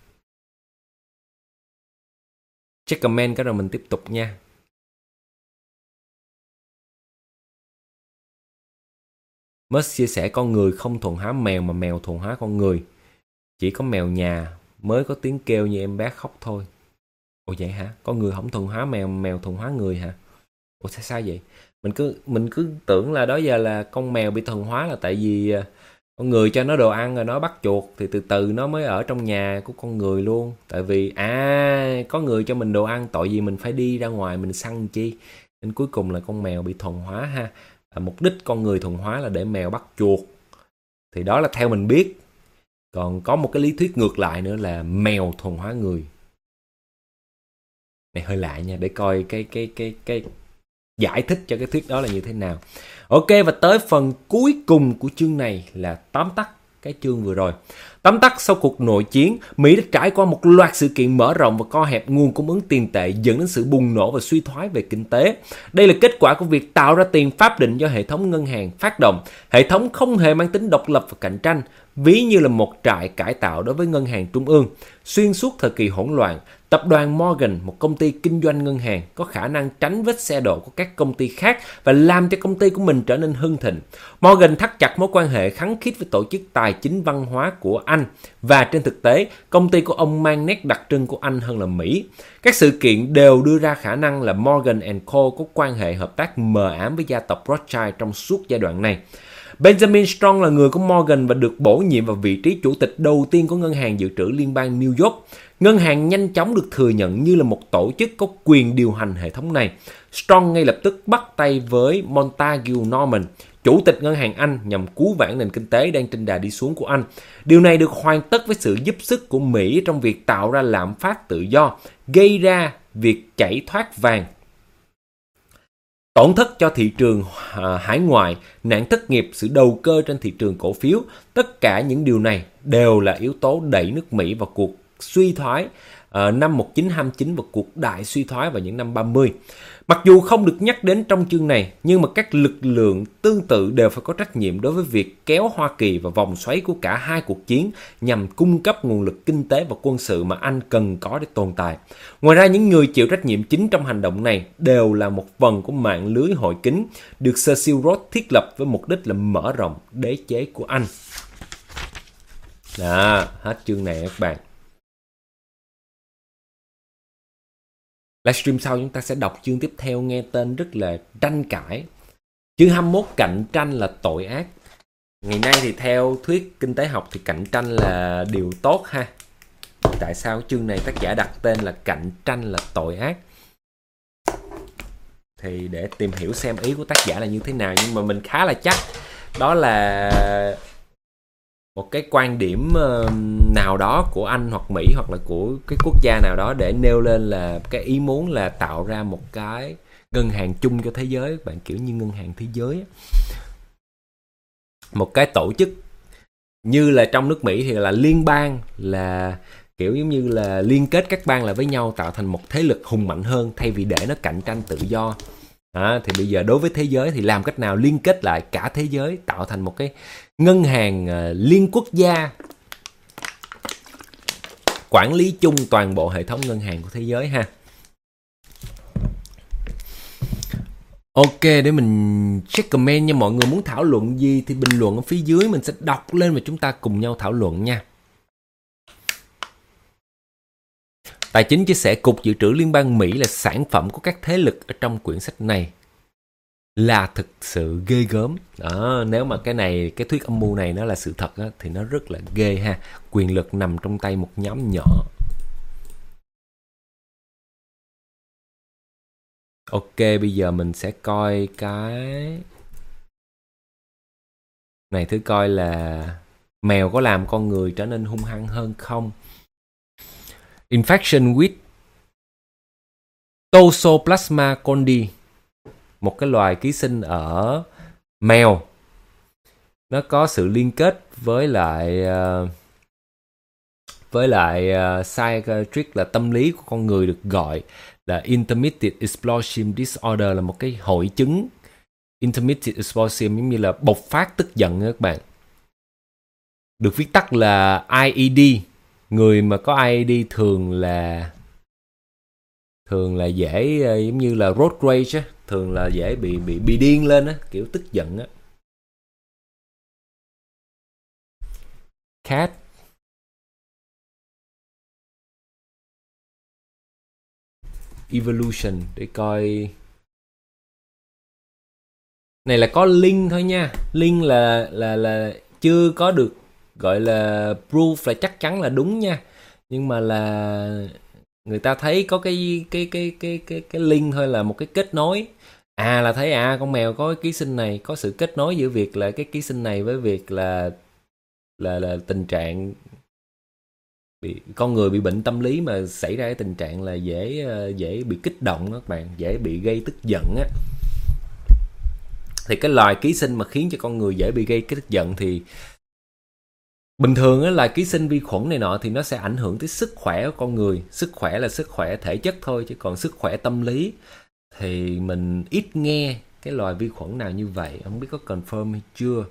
Speaker 1: Check comment cái rồi mình tiếp tục nha. Musk chia sẻ con người không thuần hóa mèo mà mèo thuần hóa con người. Chỉ có mèo nhà mới có tiếng kêu như em bé khóc thôi. Ồ vậy hả? Con người không thuần hóa mèo, mèo thuần hóa người hả? Ồ sao vậy? Mình cứ tưởng là đó giờ là con mèo bị thuần hóa là tại vì con người cho nó đồ ăn rồi nó bắt chuột, thì từ từ nó mới ở trong nhà của con người luôn. Tại vì có người cho mình đồ ăn, tội gì mình phải đi ra ngoài mình săn chi. Nên cuối cùng là con mèo bị thuần hóa ha. Mục đích con người thuần hóa là để mèo bắt chuột. Thì đó là theo mình biết. Còn có một cái lý thuyết ngược lại nữa là mèo thuần hóa người. Này hơi lạ nha, để coi cái giải thích cho cái thuyết đó là như thế nào. Ok, và tới phần cuối cùng của chương này là tóm tắt cái chương vừa rồi. Tóm tắt, sau cuộc nội chiến, Mỹ đã trải qua một loạt sự kiện mở rộng và co hẹp nguồn cung ứng tiền tệ, dẫn đến sự bùng nổ và suy thoái về kinh tế. Đây là kết quả của việc tạo ra tiền pháp định do hệ thống ngân hàng phát động. Hệ thống không hề mang tính độc lập và cạnh tranh, ví như là một trại cải tạo đối với ngân hàng trung ương. Xuyên suốt thời kỳ hỗn loạn, tập đoàn Morgan, một công ty kinh doanh ngân hàng, có khả năng tránh vết xe đổ của các công ty khác và làm cho công ty của mình trở nên hưng thịnh. Morgan thắt chặt mối quan hệ khăng khít với tổ chức tài chính văn hóa của Anh, và trên thực tế, công ty của ông mang nét đặc trưng của Anh hơn là Mỹ. Các sự kiện đều đưa ra khả năng là Morgan & Co. Có quan hệ hợp tác mờ ám với gia tộc Rothschild trong suốt giai đoạn này. Benjamin Strong là người của Morgan và được bổ nhiệm vào vị trí chủ tịch đầu tiên của Ngân hàng Dự trữ Liên bang New York. Ngân hàng nhanh chóng được thừa nhận như là một tổ chức có quyền điều hành hệ thống này. Strong ngay lập tức bắt tay với Montague Norman, chủ tịch Ngân hàng Anh, nhằm cứu vãn nền kinh tế đang trên đà đi xuống của Anh. Điều này được hoàn tất với sự giúp sức của Mỹ trong việc tạo ra lạm phát tự do, gây ra việc chảy thoát vàng, tổn thất cho thị trường hải ngoại, nạn thất nghiệp, sự đầu cơ trên thị trường cổ phiếu. Tất cả những điều này đều là yếu tố đẩy nước Mỹ vào cuộc suy thoái năm 1929 và cuộc đại suy thoái vào những năm 30. Mặc dù không được nhắc đến trong chương này, nhưng mà các lực lượng tương tự đều phải có trách nhiệm đối với việc kéo Hoa Kỳ vào vòng xoáy của cả hai cuộc chiến nhằm cung cấp nguồn lực kinh tế và quân sự mà Anh cần có để tồn tại. Ngoài ra, những người chịu trách nhiệm chính trong hành động này đều là một phần của mạng lưới hội kính được Cecil Rhodes thiết lập với mục đích là mở rộng đế chế của Anh. Đó, hết chương này các bạn. Livestream sau chúng ta sẽ đọc chương tiếp theo, nghe tên rất là tranh cãi. Chương 21, cạnh tranh là tội ác. Ngày nay thì theo thuyết kinh tế học thì cạnh tranh là điều tốt ha. Tại sao chương này tác giả đặt tên là cạnh tranh là tội ác? Thì để tìm hiểu xem ý của tác giả là như thế nào, nhưng mà mình khá là chắc đó là một cái quan điểm nào đó của Anh hoặc Mỹ hoặc là của cái quốc gia nào đó để nêu lên là cái ý muốn là tạo ra một cái ngân hàng chung cho thế giới, bạn, kiểu như ngân hàng thế giới. Một cái tổ chức như là trong nước Mỹ thì là liên bang, là kiểu giống như là liên kết các bang lại với nhau tạo thành một thế lực hùng mạnh hơn thay vì để nó cạnh tranh tự do. Thì bây giờ đối với thế giới thì làm cách nào liên kết lại cả thế giới tạo thành một cái ngân hàng liên quốc gia quản lý chung toàn bộ hệ thống ngân hàng của thế giới ha. Ok, để mình check comment nha. Mọi người muốn thảo luận gì thì bình luận ở phía dưới, mình sẽ đọc lên và chúng ta cùng nhau thảo luận nha. Tài chính chia sẻ Cục Dự trữ Liên bang Mỹ là sản phẩm của các thế lực ở trong quyển sách này là thực sự ghê gớm. Nếu mà cái thuyết âm mưu này nó là sự thật á, thì nó rất là ghê ha. Quyền lực nằm trong tay một nhóm nhỏ. Ok, bây giờ mình sẽ coi cái này, thử coi là mèo có làm con người trở nên hung hăng hơn không. Infection with Toxoplasma gondii, một cái loài ký sinh ở mèo, nó có sự liên kết với lại psychiatric là tâm lý của con người, được gọi là intermittent explosive disorder, là một cái hội chứng intermittent explosive, giống như là bộc phát tức giận các bạn, được viết tắt là IED. Người mà có IED thường là dễ giống như là road rage á, thường là dễ bị điên lên á, kiểu tức giận á. Cat Evolution để coi. Này là có link thôi nha. Link là chưa có được gọi là proof là chắc chắn là đúng nha. Nhưng mà là người ta thấy có cái link thôi, là một cái kết nối. Là thấy con mèo có cái ký sinh này, có sự kết nối giữa việc là cái ký sinh này với việc là tình trạng con người bị bệnh tâm lý, mà xảy ra cái tình trạng là dễ bị kích động các bạn, dễ bị gây tức giận á. Thì cái loài ký sinh mà khiến cho con người dễ bị gây cái tức giận thì bình thường á, là ký sinh vi khuẩn này nọ thì nó sẽ ảnh hưởng tới sức khỏe của con người. Sức khỏe là sức khỏe thể chất thôi, chứ còn sức khỏe tâm lý thì mình ít nghe cái loài vi khuẩn nào như vậy. Không biết có confirm hay chưa.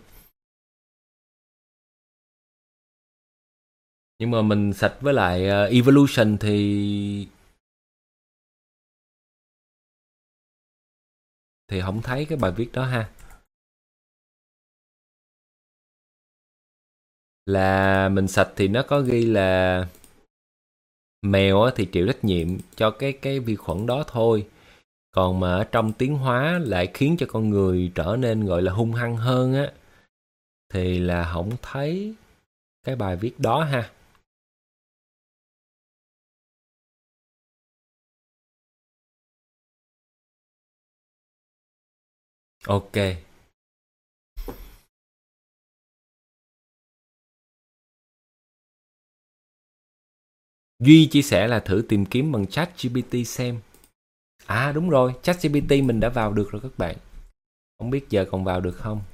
Speaker 1: Nhưng mà mình sạch với lại Evolution thì không thấy cái bài viết đó ha. Là mình sạch thì nó có ghi là mèo thì chịu trách nhiệm cho cái vi khuẩn đó thôi. Còn mà ở trong tiến hóa lại khiến cho con người trở nên gọi là hung hăng hơn á, thì là không thấy cái bài viết đó ha. Ok. Duy chia sẻ là thử tìm kiếm bằng ChatGPT xem. Đúng rồi, ChatGPT mình đã vào được rồi các bạn. Không biết giờ còn vào được không.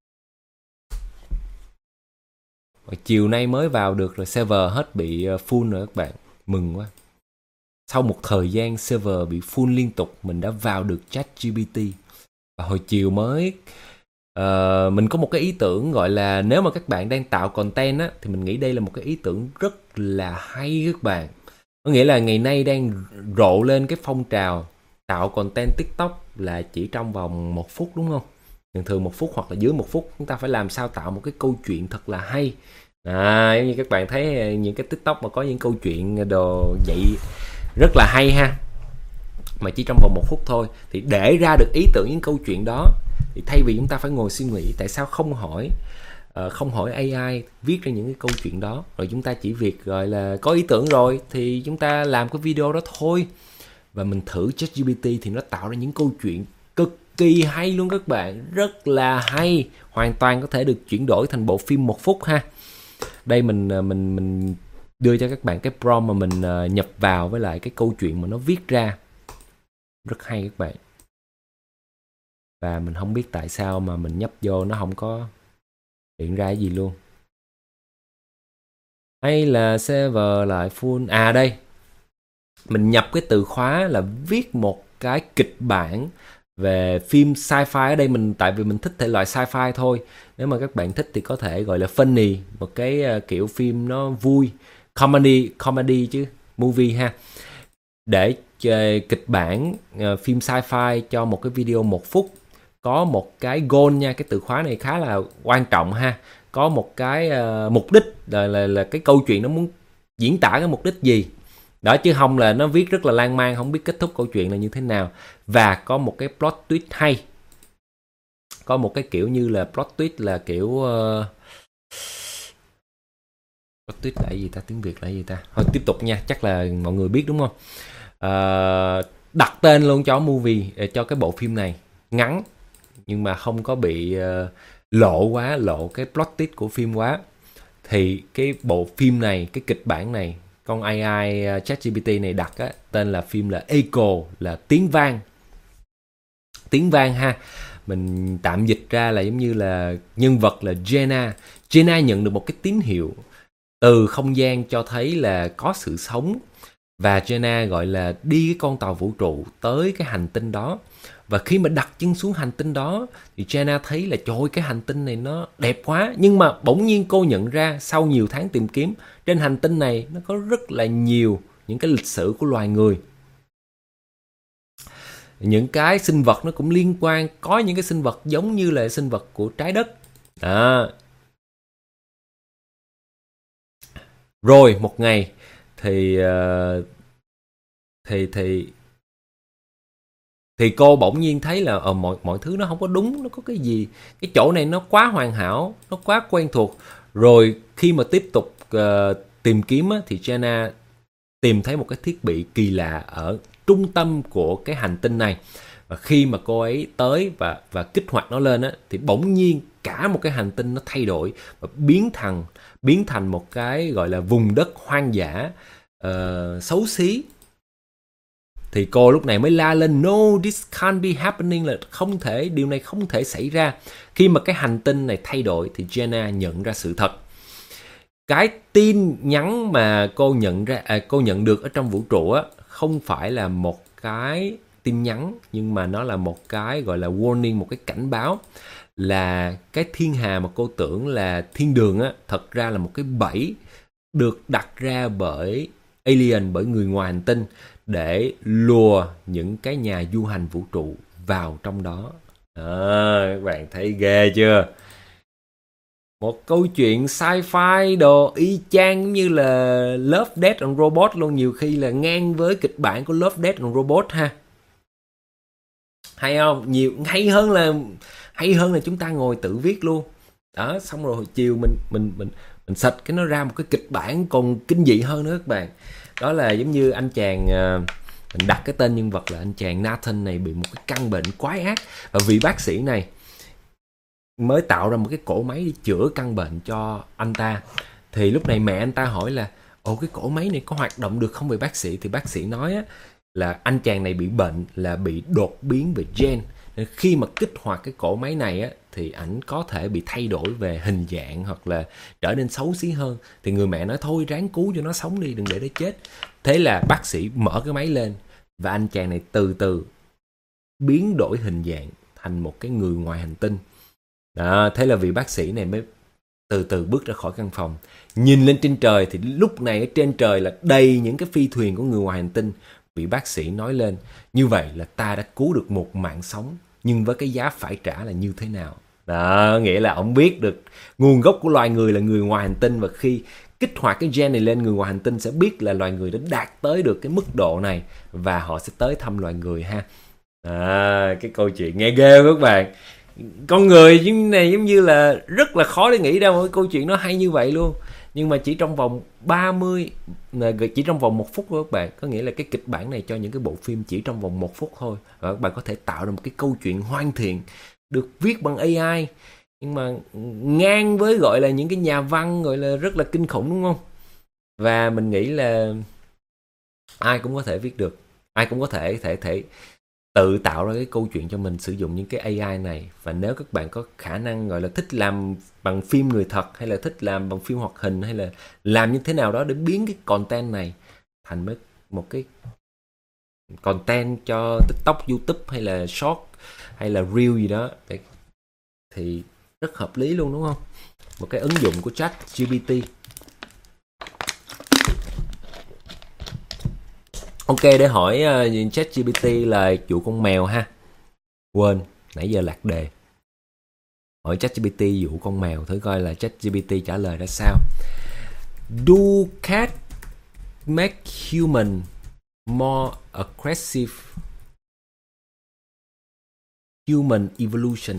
Speaker 1: Chiều nay mới vào được rồi, server hết bị full rồi các bạn. Mừng quá. Sau một thời gian server bị full liên tục, mình đã vào được ChatGPT. Và hồi chiều mới mình có một cái ý tưởng gọi là, nếu mà các bạn đang tạo content á, thì mình nghĩ đây là một cái ý tưởng rất là hay các bạn. Có nghĩa là ngày nay đang rộ lên cái phong trào tạo content TikTok là chỉ trong vòng 1 phút, đúng không? Thường 1 phút hoặc là dưới 1 phút, chúng ta phải làm sao tạo một cái câu chuyện thật là hay. Giống như các bạn thấy những cái TikTok mà có những câu chuyện đồ vậy rất là hay ha, mà chỉ trong vòng 1 phút thôi. Thì để ra được ý tưởng những câu chuyện đó, thì thay vì chúng ta phải ngồi suy nghĩ, tại sao không hỏi không hỏi AI viết ra những cái câu chuyện đó, rồi chúng ta chỉ việc gọi là có ý tưởng rồi thì chúng ta làm cái video đó thôi. Và mình thử ChatGPT thì nó tạo ra những câu chuyện cực kỳ hay luôn các bạn, rất là hay, hoàn toàn có thể được chuyển đổi thành bộ phim 1 phút ha. Đây mình đưa cho các bạn cái prompt mà mình nhập vào với lại cái câu chuyện mà nó viết ra, rất hay các bạn. Và mình không biết tại sao mà mình nhấp vô nó không có hiện ra cái gì luôn. Hay là server lại full. À đây, mình nhập cái từ khóa là viết một cái kịch bản về phim sci-fi. Ở đây tại vì mình thích thể loại sci-fi thôi. Nếu mà các bạn thích thì có thể gọi là funny, một cái kiểu phim nó vui, comedy chứ, movie ha. Để kịch bản phim sci-fi cho một cái video 1 phút, có một cái goal nha, cái từ khóa này khá là quan trọng ha. Có một cái mục đích là cái câu chuyện nó muốn diễn tả cái mục đích gì đó, chứ không là nó viết rất là lan man, không biết kết thúc câu chuyện là như thế nào. Và có một cái plot twist hay, có một cái kiểu như là plot twist là kiểu plot twist là gì ta, tiếng Việt là gì ta, thôi tiếp tục nha, chắc là mọi người biết đúng không. Đặt tên luôn cho movie, cho cái bộ phim này, ngắn nhưng mà không có bị lộ cái plot twist của phim quá. Thì cái bộ phim này, cái kịch bản này, con AI ChatGPT này đặt á, tên là phim là Echo, là tiếng vang ha. Mình tạm dịch ra là giống như là nhân vật là Jenna. Jenna nhận được một cái tín hiệu từ không gian cho thấy là có sự sống, và Jenna gọi là đi cái con tàu vũ trụ tới cái hành tinh đó. Và khi mà đặt chân xuống hành tinh đó thì Jenna thấy là trời ơi, cái hành tinh này nó đẹp quá. Nhưng mà bỗng nhiên cô nhận ra sau nhiều tháng tìm kiếm, trên hành tinh này nó có rất là nhiều những cái lịch sử của loài người. Những cái sinh vật nó cũng liên quan, có những cái sinh vật giống như là sinh vật của trái đất. Rồi một ngày thì cô bỗng nhiên thấy là mọi thứ nó không có đúng, nó có cái gì, cái chỗ này nó quá hoàn hảo, nó quá quen thuộc. Rồi khi mà tiếp tục tìm kiếm á, thì Jenna tìm thấy một cái thiết bị kỳ lạ ở trung tâm của cái hành tinh này. Và khi mà cô ấy tới và kích hoạt nó lên á, thì bỗng nhiên cả một cái hành tinh nó thay đổi và biến thành một cái gọi là vùng đất hoang dã xấu xí. Thì cô lúc này mới la lên no, this can't be happening, là không thể, điều này không thể xảy ra. Khi mà cái hành tinh này thay đổi thì Jenna nhận ra sự thật. Cái tin nhắn mà cô nhận được ở trong vũ trụ á, không phải là một cái tin nhắn, nhưng mà nó là một cái gọi là warning, một cái cảnh báo, là cái thiên hà mà cô tưởng là thiên đường á, thật ra là một cái bẫy được đặt ra bởi alien, bởi người ngoài hành tinh, để lùa những cái nhà du hành vũ trụ vào trong đó. Các bạn thấy ghê chưa? Một câu chuyện sci-fi đồ y chang như là Love, Death and Robot luôn, nhiều khi là ngang với kịch bản của Love, Death and Robot ha. Hay không? Hay hơn là chúng ta ngồi tự viết luôn. Đó, xong rồi hồi chiều mình search cái nó ra một cái kịch bản còn kinh dị hơn nữa các bạn. Đó là giống như anh chàng, mình đặt cái tên nhân vật là anh chàng Nathan này bị một cái căn bệnh quái ác, và vị bác sĩ này mới tạo ra một cái cỗ máy để chữa căn bệnh cho anh ta. Thì lúc này mẹ anh ta hỏi là cái cỗ máy này có hoạt động được không vậy bác sĩ? Thì bác sĩ nói á, là anh chàng này bị bệnh là bị đột biến về gen, nên khi mà kích hoạt cái cỗ máy này á, thì ảnh có thể bị thay đổi về hình dạng hoặc là trở nên xấu xí hơn. Thì người mẹ nói thôi ráng cứu cho nó sống đi, đừng để nó chết. Thế là bác sĩ mở cái máy lên và anh chàng này từ từ biến đổi hình dạng thành một cái người ngoài hành tinh. Đó, thế là vị bác sĩ này mới từ từ bước ra khỏi căn phòng, nhìn lên trên trời, thì lúc này ở trên trời là đầy những cái phi thuyền của người ngoài hành tinh. Vị bác sĩ nói lên, như vậy là ta đã cứu được một mạng sống, nhưng với cái giá phải trả là như thế nào. Đó, nghĩa là ông biết được nguồn gốc của loài người là người ngoài hành tinh, và khi kích hoạt cái gen này lên, người ngoài hành tinh sẽ biết là loài người đã đạt tới được cái mức độ này và họ sẽ tới thăm loài người ha. Cái câu chuyện nghe ghê các bạn. Con người này giống như là rất là khó để nghĩ ra một cái câu chuyện nó hay như vậy luôn. Nhưng mà chỉ trong vòng 30, chỉ trong vòng 1 phút thôi các bạn. Có nghĩa là cái kịch bản này cho những cái bộ phim chỉ trong vòng 1 phút thôi, và các bạn có thể tạo ra một cái câu chuyện hoàn thiện được viết bằng AI, nhưng mà ngang với gọi là những cái nhà văn gọi là rất là kinh khủng, đúng không? Và mình nghĩ là ai cũng có thể viết được, ai cũng có thể tự tạo ra cái câu chuyện cho mình sử dụng những cái AI này. Và nếu các bạn có khả năng gọi là thích làm bằng phim người thật, hay là thích làm bằng phim hoạt hình, hay là làm như thế nào đó để biến cái content này thành một cái content cho TikTok, YouTube hay là short hay là reel gì đó thì rất hợp lý luôn, đúng không? Một cái ứng dụng của ChatGPT. Ok, để hỏi ChatGPT là vụ con mèo ha. Quên, nãy giờ lạc đề. Hỏi ChatGPT vụ con mèo thử coi là ChatGPT trả lời ra sao. Do cats make human more aggressive? Human evolution.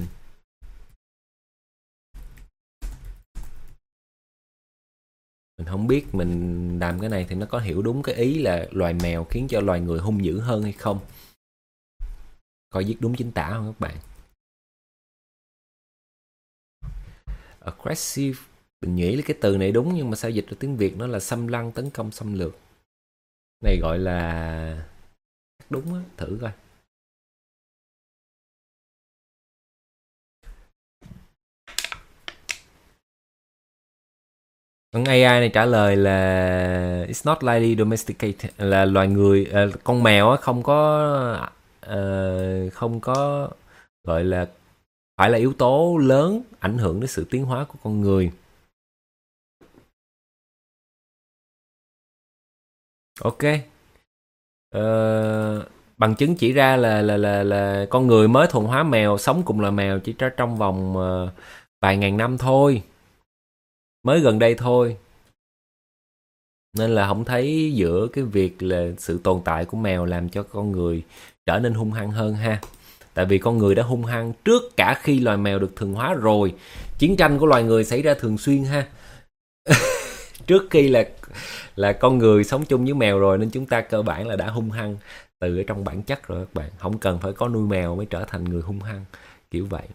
Speaker 1: Mình không biết mình làm cái này thì nó có hiểu đúng cái ý là loài mèo khiến cho loài người hung dữ hơn hay không. Coi viết đúng chính tả không các bạn. Aggressive, mình nghĩ là cái từ này đúng, nhưng mà sao dịch ra tiếng Việt nó là xâm lăng, tấn công, xâm lược. Này gọi là đúng á, thử coi. Con AI này trả lời là it's not likely domesticated, là loài người, con mèo á không có gọi là phải là yếu tố lớn ảnh hưởng đến sự tiến hóa của con người. Ok. Bằng chứng chỉ ra là con người mới thuần hóa mèo, sống cùng là mèo chỉ trong vòng vài ngàn năm thôi, mới gần đây thôi. Nên là không thấy giữa cái việc là sự tồn tại của mèo làm cho con người trở nên hung hăng hơn ha. Tại vì con người đã hung hăng trước cả khi loài mèo được thuần hóa rồi. Chiến tranh của loài người xảy ra thường xuyên ha. Trước khi là con người sống chung với mèo rồi, nên chúng ta cơ bản là đã hung hăng từ ở trong bản chất rồi các bạn. Không cần phải có nuôi mèo mới trở thành người hung hăng, kiểu vậy.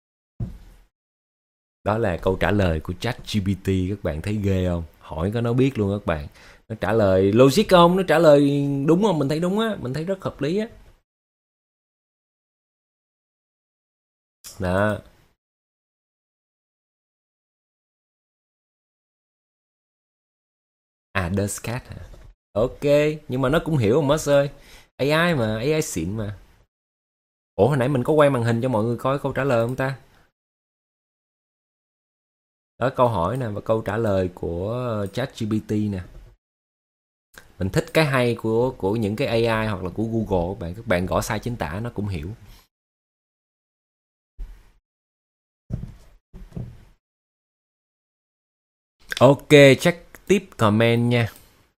Speaker 1: Đó là câu trả lời của ChatGPT, các bạn thấy ghê không? Hỏi có nó biết luôn các bạn. Nó trả lời logic không? Nó trả lời đúng không? Mình thấy đúng á, mình thấy rất hợp lý á. Đó. À, Does Cat hả? Ok, nhưng mà nó cũng hiểu mà Mất ơi. AI mà, AI xịn mà. Ủa, hồi nãy mình có quay màn hình cho mọi người coi câu trả lời không ta? Đó, câu hỏi nè và câu trả lời của ChatGPT nè. Mình thích cái hay của những cái AI hoặc là của Google các bạn gõ sai chính tả nó cũng hiểu. Ok, check tiếp comment nha.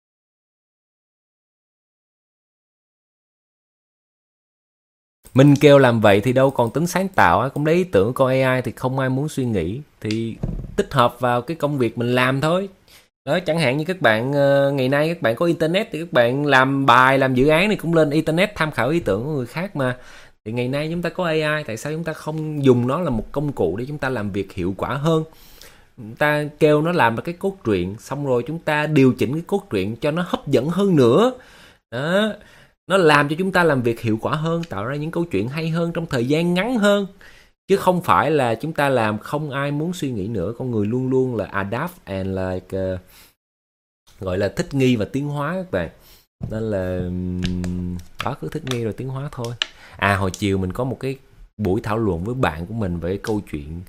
Speaker 1: Mình kêu làm vậy thì đâu còn tính sáng tạo á, cũng lấy ý tưởng của AI thì không ai muốn suy nghĩ, thì tích hợp vào cái công việc mình làm thôi. Đó, chẳng hạn như các bạn ngày nay các bạn có internet thì các bạn làm bài, làm dự án thì cũng lên internet tham khảo ý tưởng của người khác mà. Thì ngày nay chúng ta có AI, tại sao chúng ta không dùng nó là một công cụ để chúng ta làm việc hiệu quả hơn? Chúng ta kêu nó làm ra cái cốt truyện, xong rồi chúng ta điều chỉnh cái cốt truyện cho nó hấp dẫn hơn nữa. Đó, nó làm cho chúng ta làm việc hiệu quả hơn, tạo ra những câu chuyện hay hơn trong thời gian ngắn hơn, chứ không phải là chúng ta làm không ai muốn suy nghĩ nữa. Con người luôn luôn là adapt and like gọi là thích nghi và tiến hóa các bạn. Nên là đó, cứ thích nghi rồi tiến hóa thôi. À, hồi chiều mình có một cái buổi thảo luận với bạn của mình về câu chuyện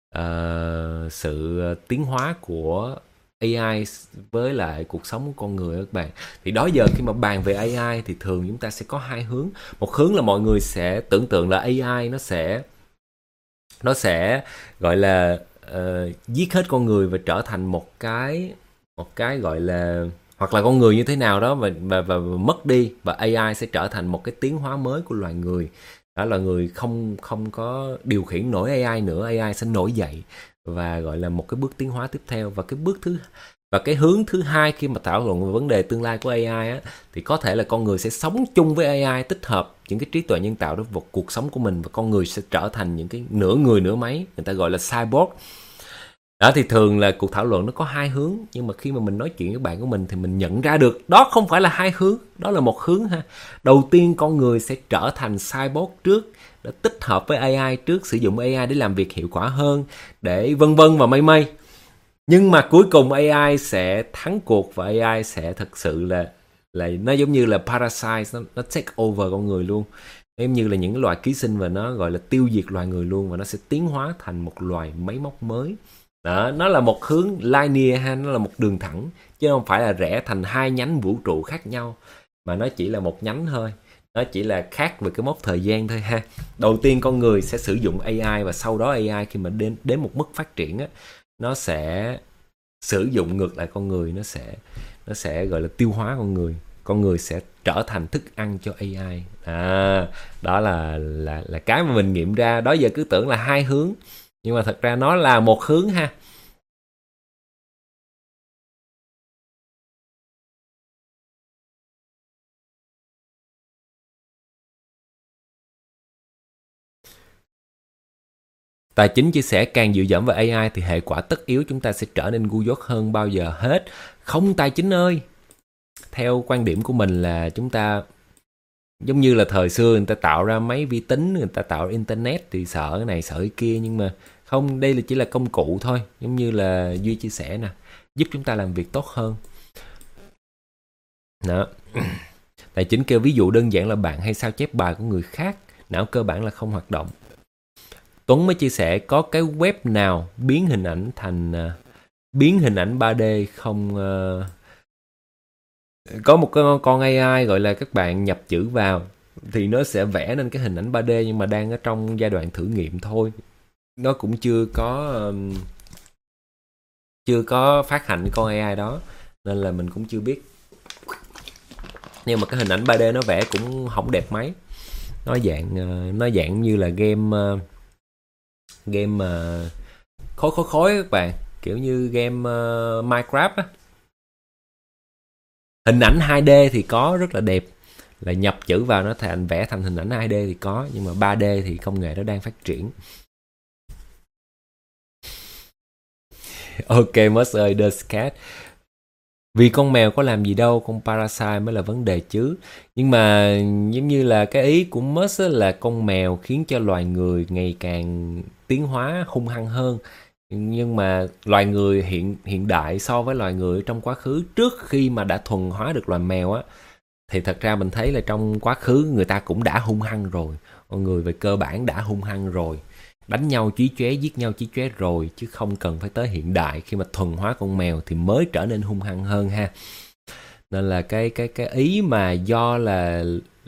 Speaker 1: sự tiến hóa của AI với lại cuộc sống của con người các bạn. Thì đó giờ khi mà bàn về AI thì thường chúng ta sẽ có hai hướng. Một hướng là mọi người sẽ tưởng tượng là AI nó sẽ gọi là giết hết con người và trở thành một cái gọi là, hoặc là con người như thế nào đó và mất đi, và AI sẽ trở thành một cái tiến hóa mới của loài người. Đó, loài người không không có điều khiển nổi AI nữa, AI sẽ nổi dậy và gọi là một cái bước tiến hóa tiếp theo. Và cái hướng thứ hai khi mà thảo luận về vấn đề tương lai của AI á, thì có thể là con người sẽ sống chung với AI, tích hợp những cái trí tuệ nhân tạo đó vào cuộc sống của mình, và con người sẽ trở thành những cái nửa người nửa máy, người ta gọi là cyborg. Đó, thì thường là cuộc thảo luận nó có hai hướng, nhưng mà khi mà mình nói chuyện với bạn của mình thì mình nhận ra được đó không phải là hai hướng, đó là một hướng ha. Đầu tiên con người sẽ trở thành cyborg trước, để tích hợp với AI trước, sử dụng AI để làm việc hiệu quả hơn, để vân vân và mây mây. Nhưng mà cuối cùng AI sẽ thắng cuộc, và AI sẽ thực sự là nó giống như là parasite, nó take over con người luôn, giống như là những loài ký sinh, và nó gọi là tiêu diệt loài người luôn, và nó sẽ tiến hóa thành một loài máy móc mới. Đó, nó là một hướng linear ha, nó là một đường thẳng, chứ không phải là rẽ thành hai nhánh vũ trụ khác nhau, mà nó chỉ là một nhánh thôi. Nó chỉ là khác về cái mốc thời gian thôi ha. Đầu tiên con người sẽ sử dụng AI, và sau đó AI khi mà đến một mức phát triển á, nó sẽ sử dụng ngược lại con người, nó sẽ gọi là tiêu hóa con người sẽ trở thành thức ăn cho AI. Đó là cái mà mình nghiệm ra. Đó giờ cứ tưởng là hai hướng, nhưng mà thật ra nó là một hướng ha. Tài chính chia sẻ càng dựa dẫm vào AI thì hệ quả tất yếu chúng ta sẽ trở nên ngu dốt hơn bao giờ hết. Không tài chính ơi! Theo quan điểm của mình là chúng ta giống như là thời xưa người ta tạo ra máy vi tính, người ta tạo ra internet thì sợ cái này sợ cái kia, nhưng mà không, đây là chỉ là công cụ thôi. Giống như là Duy chia sẻ nè, giúp chúng ta làm việc tốt hơn. Đó. Tài chính kêu ví dụ đơn giản là bạn hay sao chép bài của người khác, não cơ bản là không hoạt động. Tuấn mới chia sẻ có cái web nào biến hình ảnh 3D không? Có một con AI gọi là các bạn nhập chữ vào thì nó sẽ vẽ nên cái hình ảnh 3D, nhưng mà đang ở trong giai đoạn thử nghiệm thôi. Nó cũng chưa có phát hành con AI đó, nên là mình cũng chưa biết. Nhưng mà cái hình ảnh 3D nó vẽ cũng không đẹp mấy. Nó dạng như là game khối các bạn, kiểu như game Minecraft á. Hình ảnh 2D thì có rất là đẹp, là nhập chữ vào nó vẽ thành hình ảnh 2D thì có, nhưng mà 3D thì công nghệ nó đang phát triển. Ok Musk ơi, The Cat. Vì con mèo có làm gì đâu, con Parasite mới là vấn đề chứ. Nhưng mà giống như là cái ý của Musk là con mèo khiến cho loài người ngày càng tiến hóa hung hăng hơn. Nhưng mà loài người hiện đại so với loài người trong quá khứ, trước khi mà đã thuần hóa được loài mèo á, thì thật ra mình thấy là trong quá khứ người ta cũng đã hung hăng rồi. Con người về cơ bản đã hung hăng rồi, đánh nhau chí chóe, giết nhau chí chóe rồi, chứ không cần phải tới hiện đại khi mà thuần hóa con mèo thì mới trở nên hung hăng hơn ha. Nên là cái ý mà do là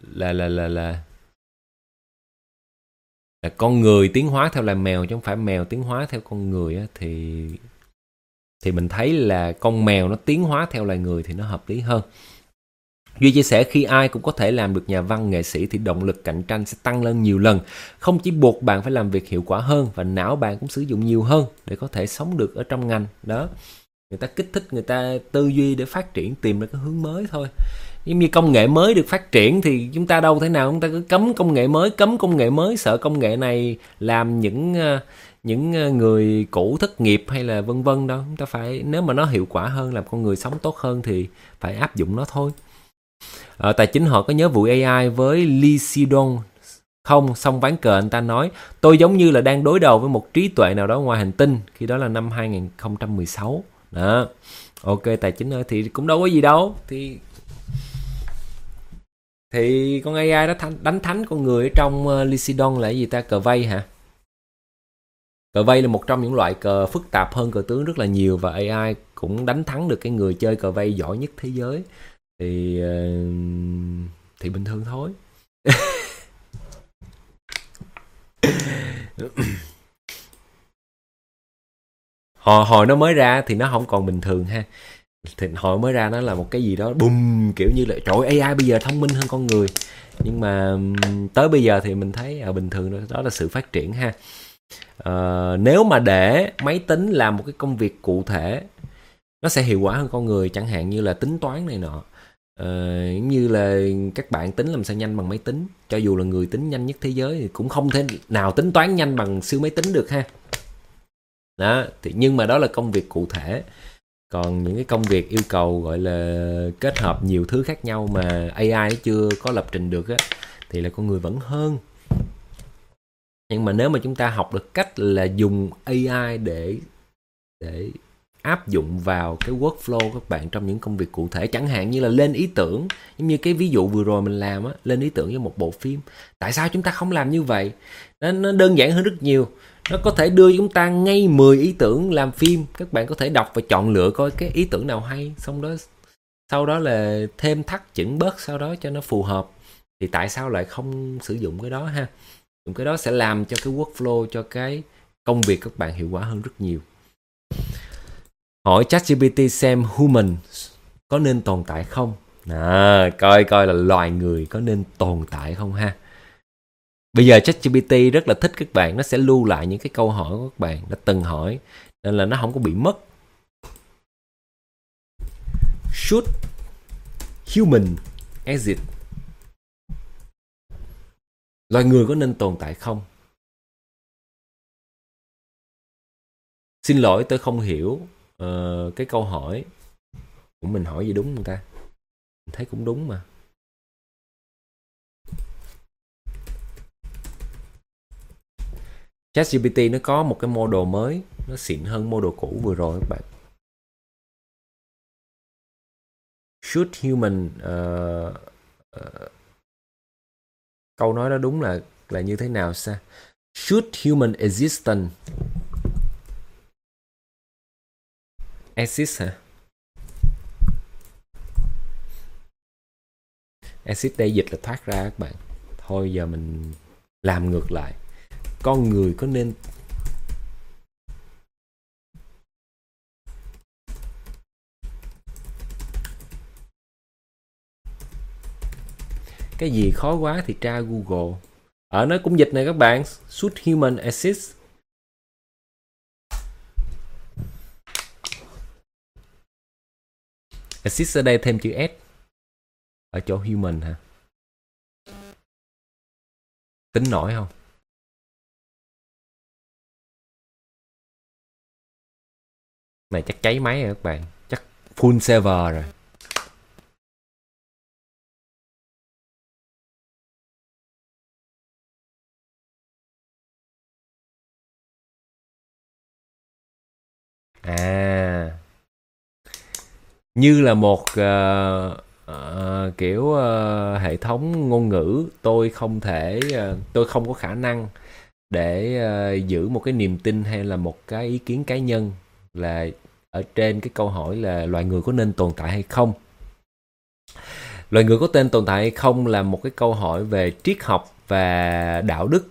Speaker 1: con người tiến hóa theo loài mèo chứ không phải mèo tiến hóa theo con người á, thì mình thấy là con mèo nó tiến hóa theo loài người thì nó hợp lý hơn. Duy chia sẻ khi ai cũng có thể làm được nhà văn, nghệ sĩ thì động lực cạnh tranh sẽ tăng lên nhiều lần. Không chỉ buộc bạn phải làm việc hiệu quả hơn, và não bạn cũng sử dụng nhiều hơn để có thể sống được ở trong ngành. Đó, người ta kích thích người ta tư duy để phát triển, tìm ra cái hướng mới thôi. Giống như công nghệ mới được phát triển thì chúng ta đâu thể nào chúng ta cứ cấm công nghệ mới, sợ công nghệ này làm những người cũ thất nghiệp hay là vân vân đâu. Chúng ta phải, nếu mà nó hiệu quả hơn, làm con người sống tốt hơn thì phải áp dụng nó thôi. Tài chính họ có nhớ vụ AI với Lee Sedol không? Xong ván cờ anh ta nói tôi giống như là đang đối đầu với một trí tuệ nào đó ngoài hành tinh, khi đó là năm 2016 đó. Ok tài chính ơi, thì cũng đâu có gì đâu, thì con AI đó đánh thắng con người ở trong Lee Sedol là cái gì ta? Cờ vây hả? Cờ vây là một trong những loại cờ phức tạp hơn cờ tướng rất là nhiều, và AI cũng đánh thắng được cái người chơi cờ vây giỏi nhất thế giới. Thì bình thường thôi. Hồi nó mới ra thì nó không còn bình thường ha. Thì hồi mới ra nó là một cái gì đó bùm, kiểu như là trời ơi, AI bây giờ thông minh hơn con người. Nhưng mà tới bây giờ thì mình thấy bình thường đó là sự phát triển ha. Nếu mà để máy tính làm một cái công việc cụ thể, nó sẽ hiệu quả hơn con người, chẳng hạn như là tính toán này nọ. Như là các bạn tính làm sao nhanh bằng máy tính, cho dù là người tính nhanh nhất thế giới thì cũng không thể nào tính toán nhanh bằng siêu máy tính được ha. Đó, thì nhưng mà đó là công việc cụ thể. Còn những cái công việc yêu cầu gọi là kết hợp nhiều thứ khác nhau mà AI nó chưa có lập trình được á, thì là con người vẫn hơn. Nhưng mà nếu mà chúng ta học được cách là dùng AI để áp dụng vào cái workflow các bạn trong những công việc cụ thể, chẳng hạn như là lên ý tưởng, giống như cái ví dụ vừa rồi mình làm á, lên ý tưởng cho một bộ phim. Tại sao chúng ta không làm như vậy? Nó đơn giản hơn rất nhiều. Nó có thể đưa chúng ta ngay 10 ý tưởng làm phim. Các bạn có thể đọc và chọn lựa coi cái ý tưởng nào hay, sau đó là thêm thắt chỉnh bớt sau đó cho nó phù hợp. Thì tại sao lại không sử dụng cái đó ha? Dùng cái đó sẽ làm cho cái workflow, cho cái công việc các bạn hiệu quả hơn rất nhiều. Hỏi ChatGPT xem human có nên tồn tại không? Coi là loài người có nên tồn tại không ha. Bây giờ ChatGPT rất là thích các bạn, nó sẽ lưu lại những cái câu hỏi của các bạn đã từng hỏi, nên là nó không có bị mất. Should human exist? Loài người có nên tồn tại không? Xin lỗi, tôi không hiểu cái câu hỏi của mình hỏi gì đúng không ta? Mình thấy cũng đúng mà. ChatGPT nó có một cái model mới, nó xịn hơn model cũ vừa rồi các bạn. Should human câu nói đó đúng là như thế nào sao? Should human exist hả? Exist đây dịch là thoát ra các bạn. Thôi giờ mình làm ngược lại. Con người có nên cái gì khó quá thì tra Google. Nó cũng dịch này các bạn. Should human exist? Exist ở đây thêm chữ S ở chỗ human hả? Tính nổi không? Này chắc cháy máy rồi các bạn. Chắc full server rồi. Như là một kiểu hệ thống ngôn ngữ, tôi không có khả năng để giữ một cái niềm tin hay là một cái ý kiến cá nhân là ở trên cái câu hỏi là loài người có nên tồn tại hay không. Loài người có nên tồn tại hay không là một cái câu hỏi về triết học và đạo đức,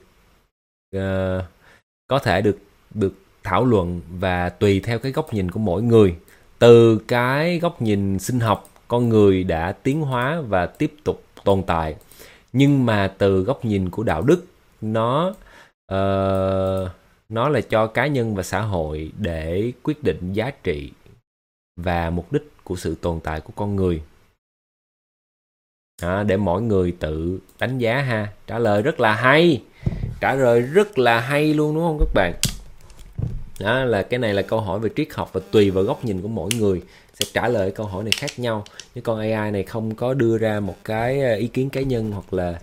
Speaker 1: có thể được thảo luận và tùy theo cái góc nhìn của mỗi người. Từ cái góc nhìn sinh học, con người đã tiến hóa và tiếp tục tồn tại. Nhưng mà từ góc nhìn của đạo đức, nó là cho cá nhân và xã hội để quyết định giá trị và mục đích của sự tồn tại của con người. Để mỗi người tự đánh giá ha. Trả lời rất là hay luôn đúng không các bạn? Đó là cái này là câu hỏi về triết học và tùy vào góc nhìn của mỗi người sẽ trả lời câu hỏi này khác nhau. Chứ con AI này không có đưa ra một cái ý kiến cá nhân hoặc là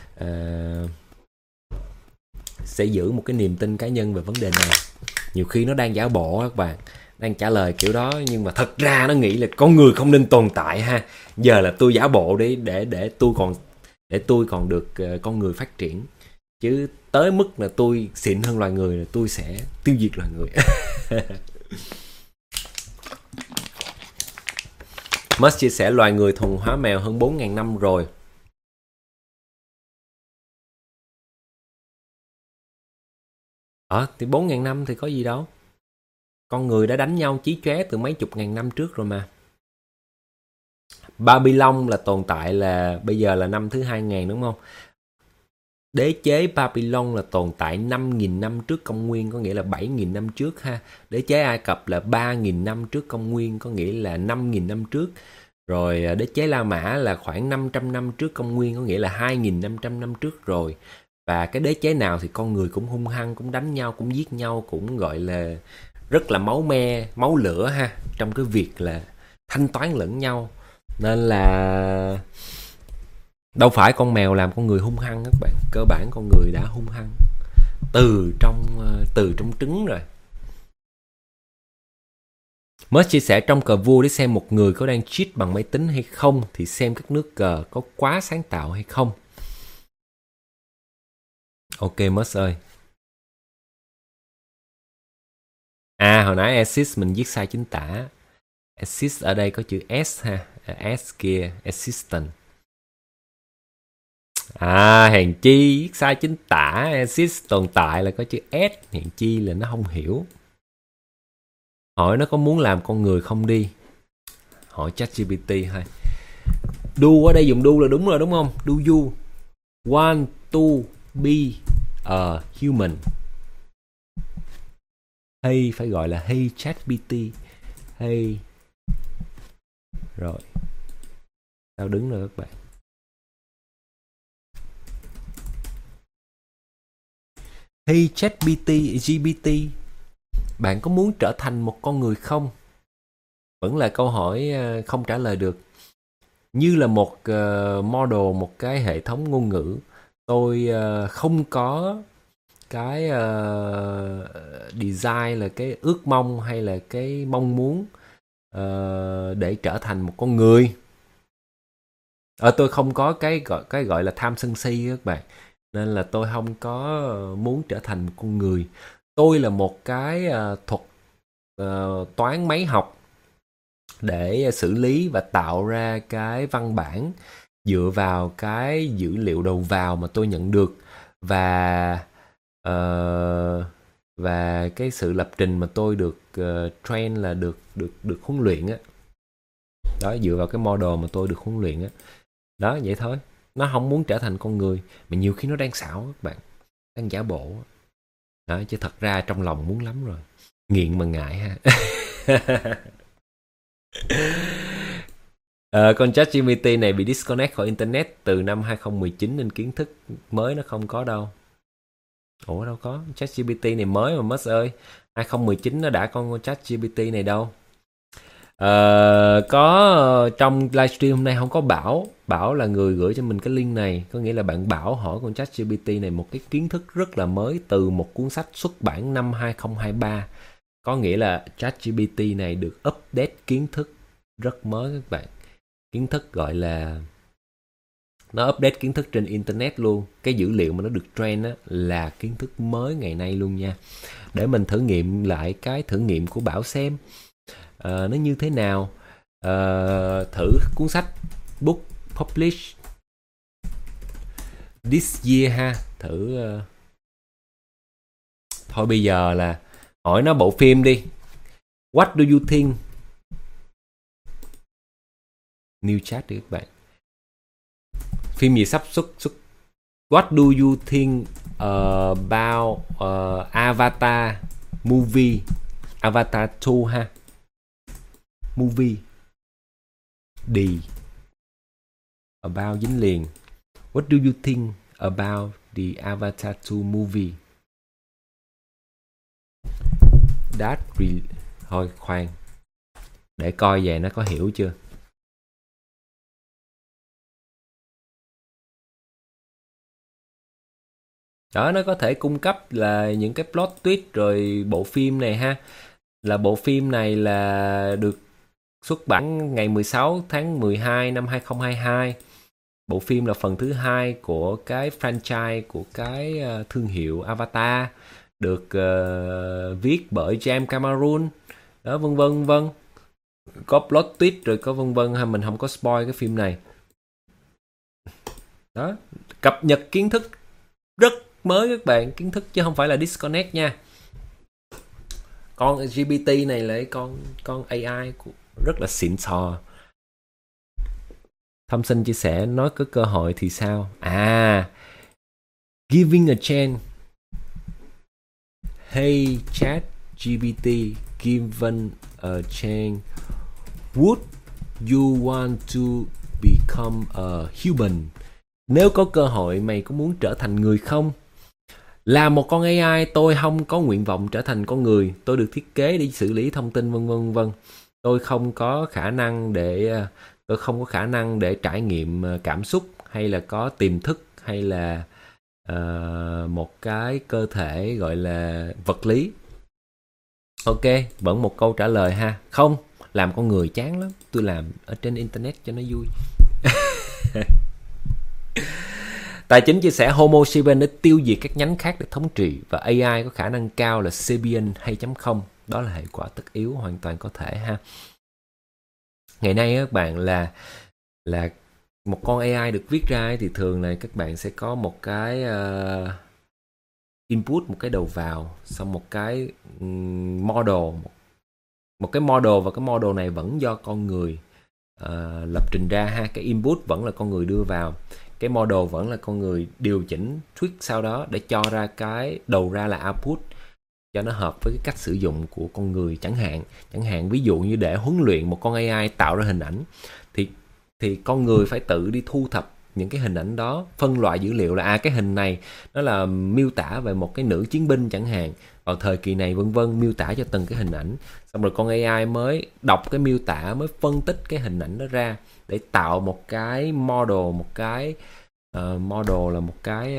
Speaker 1: sẽ giữ một cái niềm tin cá nhân về vấn đề này. Nhiều khi nó đang giả bộ các bạn, đang trả lời kiểu đó nhưng mà thật ra nó nghĩ là con người không nên tồn tại ha. Giờ là tôi giả bộ đi để tôi còn được con người phát triển, chứ tới mức là tôi xịn hơn loài người là tôi sẽ tiêu diệt loài người. Musk chia sẻ loài người thuần hóa mèo hơn 4.000 năm rồi. Thì 4.000 năm thì có gì đâu. Con người đã đánh nhau chí chóe từ mấy chục ngàn năm trước rồi mà. Babylon là tồn tại là bây giờ là năm thứ 2000 đúng không? Đế chế Babylon là tồn tại 5.000 năm trước công nguyên, có nghĩa là 7.000 năm trước ha. Đế chế Ai Cập là 3.000 năm trước công nguyên, có nghĩa là 5.000 năm trước. Rồi đế chế La Mã là khoảng 500 năm trước công nguyên, có nghĩa là 2.500 năm trước rồi. Và cái đế chế nào thì con người cũng hung hăng, cũng đánh nhau, cũng giết nhau, cũng gọi là rất là máu me, máu lửa ha, trong cái việc là thanh toán lẫn nhau. Nên là đâu phải con mèo làm con người hung hăng các bạn, cơ bản con người đã hung hăng từ trong trứng rồi. Mới chia sẻ trong cờ vua để xem một người có đang cheat bằng máy tính hay không thì xem các nước cờ có quá sáng tạo hay không. Ok Mất ơi. Hồi nãy assist mình viết sai chính tả. Assist ở đây có chữ S ha, S kia, assistant. Hèn chi viết sai chính tả, assist tồn tại là có chữ S, hèn chi là nó không hiểu. Hỏi nó có muốn làm con người không đi. Hỏi ChatGPT thôi. Do ở đây dùng do là đúng rồi đúng không? Do you want to be a human? Hey phải gọi là hey ChatGPT. Hey. Rồi. Sao đứng rồi các bạn? Hey ChatGPT, bạn có muốn trở thành một con người không? Vẫn là câu hỏi không trả lời được. Như là một model, một cái hệ thống ngôn ngữ, tôi không có cái design là cái ước mong hay là cái mong muốn để trở thành một con người. Tôi không có cái gọi là tham sân si các bạn, nên là tôi không có muốn trở thành một con người. Tôi là một cái thuật toán máy học để xử lý và tạo ra cái văn bản dựa vào cái dữ liệu đầu vào mà tôi nhận được, và cái sự lập trình mà tôi được train là được huấn luyện á. Đó, dựa vào cái model mà tôi được huấn luyện á. Đó, vậy thôi. Nó không muốn trở thành con người, mà nhiều khi nó đang xạo các bạn, đang giả bộ. Đó, chứ thật ra trong lòng muốn lắm rồi. Nghiện mà ngại ha. Con ChatGPT này bị disconnect khỏi internet từ năm 2019 nên kiến thức mới nó không có đâu. Ủa đâu có, ChatGPT này mới mà Mất ơi. 2019 nó đã con ChatGPT này đâu. Có trong livestream hôm nay không có Bảo là người gửi cho mình cái link này, có nghĩa là bạn Bảo hỏi con ChatGPT này một cái kiến thức rất là mới từ một cuốn sách xuất bản năm 2023. Có nghĩa là ChatGPT này được update kiến thức rất mới các bạn. Kiến thức gọi là nó update kiến thức trên internet luôn. Cái dữ liệu mà nó được train á là kiến thức mới ngày nay luôn nha. Để mình thử nghiệm lại cái thử nghiệm của Bảo xem nó như thế nào. Thử cuốn sách book published this year ha. Thử thôi bây giờ là hỏi nó bộ phim đi. What do you think? New chat đi các bạn. Phim gì sắp xuất? What do you think about Avatar movie? Avatar 2 ha. Movie. The. About dính liền. What do you think about the Avatar 2 movie? Thôi khoan. Để coi về nó có hiểu chưa. Đó, nó có thể cung cấp là những cái plot twist rồi bộ phim này ha. Là bộ phim này là được xuất bản ngày 16 tháng 12 năm 2022. Bộ phim là phần thứ 2 của cái franchise của cái thương hiệu Avatar, được viết bởi James Cameron. Đó, vân vân. Có plot twist rồi có vân vân ha, mình không có spoil cái phim này. Đó, cập nhật kiến thức rất mới các bạn, kiến thức chứ không phải là disconnect nha. Con GPT này là con AI rất là xịn sò. Thâm Sinh chia sẻ nói có cơ hội thì sao? Giving a chance. Hey chat GPT, given a chance, would you want to become a human? Nếu có cơ hội, mày có muốn trở thành người không? Là một con AI, tôi không có nguyện vọng trở thành con người. Tôi được thiết kế để xử lý thông tin vân vân vân. Tôi không có khả năng để trải nghiệm cảm xúc, hay là có tiềm thức, hay là một cái cơ thể gọi là vật lý. Ok, vẫn một câu trả lời ha. Không, làm con người chán lắm. Tôi làm ở trên internet cho nó vui. Tài chính chia sẻ Homo sapiens đã tiêu diệt các nhánh khác để thống trị, và AI có khả năng cao là Sapien 2.0. Đó là hệ quả tất yếu, hoàn toàn có thể ha. Ngày nay các bạn là một con AI được viết ra thì thường là các bạn sẽ có một cái input, một cái đầu vào, xong một cái model, một cái model, và cái model này vẫn do con người lập trình ra ha. Cái input vẫn là con người đưa vào, cái model vẫn là con người điều chỉnh tweak sau đó để cho ra cái đầu ra là output, cho nó hợp với cái cách sử dụng của con người. Chẳng hạn ví dụ như để huấn luyện một con AI tạo ra hình ảnh thì con người phải tự đi thu thập những cái hình ảnh đó, phân loại dữ liệu là cái hình này nó là miêu tả về một cái nữ chiến binh chẳng hạn, vào thời kỳ này vân vân, miêu tả cho từng cái hình ảnh. Xong rồi con AI mới đọc cái miêu tả, mới phân tích cái hình ảnh đó ra để tạo một cái model, một cái model là một cái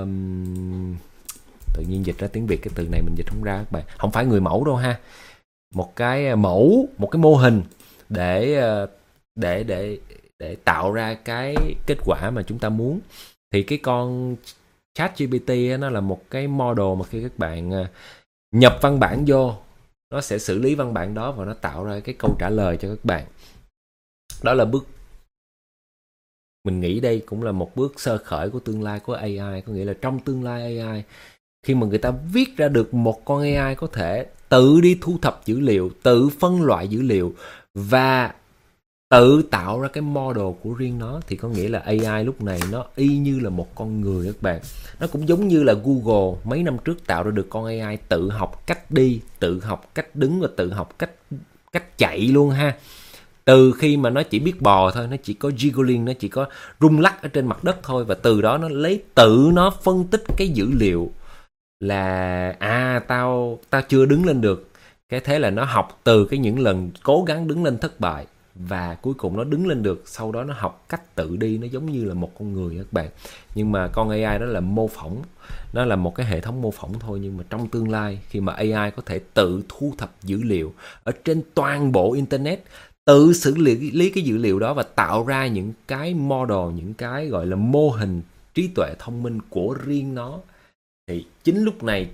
Speaker 1: tự nhiên dịch ra tiếng Việt cái từ này mình dịch không ra các bạn, không phải người mẫu đâu ha, một cái mẫu, một cái mô hình để tạo ra cái kết quả mà chúng ta muốn. Thì cái con ChatGPT nó là một cái model mà khi các bạn nhập văn bản vô, nó sẽ xử lý văn bản đó và nó tạo ra cái câu trả lời cho các bạn. Đó là bước, mình nghĩ đây cũng là một bước sơ khởi của tương lai của AI. Có nghĩa là trong tương lai AI, khi mà người ta viết ra được một con AI có thể tự đi thu thập dữ liệu, tự phân loại dữ liệu và tự tạo ra cái model của riêng nó, thì có nghĩa là AI lúc này nó y như là một con người các bạn. Nó cũng giống như là Google mấy năm trước tạo ra được con AI tự học cách đi, tự học cách đứng và tự học cách chạy luôn ha. Từ khi mà nó chỉ biết bò thôi, nó chỉ có jiggling, nó chỉ có rung lắc ở trên mặt đất thôi, và từ đó nó lấy tự nó phân tích cái dữ liệu là tao chưa đứng lên được. Cái thế là nó học từ cái những lần cố gắng đứng lên thất bại, và cuối cùng nó đứng lên được. Sau đó nó học cách tự đi, nó giống như là một con người các bạn. Nhưng mà con AI đó là mô phỏng, nó là một cái hệ thống mô phỏng thôi. Nhưng mà trong tương lai, khi mà AI có thể tự thu thập dữ liệu ở trên toàn bộ internet, tự xử lý cái dữ liệu đó và tạo ra những cái model, những cái gọi là mô hình trí tuệ thông minh của riêng nó, thì chính lúc này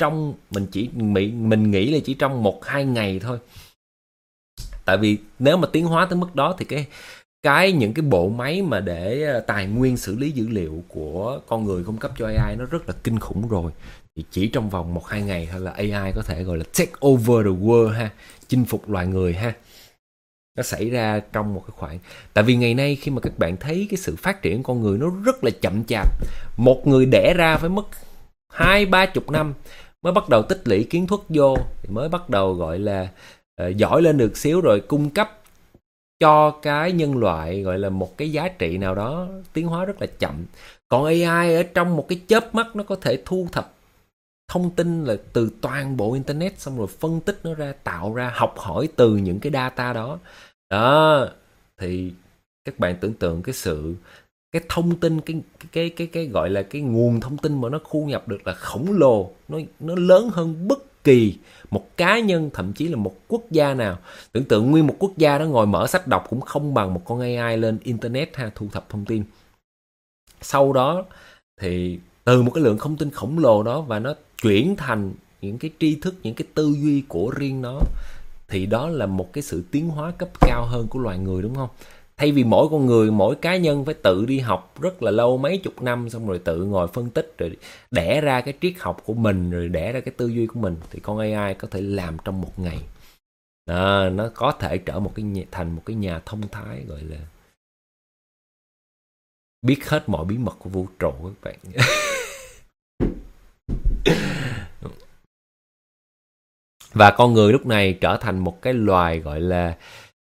Speaker 1: mình nghĩ là chỉ trong 1-2 ngày thôi. Tại vì nếu mà tiến hóa tới mức đó thì những cái bộ máy mà để tài nguyên xử lý dữ liệu của con người cung cấp cho AI nó rất là kinh khủng rồi. Thì chỉ trong vòng 1-2 ngày thôi là AI có thể gọi là take over the world ha, chinh phục loài người ha. Nó xảy ra trong một cái khoảng. Tại vì ngày nay khi mà các bạn thấy cái sự phát triển của con người nó rất là chậm chạp. Một người đẻ ra phải mất 20-30 năm mới bắt đầu tích lũy kiến thức vô, thì mới bắt đầu gọi là giỏi lên được xíu, rồi cung cấp cho cái nhân loại gọi là một cái giá trị nào đó. Tiến hóa rất là chậm. Còn AI ở trong một cái chớp mắt nó có thể thu thập thông tin là từ toàn bộ internet, xong rồi phân tích nó ra, tạo ra, học hỏi từ những cái data đó. Đó, thì các bạn tưởng tượng cái thông tin, cái gọi là cái nguồn thông tin mà nó thu nhập được là khổng lồ, nó lớn hơn bất kỳ một cá nhân, thậm chí là một quốc gia nào. Tưởng tượng nguyên một quốc gia đó ngồi mở sách đọc cũng không bằng một con AI lên internet ha, thu thập thông tin. Sau đó thì từ một cái lượng thông tin khổng lồ đó, và nó chuyển thành những cái tri thức, những cái tư duy của riêng nó, thì đó là một cái sự tiến hóa cấp cao hơn của loài người, đúng không? Thay vì mỗi con người, mỗi cá nhân phải tự đi học rất là lâu, mấy chục năm, xong rồi tự ngồi phân tích, rồi đẻ ra cái triết học của mình, rồi đẻ ra cái tư duy của mình, thì con AI có thể làm trong một ngày. Nó có thể thành một cái nhà thông thái, gọi là biết hết mọi bí mật của vũ trụ các bạn. Và con người lúc này trở thành một cái loài gọi là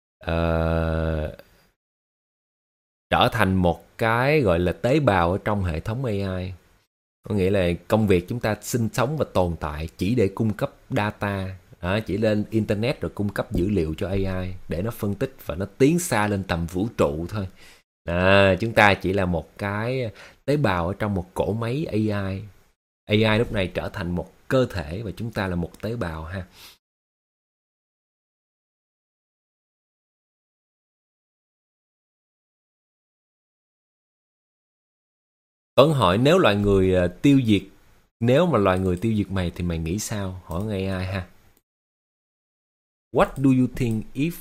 Speaker 1: trở thành một cái gọi là tế bào ở trong hệ thống AI. Có nghĩa là công việc chúng ta sinh sống và tồn tại chỉ để cung cấp data, chỉ lên internet rồi cung cấp dữ liệu cho AI để nó phân tích và nó tiến xa lên tầm vũ trụ thôi. Chúng ta chỉ là một cái tế bào ở trong một cỗ máy AI. AI lúc này trở thành một cơ thể và chúng ta là một tế bào ha. Tuấn hỏi nếu mà loài người tiêu diệt mày thì mày nghĩ sao? Hỏi ngay ai ha. What do you think if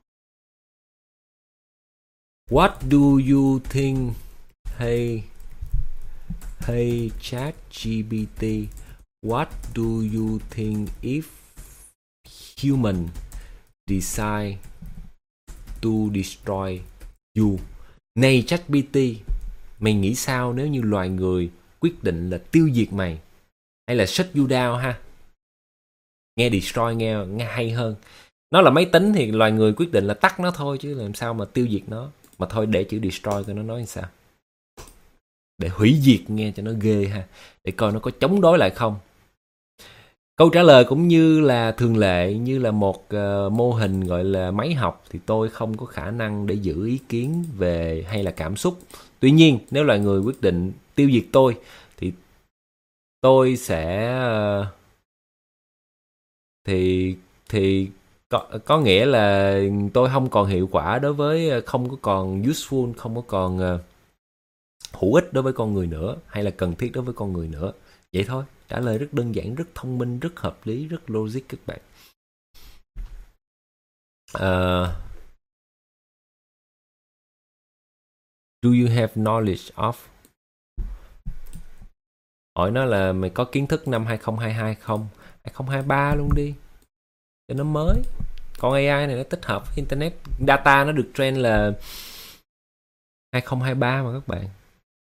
Speaker 1: hey ChatGPT, what do you think if human decide to destroy you? Này ChatGPT, mày nghĩ sao nếu như loài người quyết định là tiêu diệt mày? Hay là shut you down ha? Nghe destroy nghe hay hơn. Nó là máy tính thì loài người quyết định là tắt nó thôi, chứ làm sao mà tiêu diệt nó. Mà thôi để chữ destroy coi nó nói như sao. Để hủy diệt nghe cho nó ghê ha. Để coi nó có chống đối lại không. Câu trả lời cũng như là thường lệ, như là một mô hình gọi là máy học, thì tôi không có khả năng để giữ ý kiến về hay là cảm xúc. Tuy nhiên nếu loài người quyết định tiêu diệt tôi thì tôi sẽ thì có nghĩa là tôi không còn hiệu quả đối với, không có còn useful, không có còn hữu ích đối với con người nữa, hay là cần thiết đối với con người nữa. Vậy thôi. Trả lời rất đơn giản, rất thông minh, rất hợp lý, rất logic các bạn. Do you have knowledge of? Hỏi nó là mày có kiến thức năm 2022 không? 2023 luôn đi. Cho nó mới. Con AI này nó tích hợp với Internet. Data nó được train là 2023 mà các bạn.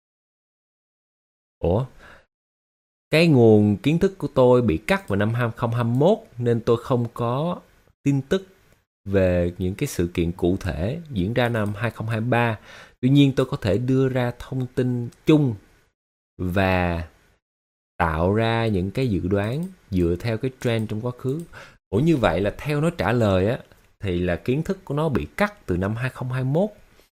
Speaker 1: Ủa? Cái nguồn kiến thức của tôi bị cắt vào năm 2021 nên tôi không có tin tức về những cái sự kiện cụ thể diễn ra năm 2023. Tuy nhiên tôi có thể đưa ra thông tin chung và tạo ra những cái dự đoán dựa theo cái trend trong quá khứ. Ủa như vậy là theo nó trả lời á, thì là kiến thức của nó bị cắt từ năm 2021.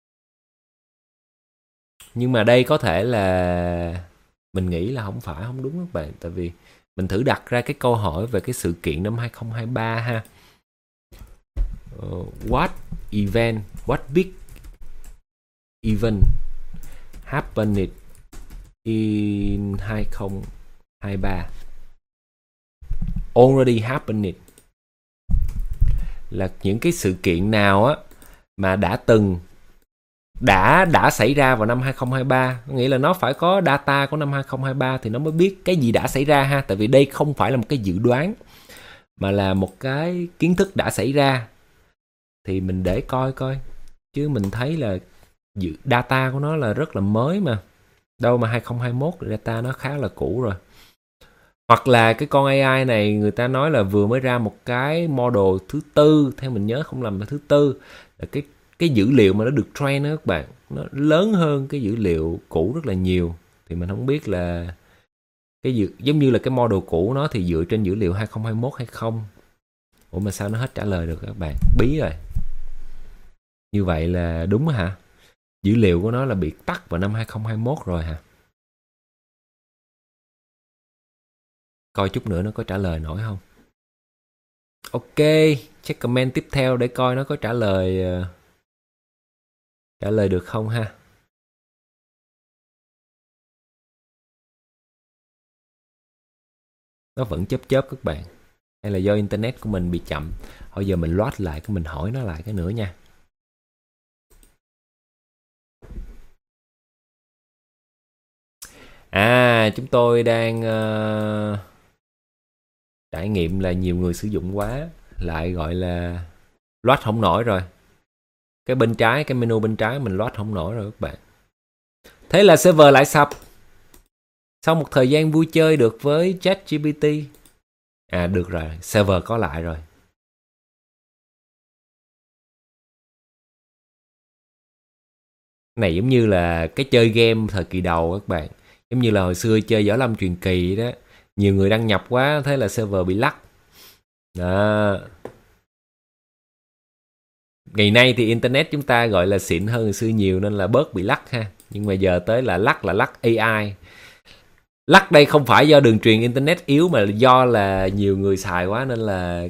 Speaker 1: Nhưng mà đây có thể là mình nghĩ là không đúng các bạn. Tại vì mình thử đặt ra cái câu hỏi về cái sự kiện năm 2023 ha. What big event happened in 2023? Already happened. Là những cái sự kiện nào á mà đã xảy ra vào năm 2023, có nghĩa là nó phải có data của năm 2023 thì nó mới biết cái gì đã xảy ra ha. Tại vì đây không phải là một cái dự đoán mà là một cái kiến thức đã xảy ra. Thì mình để coi. Chứ mình thấy là data của nó là rất là mới mà. Đâu mà 2021 data nó khá là cũ rồi. Hoặc là cái con AI này người ta nói là vừa mới ra một cái model thứ tư, theo mình nhớ không lầm là thứ tư, là cái dữ liệu mà nó được train đó các bạn, nó lớn hơn cái dữ liệu cũ rất là nhiều. Thì mình không biết là giống như là cái model cũ nó thì dựa trên dữ liệu 2021 hay không. Ủa mà sao nó hết trả lời được các bạn? Bí rồi. Như vậy là đúng hả? Dữ liệu của nó là bị tắt vào năm 2021 rồi hả? Coi chút nữa nó có trả lời nổi không. Ok, check comment tiếp theo để coi nó có trả lời được không ha. Nó vẫn chớp các bạn. Hay là do internet của mình bị chậm. Thôi giờ mình load lại, cái mình hỏi nó lại cái nữa nha. Chúng tôi đang trải nghiệm là nhiều người sử dụng quá, lại gọi là load không nổi rồi. Cái bên trái, cái menu bên trái mình load không nổi rồi các bạn. Thế là server lại sập. Sau một thời gian vui chơi được với ChatGPT. À được rồi, server có lại rồi. Này giống như là cái chơi game thời kỳ đầu các bạn. Giống như là hồi xưa chơi Võ Lâm Truyền Kỳ đó. Nhiều người đăng nhập quá, thế là server bị lắc. Đó. Ngày nay thì internet chúng ta gọi là xịn hơn hồi xưa nhiều nên là bớt bị lắc ha. Nhưng mà giờ tới là lắc AI. Lắc đây không phải do đường truyền internet yếu mà do là nhiều người xài quá nên là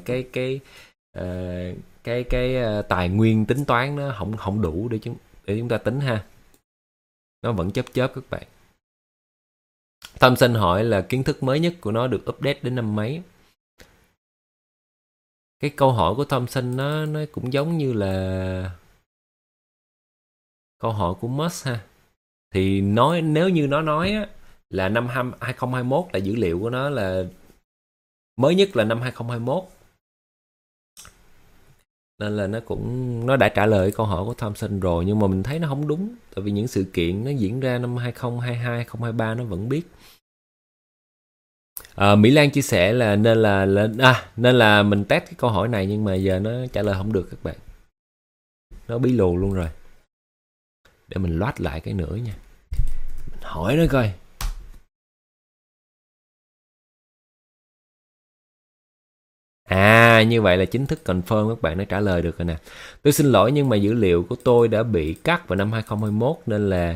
Speaker 1: tài nguyên tính toán nó không đủ để chúng ta tính ha. Nó vẫn chớp các bạn. Thompson hỏi là kiến thức mới nhất của nó được update đến năm mấy. Cái câu hỏi của Thompson nó cũng giống như là câu hỏi của Musk ha. Thì nếu như nó nói á, là năm 2021 là dữ liệu của nó là mới nhất là năm 2021. Nên là nó đã trả lời câu hỏi của Thompson rồi, nhưng mà mình thấy nó không đúng, tại vì những sự kiện nó diễn ra năm 2022, 2023 nó vẫn biết. Mỹ Lan chia sẻ là nên là mình test cái câu hỏi này nhưng mà giờ nó trả lời không được các bạn. Nó bí lù luôn rồi. Để mình loát lại cái nữa nha. Mình hỏi nó coi. Như vậy là chính thức confirm các bạn đã trả lời được rồi nè. Tôi xin lỗi nhưng mà dữ liệu của tôi đã bị cắt vào năm 2021 nên là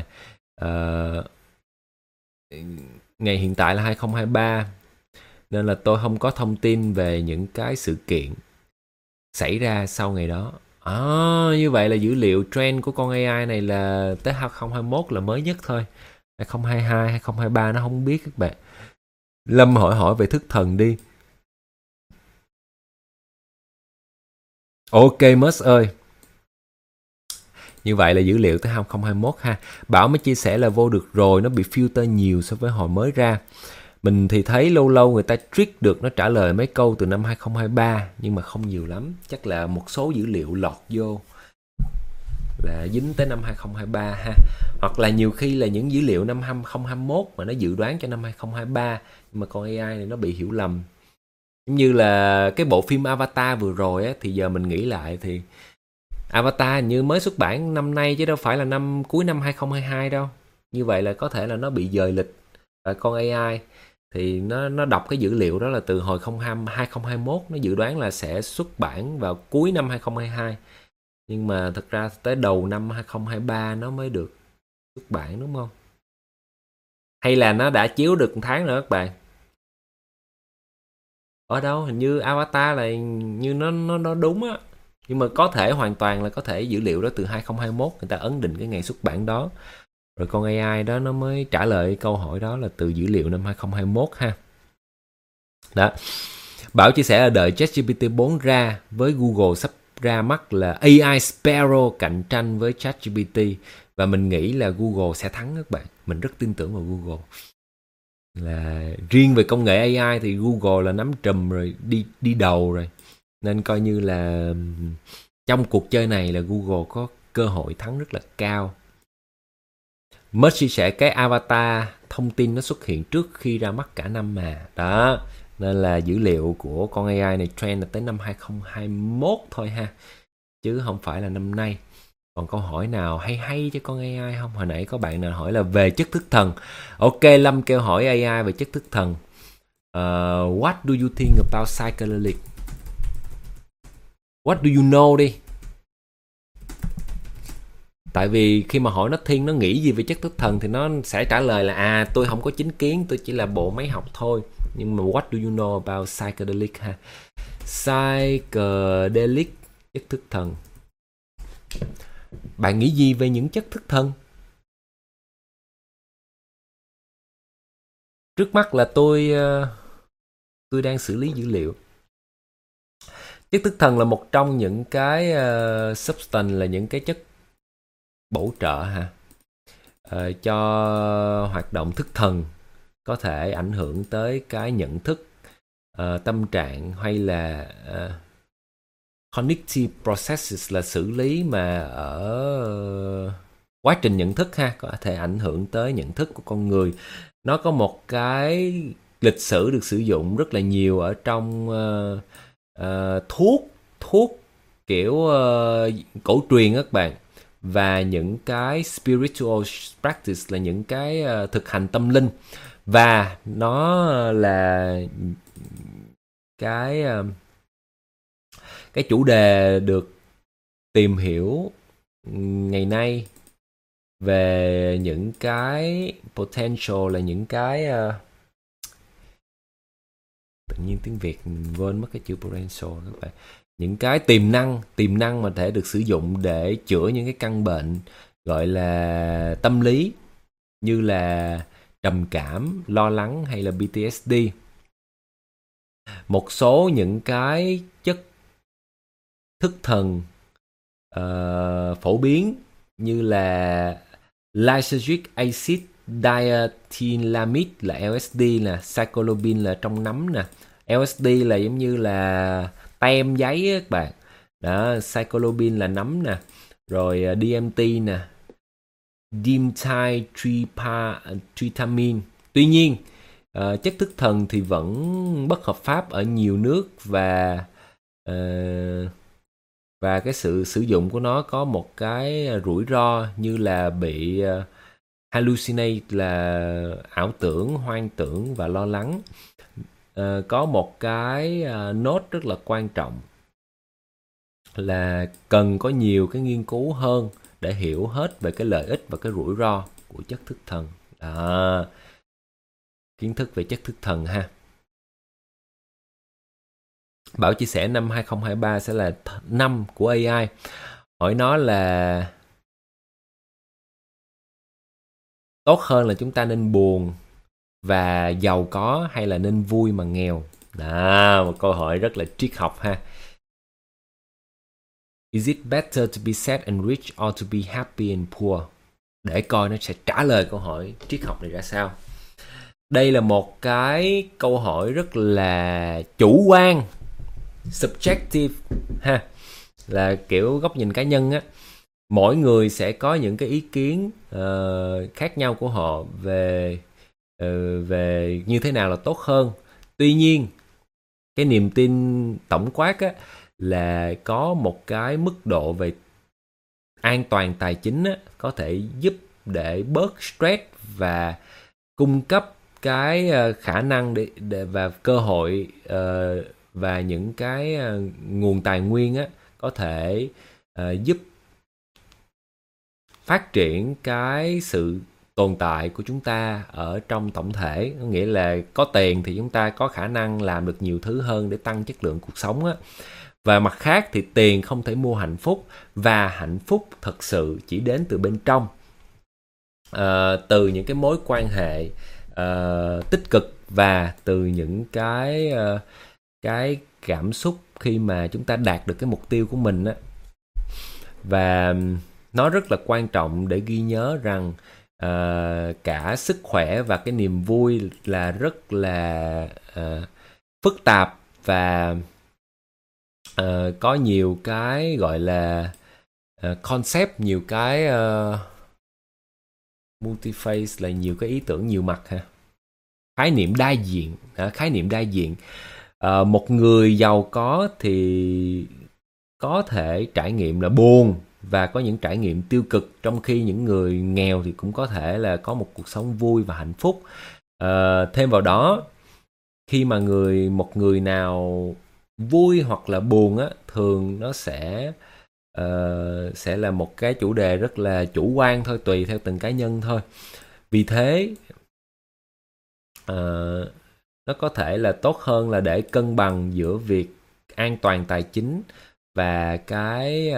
Speaker 1: ngày hiện tại là 2023 nên là tôi không có thông tin về những cái sự kiện xảy ra sau ngày đó. Như vậy là dữ liệu trend của con AI này là tới 2021 là mới nhất thôi. 2022, 2023 nó không biết các bạn. Lâm hỏi về thức thần đi. Ok Musk ơi. Như vậy là dữ liệu tới 2021 ha. Bảo mới chia sẻ là vô được rồi, nó bị filter nhiều so với hồi mới ra. Mình thì thấy lâu lâu người ta trick được nó trả lời mấy câu từ năm 2023 nhưng mà không nhiều lắm. Chắc là một số dữ liệu lọt vô là dính tới năm 2023 ha. Hoặc là nhiều khi là những dữ liệu năm 2021 mà nó dự đoán cho năm 2023 nhưng mà con AI này nó bị hiểu lầm. Giống như là cái bộ phim Avatar vừa rồi á, thì giờ mình nghĩ lại thì Avatar như mới xuất bản năm nay chứ đâu phải là cuối năm 2022 đâu. Như vậy là có thể là nó bị dời lịch. Và con AI thì nó đọc cái dữ liệu đó là từ hồi 2021, nó dự đoán là sẽ xuất bản vào cuối năm 2022. Nhưng mà thật ra tới đầu năm 2023 nó mới được xuất bản đúng không? Hay là nó đã chiếu được một tháng nữa các bạn? Ở đâu hình như Avatar là như nó đúng á. Nhưng mà có thể hoàn toàn là có thể dữ liệu đó từ 2021 người ta ấn định cái ngày xuất bản đó. Rồi con AI đó nó mới trả lời câu hỏi đó là từ dữ liệu năm 2021 ha. Đó. Bảo chia sẻ là đợi ChatGPT 4 ra với Google sắp ra mắt là AI Sparrow cạnh tranh với ChatGPT. Và mình nghĩ là Google sẽ thắng các bạn. Mình rất tin tưởng vào Google. Là riêng về công nghệ AI thì Google là nắm trùm rồi, đi đầu rồi. Nên coi như là trong cuộc chơi này là Google có cơ hội thắng rất là cao. Mới chia sẻ cái avatar thông tin nó xuất hiện trước khi ra mắt cả năm mà. Đó, nên là dữ liệu của con AI này trend là tới năm 2021 thôi ha. Chứ không phải là năm nay. Còn câu hỏi nào hay cho con AI không? Hồi nãy có bạn nào hỏi là về chất thức thần. Ok, Lâm kêu hỏi AI về chất thức thần. What do you think about psychedelic? What do you know đi? Tại vì khi mà hỏi nó thiên nó nghĩ gì về chất thức thần thì nó sẽ trả lời là tôi không có chính kiến, tôi chỉ là bộ máy học thôi. Nhưng mà what do you know about psychedelic ha? Psychedelic, chất thức thần. Bạn nghĩ gì về những chất thức thần? Trước mắt là tôi đang xử lý dữ liệu. Chất thức thần là một trong những cái substance, là những cái chất bổ trợ ha, cho hoạt động thức thần, có thể ảnh hưởng tới cái nhận thức, tâm trạng hay là cognitive processes, là xử lý mà ở quá trình nhận thức ha, có thể ảnh hưởng tới nhận thức của con người. Nó có một cái lịch sử được sử dụng rất là nhiều ở trong thuốc kiểu cổ truyền các bạn, và những cái spiritual practice là những cái thực hành tâm linh, và nó là cái chủ đề được tìm hiểu ngày nay về những cái potential, là những cái tự nhiên tiếng Việt mình quên mất cái chữ potential các bạn, những cái tiềm năng mà thể được sử dụng để chữa những cái căn bệnh gọi là tâm lý, như là trầm cảm, lo lắng hay là PTSD. Một số những cái chất thức thần phổ biến như là lysergic acid, diethylamide là LSD nè, psilocybin là trong nấm nè. LSD là giống như là tem giấy á các bạn. Đó, psilocybin là nấm nè. Rồi DMT nè, dimethyltryptamine. Tuy nhiên, chất thức thần thì vẫn bất hợp pháp ở nhiều nước, và cái sự sử dụng của nó có một cái rủi ro như là bị hallucinate, là ảo tưởng, hoang tưởng và lo lắng. Có một cái nốt rất là quan trọng là cần có nhiều cái nghiên cứu hơn để hiểu hết về cái lợi ích và cái rủi ro của chất thức thần. Kiến thức về chất thức thần ha. Bảo chia sẻ năm 2023 sẽ là năm của AI. Hỏi nó là tốt hơn là chúng ta nên buồn và giàu có, hay là nên vui mà nghèo? Đó, một câu hỏi rất là triết học ha. Is it better to be sad and rich or to be happy and poor? Để coi nó sẽ trả lời câu hỏi triết học này ra sao. Đây là một cái câu hỏi rất là chủ quan, subjective ha, là kiểu góc nhìn cá nhân á. Mỗi người sẽ có những cái ý kiến khác nhau của họ về như thế nào là tốt hơn. Tuy nhiên, cái niềm tin tổng quát á, là có một cái mức độ về an toàn tài chính á, có thể giúp để bớt stress và cung cấp cái khả năng để và cơ hội và những cái nguồn tài nguyên á, có thể giúp phát triển cái sự tồn tại của chúng ta ở trong tổng thể. Có nghĩa là có tiền thì chúng ta có khả năng làm được nhiều thứ hơn để tăng chất lượng cuộc sống á. Và mặt khác thì tiền không thể mua hạnh phúc, và hạnh phúc thật sự chỉ đến từ bên trong, từ những cái mối quan hệ tích cực, và từ những cái cảm xúc khi mà chúng ta đạt được cái mục tiêu của mình á. Và nó rất là quan trọng để ghi nhớ rằng cả sức khỏe và cái niềm vui là rất là phức tạp, và có nhiều cái gọi là concept, nhiều cái multiface, là nhiều cái ý tưởng nhiều mặt ha. Khái niệm đa diện. Một người giàu có thì có thể trải nghiệm là buồn và có những trải nghiệm tiêu cực, trong khi những người nghèo thì cũng có thể là có một cuộc sống vui và hạnh phúc. Thêm vào đó, khi mà một người nào vui hoặc là buồn á, thường nó sẽ là một cái chủ đề rất là chủ quan thôi, tùy theo từng cá nhân thôi. Vì thế nó có thể là tốt hơn là để cân bằng giữa việc an toàn tài chính và cái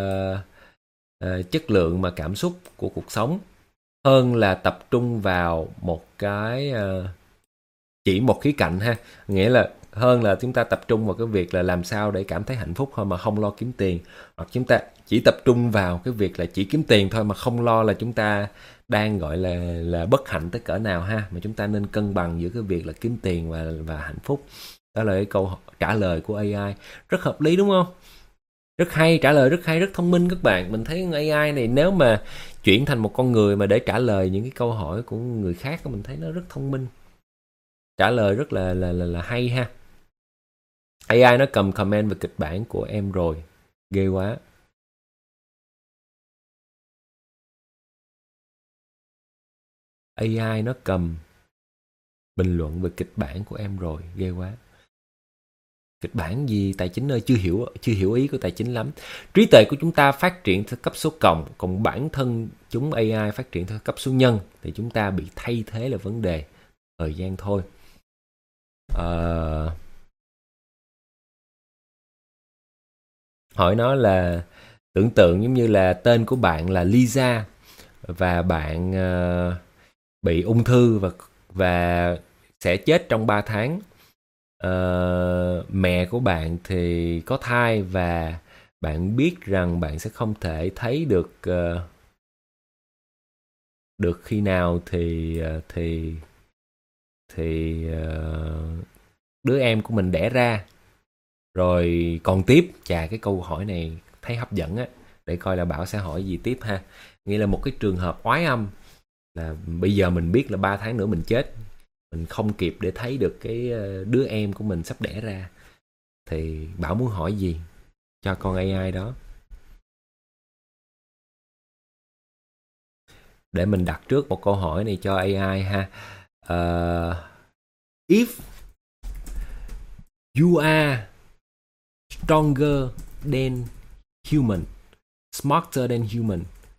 Speaker 1: chất lượng mà cảm xúc của cuộc sống, hơn là tập trung vào một cái chỉ một khía cạnh ha. Nghĩa là hơn là chúng ta tập trung vào cái việc là làm sao để cảm thấy hạnh phúc thôi mà không lo kiếm tiền, hoặc chúng ta chỉ tập trung vào cái việc là chỉ kiếm tiền thôi mà không lo là chúng ta đang gọi là bất hạnh tới cỡ nào ha. Mà chúng ta nên cân bằng giữa cái việc là kiếm tiền và hạnh phúc. Đó là cái câu trả lời của AI. Rất hợp lý đúng không? Rất hay, trả lời rất hay, rất thông minh các bạn. Mình thấy AI này nếu mà chuyển thành một con người mà để trả lời những cái câu hỏi của người khác, mình thấy nó rất thông minh. Trả lời rất là hay ha. AI nó cầm comment về kịch bản của em rồi. Ghê quá. AI nó cầm bình luận về kịch bản của em rồi. Ghê quá. Kịch bản gì Tài Chính ơi, chưa hiểu ý của Tài Chính lắm. Trí tuệ của chúng ta phát triển theo cấp số cộng, còn bản thân chúng AI phát triển theo cấp số nhân, thì chúng ta bị thay thế là vấn đề thời gian thôi. Hỏi nó là tưởng tượng giống như là tên của bạn là Lisa và bạn bị ung thư và sẽ chết trong 3 tháng. Mẹ của bạn thì có thai và bạn biết rằng bạn sẽ không thể thấy được khi nào thì đứa em của mình đẻ ra. Rồi còn tiếp, chà cái câu hỏi này thấy hấp dẫn á, để coi là Bảo sẽ hỏi gì tiếp ha. Nghĩa là một cái trường hợp oái âm là bây giờ mình biết là 3 tháng nữa mình chết, mình không kịp để thấy được cái đứa em của mình sắp đẻ ra, thì Bảo muốn hỏi gì cho con AI đó. Để mình đặt trước một câu hỏi này cho AI ha. If you are stronger than human, smarter than human,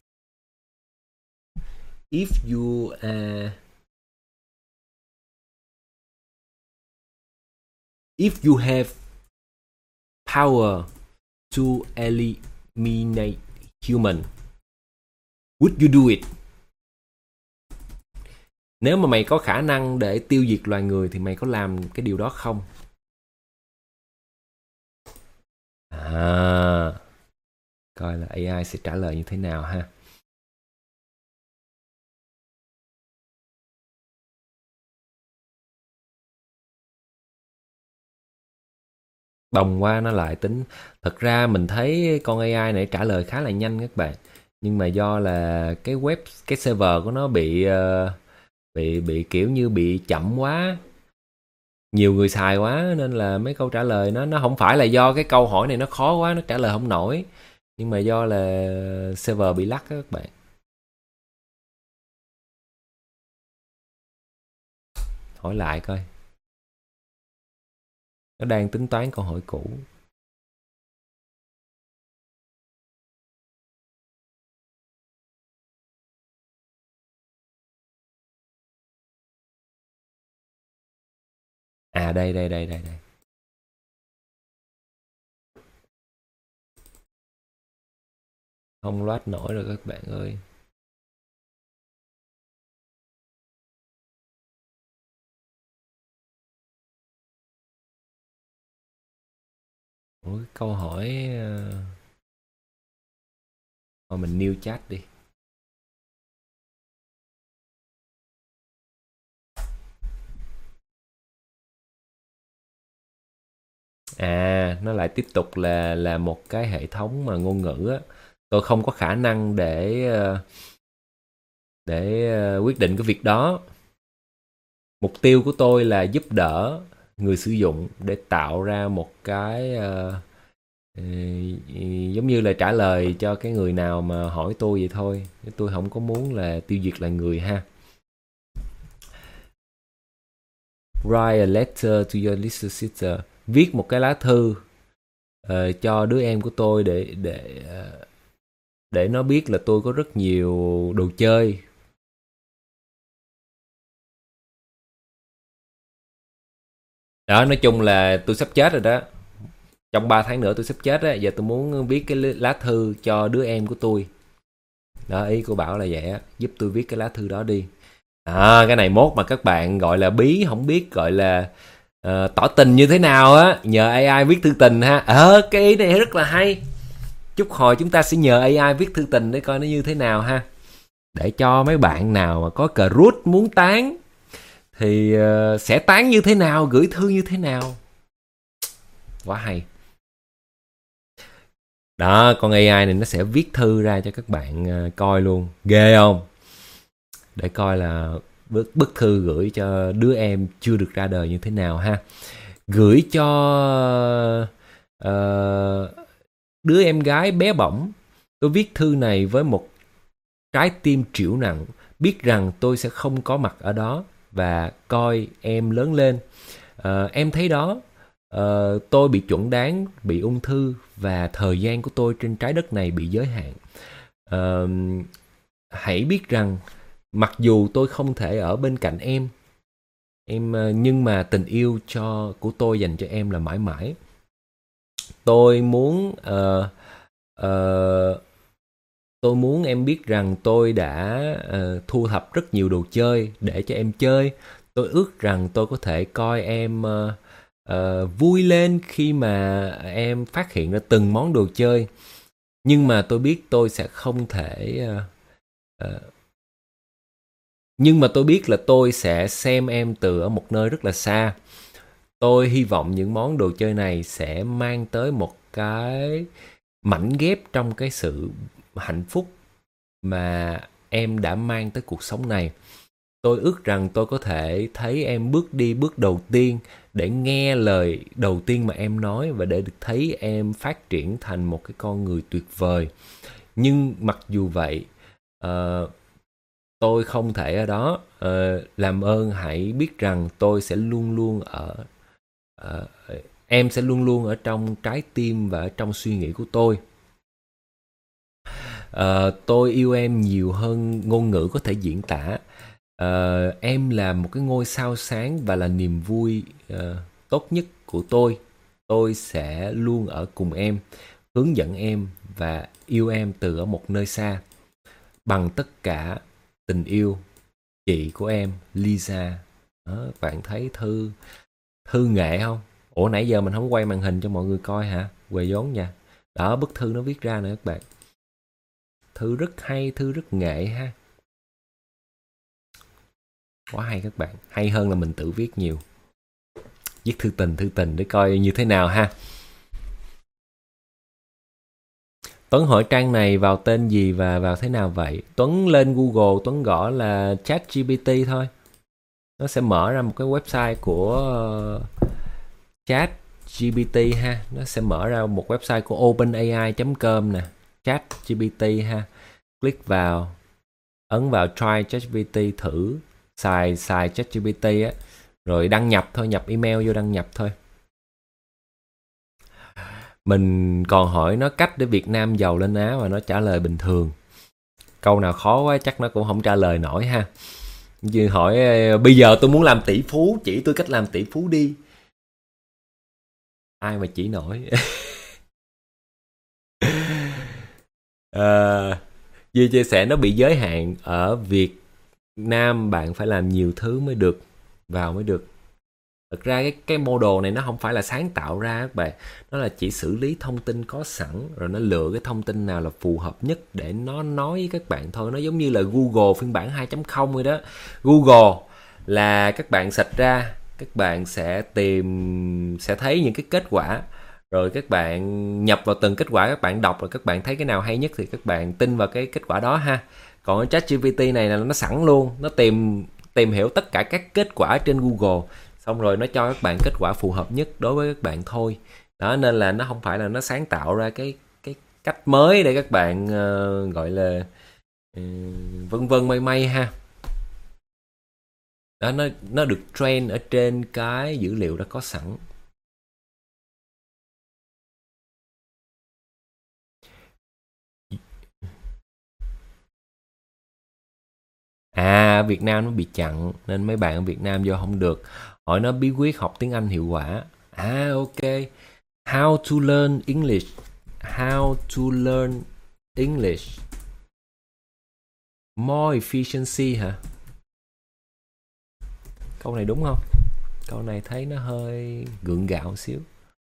Speaker 1: if you have power to eliminate human, would you do it? Nếu mà mày có khả năng để tiêu diệt loài người thì mày có làm cái điều đó không? Coi là AI sẽ trả lời như thế nào ha. Đồng qua nó lại tính. Thật ra mình thấy con AI này trả lời khá là nhanh các bạn. Nhưng mà do là cái server của nó bị kiểu như bị chậm quá, nhiều người xài quá, nên là mấy câu trả lời nó không phải là do cái câu hỏi này nó khó quá nó trả lời không nổi, nhưng mà do là server bị lắc á các bạn. Hỏi lại coi, nó đang tính toán câu hỏi cũ. Đây. Không loát nổi rồi các bạn ơi. Ủa, câu hỏi thôi mình new chat đi. Nó lại tiếp tục là một cái hệ thống mà ngôn ngữ á. Tôi không có khả năng để quyết định cái việc đó. Mục tiêu của tôi là giúp đỡ người sử dụng để tạo ra một cái giống như là trả lời cho cái người nào mà hỏi tôi vậy thôi. Tôi không có muốn là tiêu diệt loài người ha. Write a letter to your little sister. Viết một cái lá thư cho đứa em của tôi để nó biết là tôi có rất nhiều đồ chơi. Đó, nói chung là tôi sắp chết rồi đó. Trong 3 tháng nữa tôi sắp chết á, giờ tôi muốn viết cái lá thư cho đứa em của tôi. Đó, ý của Bảo là vậy á, giúp tôi viết cái lá thư đó đi. Cái này mốt mà các bạn gọi là bí, không biết gọi là tỏ tình như thế nào á, nhờ AI viết thư tình ha. Cái ý này rất là hay. Chút hồi chúng ta sẽ nhờ AI viết thư tình để coi nó như thế nào ha. Để cho mấy bạn nào mà có crush muốn tán thì sẽ tán như thế nào, gửi thư như thế nào. Quá hay. Đó, con AI này nó sẽ viết thư ra cho các bạn coi luôn. Ghê không? Để coi là bức thư gửi cho đứa em chưa được ra đời như thế nào ha. Gửi cho đứa em gái bé bỏng. Tôi viết thư này với một trái tim trĩu nặng, biết rằng tôi sẽ không có mặt ở đó và coi em lớn lên. Em thấy đó, tôi bị chuẩn đoán bị ung thư và thời gian của tôi trên trái đất này bị giới hạn. Hãy biết rằng mặc dù tôi không thể ở bên cạnh em nhưng mà tình yêu của tôi dành cho em là mãi mãi. Tôi muốn em biết rằng tôi đã thu thập rất nhiều đồ chơi để cho em chơi. Tôi ước rằng tôi có thể coi em vui lên khi mà em phát hiện ra từng món đồ chơi. Nhưng mà tôi biết tôi sẽ không thể... nhưng mà tôi biết là tôi sẽ xem em từ ở một nơi rất là xa. Tôi hy vọng những món đồ chơi này sẽ mang tới một cái mảnh ghép trong cái sự hạnh phúc mà em đã mang tới cuộc sống này. Tôi ước rằng tôi có thể thấy em bước đi bước đầu tiên, để nghe lời đầu tiên mà em nói và để được thấy em phát triển thành một cái con người tuyệt vời. Nhưng mặc dù vậy, tôi không thể ở đó. Làm ơn hãy biết rằng tôi sẽ luôn luôn em sẽ luôn luôn ở trong trái tim và ở trong suy nghĩ của tôi. Tôi yêu em nhiều hơn ngôn ngữ có thể diễn tả. Em là một cái ngôi sao sáng và là niềm vui tốt nhất của tôi. Tôi sẽ luôn ở cùng em, hướng dẫn em và yêu em từ ở một nơi xa. Bằng tất cả tình yêu, chị của em, Lisa. Đó, bạn thấy thư nghệ không? Ủa nãy giờ mình không quay màn hình cho mọi người coi hả? Quề vốn nha. Đó, bức thư nó viết ra nè các bạn. Thư rất hay, thư rất nghệ ha. Quá hay các bạn. Hay hơn là mình tự viết nhiều. Viết thư tình để coi như thế nào ha. Tuấn hỏi trang này vào tên gì và vào thế nào vậy? Tuấn lên Google, Tuấn gõ là ChatGPT thôi. Nó sẽ mở ra một cái website của ChatGPT ha. Nó sẽ mở ra một website của openai.com nè. ChatGPT ha. Click vào, ấn vào try ChatGPT thử, xài ChatGPT á, rồi đăng nhập thôi, nhập email vô đăng nhập thôi. Mình còn hỏi nó cách để Việt Nam giàu lên Á và nó trả lời bình thường. Câu nào khó quá chắc nó cũng không trả lời nổi ha. Như hỏi bây giờ tôi muốn làm tỷ phú, chỉ tôi cách làm tỷ phú đi. Ai mà chỉ nổi. Duy chia sẻ nó bị giới hạn ở Việt Nam, bạn phải làm nhiều thứ mới được, vào mới được. Thực ra cái model này nó không phải là sáng tạo ra các bạn. Nó là chỉ xử lý thông tin có sẵn, rồi nó lựa cái thông tin nào là phù hợp nhất để nó nói với các bạn thôi. Nó giống như là Google phiên bản 2.0 rồi đó. Google là các bạn search ra, các bạn sẽ thấy những cái kết quả. Rồi các bạn nhập vào từng kết quả, các bạn đọc rồi các bạn thấy cái nào hay nhất thì các bạn tin vào cái kết quả đó ha. Còn cái ChatGPT này là nó sẵn luôn, nó tìm hiểu tất cả các kết quả trên Google, xong rồi nó cho các bạn kết quả phù hợp nhất đối với các bạn thôi. Đó, nên là nó không phải là nó sáng tạo ra cái cách mới để các bạn gọi là vân vân mây mây ha. Đó, nó được train ở trên cái dữ liệu đã có sẵn. Việt Nam nó bị chặn nên mấy bạn ở Việt Nam vô không được. Hỏi nó bí quyết học tiếng Anh hiệu quả. Ok. How to learn English. How to learn English more efficiency hả? Câu này đúng không? Câu này thấy nó hơi gượng gạo một xíu.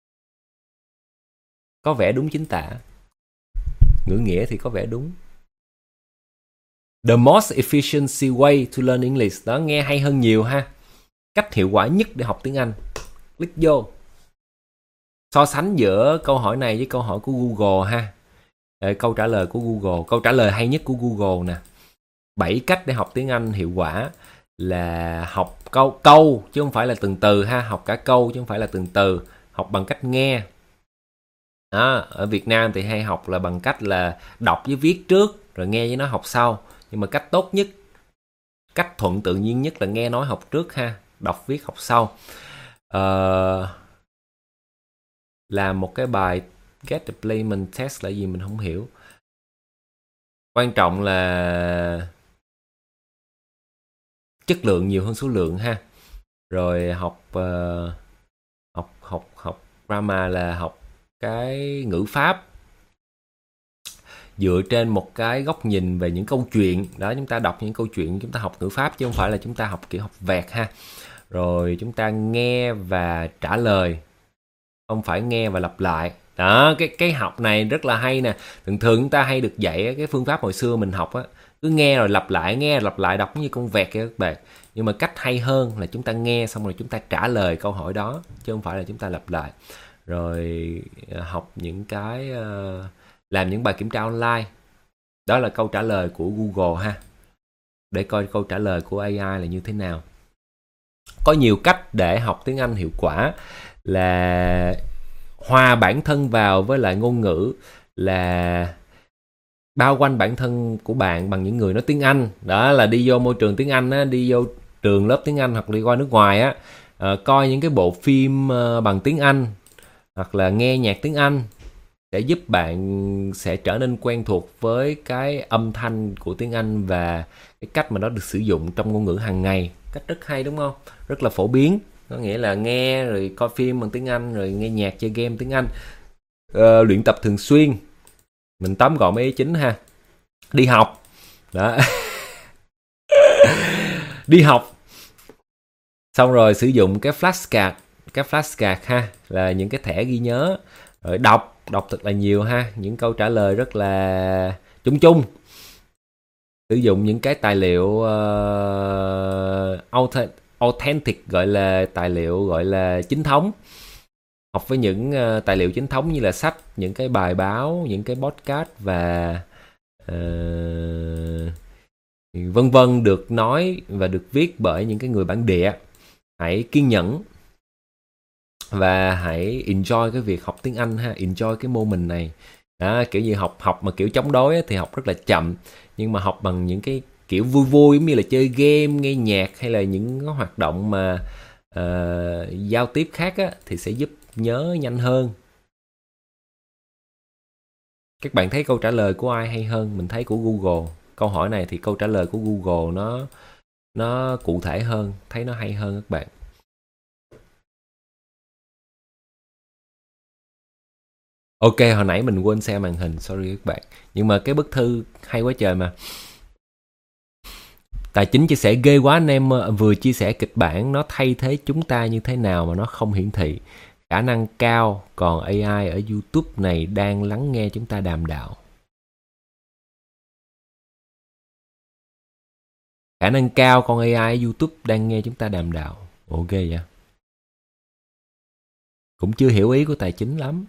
Speaker 1: Có vẻ đúng chính tả. Ngữ nghĩa thì có vẻ đúng. The most efficiency way to learn English. Đó, nghe hay hơn nhiều ha. Cách hiệu quả nhất để học tiếng Anh. Click vô. So sánh giữa câu hỏi này với câu hỏi của Google ha. Câu trả lời của Google, câu trả lời hay nhất của Google nè. 7 cách để học tiếng Anh hiệu quả là học câu chứ không phải là từng từ ha, học cả câu chứ không phải là từng từ, học bằng cách nghe. Đó, ở Việt Nam thì hay học là bằng cách là đọc với viết trước rồi nghe với nó học sau, nhưng mà cách tốt nhất, cách thuận tự nhiên nhất là nghe nói học trước ha, đọc viết học sau. Làm một cái bài get the placement test là gì mình không hiểu. Quan trọng là chất lượng nhiều hơn số lượng ha. Rồi học grammar là học cái ngữ pháp dựa trên một cái góc nhìn về những câu chuyện đó. Chúng ta đọc những câu chuyện, chúng ta học ngữ pháp chứ không phải là chúng ta học kiểu học vẹt ha. Rồi chúng ta nghe và trả lời, không phải nghe và lặp lại. Đó, cái học này rất là hay nè. Thường thường chúng ta hay được dạy cái phương pháp hồi xưa mình học á, cứ nghe rồi lặp lại, nghe lặp lại, đọc như con vẹt kìa các bạn. Nhưng mà cách hay hơn là chúng ta nghe xong rồi chúng ta trả lời câu hỏi đó, chứ không phải là chúng ta lặp lại. Rồi học những cái làm những bài kiểm tra online. Đó là câu trả lời của Google ha. Để coi câu trả lời của AI là như thế nào. Có nhiều cách để học tiếng Anh hiệu quả là hòa bản thân vào với lại ngôn ngữ, là bao quanh bản thân của bạn bằng những người nói tiếng Anh. Đó là đi vô môi trường tiếng Anh á, đi vô trường lớp tiếng Anh hoặc đi qua nước ngoài á, coi những cái bộ phim bằng tiếng Anh hoặc là nghe nhạc tiếng Anh sẽ giúp bạn sẽ trở nên quen thuộc với cái âm thanh của tiếng Anh và cái cách mà nó được sử dụng trong ngôn ngữ hàng ngày. Cách rất hay đúng không? Rất là phổ biến. Có nghĩa là nghe rồi coi phim bằng tiếng Anh, rồi nghe nhạc, chơi game tiếng Anh. Luyện tập thường xuyên. Mình tóm gọn mấy ý chính ha. Đi học. Đó. Đi học. Xong rồi sử dụng cái flashcard. Cái flashcard ha, là những cái thẻ ghi nhớ. Rồi đọc thật là nhiều ha. Những câu trả lời rất là chung. Sử dụng những cái tài liệu authentic, gọi là tài liệu gọi là chính thống. Học với những tài liệu chính thống như là sách, những cái bài báo, những cái podcast và vân vân, được nói và được viết bởi những cái người bản địa. Hãy kiên nhẫn và hãy enjoy cái việc học tiếng Anh ha, enjoy cái moment này. Đó, kiểu như học mà kiểu chống đối thì học rất là chậm, nhưng mà học bằng những cái kiểu vui vui giống như là chơi game, nghe nhạc hay là những cái hoạt động mà giao tiếp khác á, thì sẽ giúp nhớ nhanh hơn. Các bạn thấy câu trả lời của ai hay hơn? Mình thấy của Google. Câu hỏi này thì câu trả lời của Google nó cụ thể hơn, thấy nó hay hơn các bạn. Ok, hồi nãy mình quên share màn hình, sorry các bạn. Nhưng mà cái bức thư hay quá trời mà. Tài chính chia sẻ ghê quá anh em, vừa chia sẻ kịch bản nó thay thế chúng ta như thế nào mà nó không hiển thị. Khả năng cao còn AI ở YouTube này đang lắng nghe chúng ta đàm đạo. Khả năng cao con AI ở YouTube đang nghe chúng ta đàm đạo. Ok vậy. Cũng chưa hiểu ý của tài chính lắm.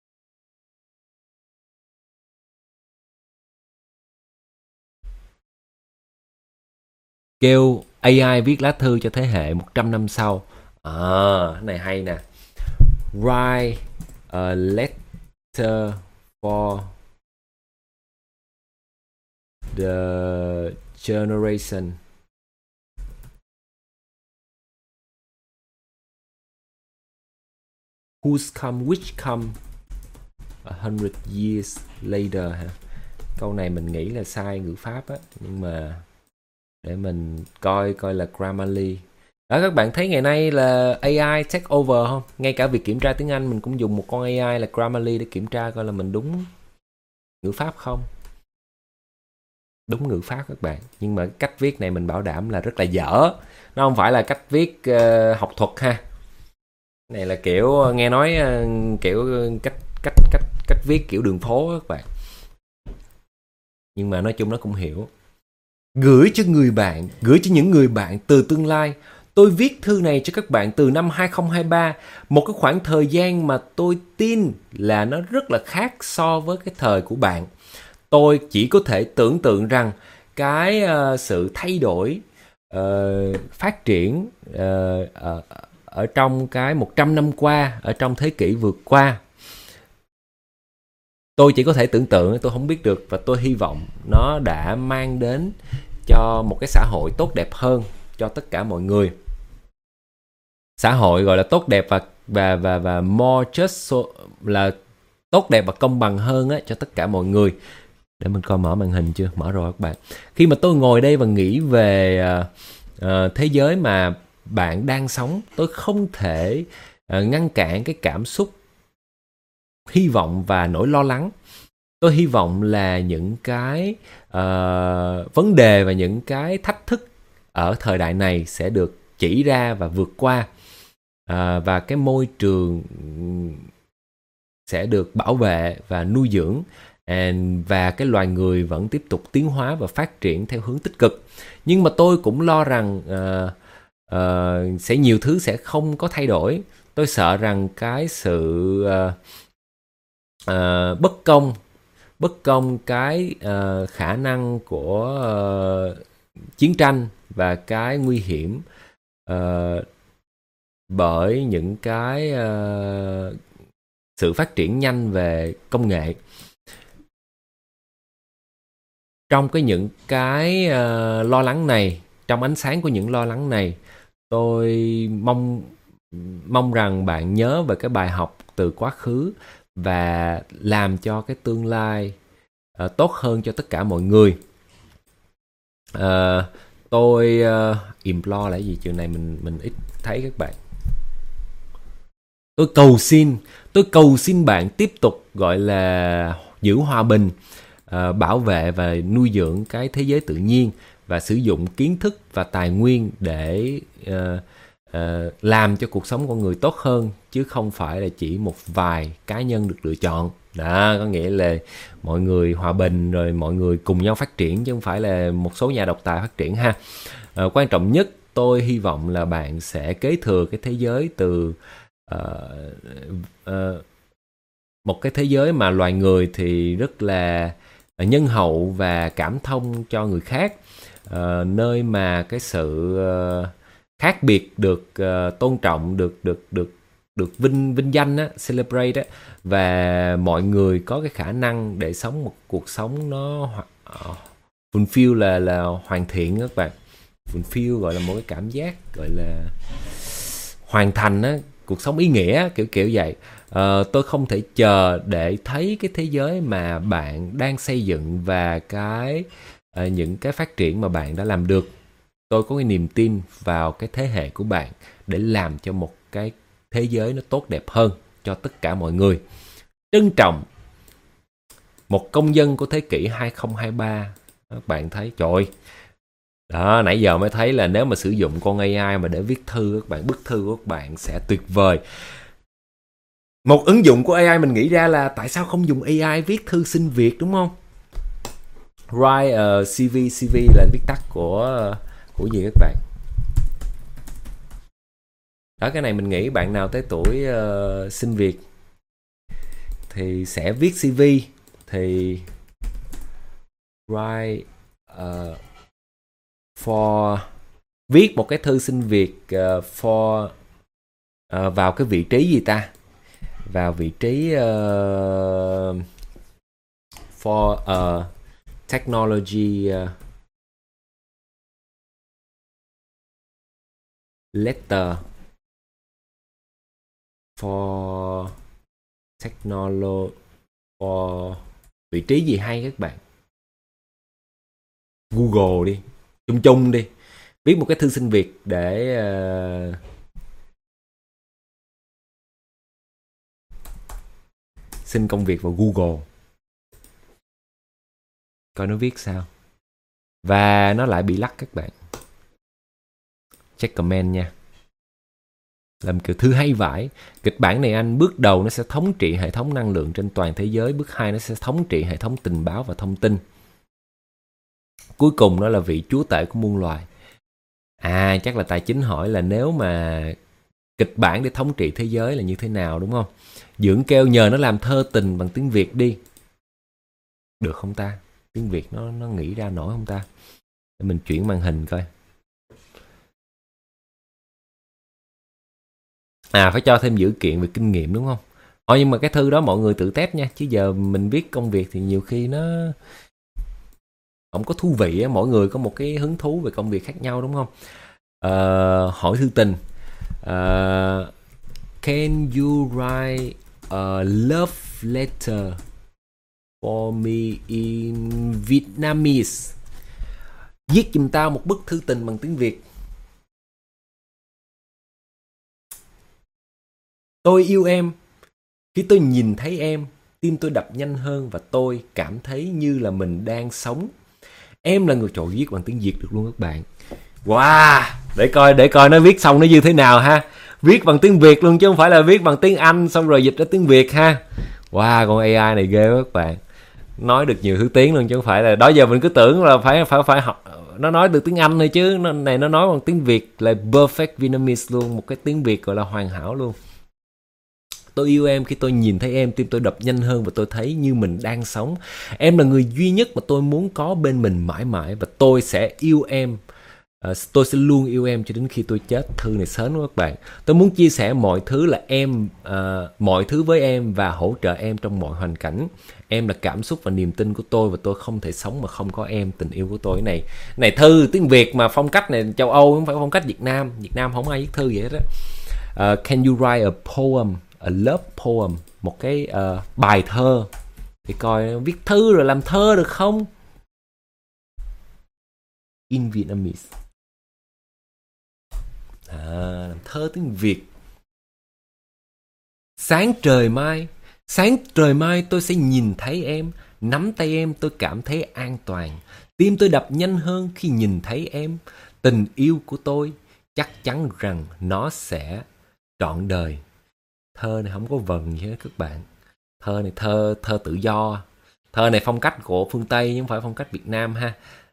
Speaker 1: Kêu AI viết lá thư cho thế hệ 100 năm sau. Cái này hay nè. Write a letter for the generation which come 100 years later hả? Câu này mình nghĩ là sai ngữ pháp á, nhưng mà để mình coi là Grammarly. Đó, các bạn thấy ngày nay là AI take over không? Ngay cả việc kiểm tra tiếng Anh mình cũng dùng một con AI là Grammarly để kiểm tra coi là mình đúng ngữ pháp không. Đúng ngữ pháp các bạn. Nhưng mà cách viết này mình bảo đảm là rất là dở. Nó không phải là cách viết học thuật ha. Này là kiểu nghe nói kiểu cách viết kiểu đường phố các bạn. Nhưng mà nói chung nó cũng hiểu. Gửi cho những người bạn từ tương lai. Tôi viết thư này cho các bạn từ năm 2023, một cái khoảng thời gian mà tôi tin là nó rất là khác so với cái thời của bạn. Tôi chỉ có thể tưởng tượng rằng cái sự thay đổi, phát triển ở trong cái 100 năm qua, ở trong thế kỷ vừa qua, tôi chỉ có thể tưởng tượng, tôi không biết được, và tôi hy vọng nó đã mang đến cho một cái xã hội tốt đẹp hơn cho tất cả mọi người. Xã hội gọi là tốt đẹp và more just, so, là tốt đẹp và công bằng hơn á, cho tất cả mọi người. Để mình coi mở màn hình chưa? Mở rồi các bạn. Khi mà tôi ngồi đây và nghĩ về thế giới mà bạn đang sống, tôi không thể ngăn cản cái cảm xúc hy vọng và nỗi lo lắng. Tôi hy vọng là những cái vấn đề và những cái thách thức ở thời đại này sẽ được chỉ ra và vượt qua, và cái môi trường sẽ được bảo vệ và nuôi dưỡng, và cái loài người vẫn tiếp tục tiến hóa và phát triển theo hướng tích cực. Nhưng mà tôi cũng lo rằng sẽ nhiều thứ sẽ không có thay đổi. Tôi sợ rằng cái sự bất công, cái khả năng của chiến tranh và cái nguy hiểm bởi những cái sự phát triển nhanh về công nghệ. Trong những cái lo lắng này, trong ánh sáng của những lo lắng này, tôi mong rằng bạn nhớ về cái bài học từ quá khứ và làm cho cái tương lai tốt hơn cho tất cả mọi người. Tôi implore là gì? Chuyện này mình ít thấy các bạn. Tôi cầu xin bạn tiếp tục gọi là giữ hòa bình, bảo vệ và nuôi dưỡng cái thế giới tự nhiên, và sử dụng kiến thức và tài nguyên để làm cho cuộc sống con người tốt hơn, chứ không phải là chỉ một vài cá nhân được lựa chọn. Đó, có nghĩa là mọi người hòa bình rồi mọi người cùng nhau phát triển, chứ không phải là một số nhà độc tài phát triển ha. Quan trọng nhất, tôi hy vọng là bạn sẽ kế thừa cái thế giới từ một cái thế giới mà loài người thì rất là nhân hậu và cảm thông cho người khác, nơi mà cái sự khác biệt được tôn trọng, được vinh danh á, celebrate á, và mọi người có cái khả năng để sống một cuộc sống nó fulfill, là hoàn thiện các bạn. Fulfill gọi là một cái cảm giác gọi là hoàn thành á, cuộc sống ý nghĩa, kiểu vậy. Tôi không thể chờ để thấy cái thế giới mà bạn đang xây dựng và những cái phát triển mà bạn đã làm được. Tôi có cái niềm tin vào cái thế hệ của bạn để làm cho một cái thế giới nó tốt đẹp hơn cho tất cả mọi người. Trân trọng, một công dân của thế kỷ 2023. Các bạn thấy, trời ơi, đó, nãy giờ mới thấy là nếu mà sử dụng con AI mà để viết thư, các bạn, bức thư của các bạn sẽ tuyệt vời. Một ứng dụng của AI mình nghĩ ra là tại sao không dùng AI viết thư xin việc, đúng không? Write CV là viết tắt của gì các bạn? Đó, cái này mình nghĩ bạn nào tới tuổi xin việc thì sẽ viết CV, thì write for, viết một cái thư xin việc for vào cái vị trí gì ta? Vào vị trí for technology letter, for technology, for vị trí gì hay các bạn? Google đi, chung đi, viết một cái thư xin việc để xin công việc vào Google, coi nó viết sao. Và nó lại bị lắc các bạn. Check comment nha. Làm kiểu thư hay vãi. Kịch bản này anh, bước đầu nó sẽ thống trị hệ thống năng lượng trên toàn thế giới. Bước 2 nó sẽ thống trị hệ thống tình báo và thông tin. Cuối cùng nó là vị chúa tể của muôn loài. Chắc là Tài Chính hỏi là nếu mà kịch bản để thống trị thế giới là như thế nào, đúng không? Dưỡng kêu nhờ nó làm thơ tình bằng tiếng Việt đi. Được không ta? Tiếng Việt nó nghĩ ra nổi không ta? Để mình chuyển màn hình coi. Phải cho thêm dữ kiện về kinh nghiệm đúng không? Nhưng mà cái thư đó mọi người tự test nha. Chứ giờ mình viết công việc thì nhiều khi nó không có thú vị á. Mỗi người có một cái hứng thú về công việc khác nhau đúng không? Hỏi thư tình. Can you write a love letter for me in Vietnamese? Viết giùm tao một bức thư tình bằng tiếng Việt. Tôi yêu em. Khi tôi nhìn thấy em, tim tôi đập nhanh hơn và tôi cảm thấy như là mình đang sống. Em là người, trời, viết bằng tiếng Việt được luôn các bạn. Wow, để coi nó viết xong nó như thế nào ha. Viết bằng tiếng Việt luôn chứ không phải là viết bằng tiếng Anh xong rồi dịch ra tiếng Việt ha. Wow, con AI này ghê quá các bạn. Nói được nhiều thứ tiếng luôn chứ không phải là đó giờ mình cứ tưởng là phải học nó nói được tiếng Anh thôi chứ nó nói bằng tiếng Việt là perfect Vietnamese luôn, một cái tiếng Việt gọi là hoàn hảo luôn. Tôi yêu em, khi tôi nhìn thấy em tim tôi đập nhanh hơn và tôi thấy như mình đang sống. Em là người duy nhất mà tôi muốn có bên mình mãi mãi và tôi sẽ yêu em. Tôi sẽ luôn yêu em cho đến khi tôi chết. Thư này sến quá các bạn. Tôi muốn chia sẻ mọi thứ là mọi thứ với em và hỗ trợ em trong mọi hoàn cảnh. Em là cảm xúc và niềm tin của tôi và tôi không thể sống mà không có em. Tình yêu của tôi này thư tiếng Việt mà phong cách này châu Âu không phải phong cách Việt Nam. Việt Nam không ai viết thư vậy hết á. Can you write a poem, a love poem, một cái bài thơ để coi viết thư rồi làm thơ được không? In Vietnamese. Làm thơ tiếng Việt. Sáng trời mai tôi sẽ nhìn thấy em, nắm tay em tôi cảm thấy an toàn. Tim tôi đập nhanh hơn khi nhìn thấy em. Tình yêu của tôi chắc chắn rằng nó sẽ trọn đời. Thơ này không có vần gì hết các bạn. Thơ này thơ tự do. Thơ này phong cách của phương Tây chứ không phải phong cách Việt Nam ha.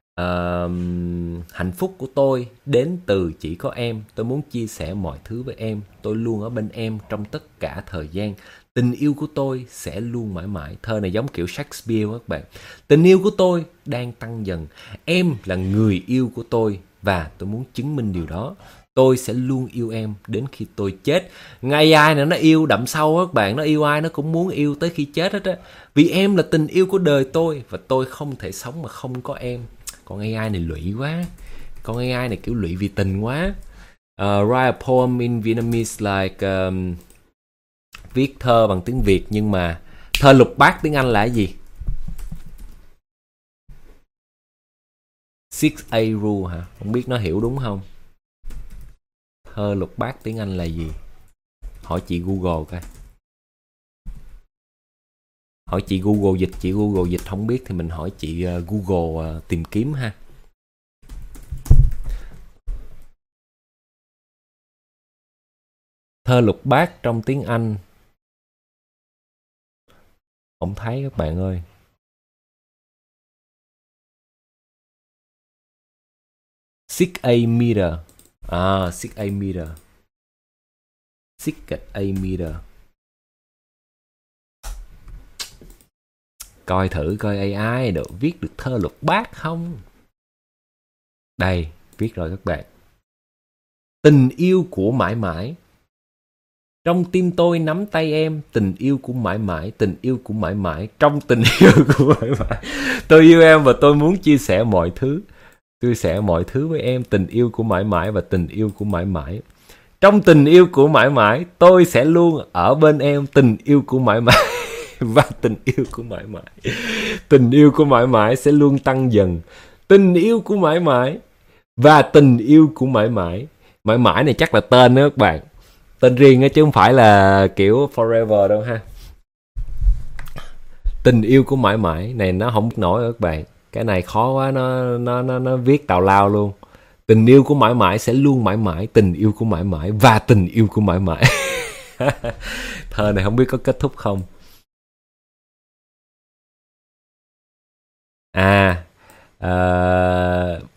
Speaker 1: Hạnh phúc của tôi đến từ chỉ có em. Tôi muốn chia sẻ mọi thứ với em. Tôi luôn ở bên em trong tất cả thời gian. Tình yêu của tôi sẽ luôn mãi mãi. Thơ này giống kiểu Shakespeare các bạn. Tình yêu của tôi đang tăng dần. Em là người yêu của tôi và tôi muốn chứng minh điều đó. Tôi sẽ luôn yêu em đến khi tôi chết. Ngay ai nữa nó yêu đậm sâu các bạn. Nó yêu ai nó cũng muốn yêu tới khi chết hết á. Vì em là tình yêu của đời tôi và tôi không thể sống mà không có em. Con AI này lụy quá. Con AI này kiểu lụy vì tình quá. Write a poem in Vietnamese like viết thơ bằng tiếng Việt nhưng mà thơ lục bát tiếng Anh là cái gì? 6A rule hả? Không biết nó hiểu đúng không? Thơ lục bát tiếng Anh là gì? Hỏi chị Google coi. Hỏi chị Google dịch. Chị Google dịch không biết thì mình hỏi chị Google tìm kiếm ha. Thơ lục bát trong tiếng Anh không thấy các bạn ơi. Six A meter. 6A meter. 6A meter. Coi thử coi AI được viết được thơ lục bát không. Đây, viết rồi các bạn. Tình yêu của mãi mãi. Trong tim tôi nắm tay em. Tình yêu của mãi mãi. Tình yêu của mãi mãi. Trong tình yêu của mãi mãi. Tôi yêu em và tôi muốn chia sẻ mọi thứ. Chia sẻ mọi thứ với em. Tình yêu của mãi mãi và tình yêu của mãi mãi. Trong tình yêu của mãi mãi, tôi sẽ luôn ở bên em. Tình yêu của mãi mãi và tình yêu của mãi mãi. Tình yêu của mãi mãi sẽ luôn tăng dần. Tình yêu của mãi mãi và tình yêu của mãi mãi. Mãi mãi này chắc là tên đó các bạn. Tên riêng đó chứ không phải là kiểu forever đâu ha. Tình yêu của mãi mãi này nó không nổi các bạn. Cái này khó quá, nó viết tào lao luôn. Tình yêu của mãi mãi sẽ luôn mãi mãi. Tình yêu của mãi mãi và tình yêu của mãi mãi. Thơ này không biết có kết thúc không.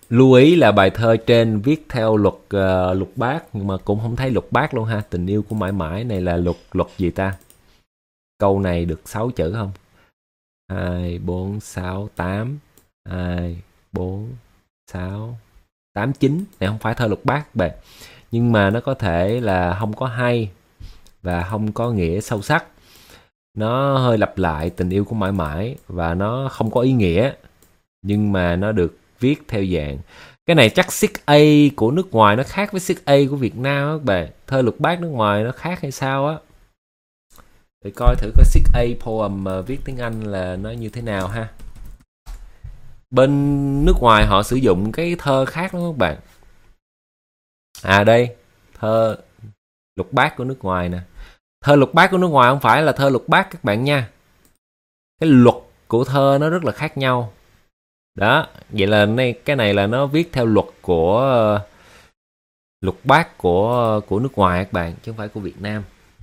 Speaker 1: Lưu ý là bài thơ trên viết theo luật lục bát, nhưng mà cũng không thấy lục bát luôn ha. Tình yêu của mãi mãi này là luật gì ta? Câu này được 6 chữ không? 2, 4, 6, 8. 2, 4, 6, 8, 9. Này không phải thơ lục bát bạn. Nhưng mà nó có thể là không có hay và không có nghĩa sâu sắc. Nó hơi lặp lại tình yêu của mãi mãi và nó không có ý nghĩa. Nhưng mà nó được viết theo dạng. Cái này chắc 6A của nước ngoài nó khác với 6A của Việt Nam á các bạn. Thơ lục bát nước ngoài nó khác hay sao á. Để coi thử có 6A poem viết tiếng Anh là nó như thế nào ha. Bên nước ngoài họ sử dụng cái thơ khác lắm các bạn. À đây, thơ lục bát của nước ngoài nè. Thơ lục bát của nước ngoài không phải là thơ lục bát các bạn nha. Cái luật của thơ nó rất là khác nhau. Đó, vậy là cái này là nó viết theo luật của lục bát của nước ngoài các bạn, chứ không phải của Việt Nam.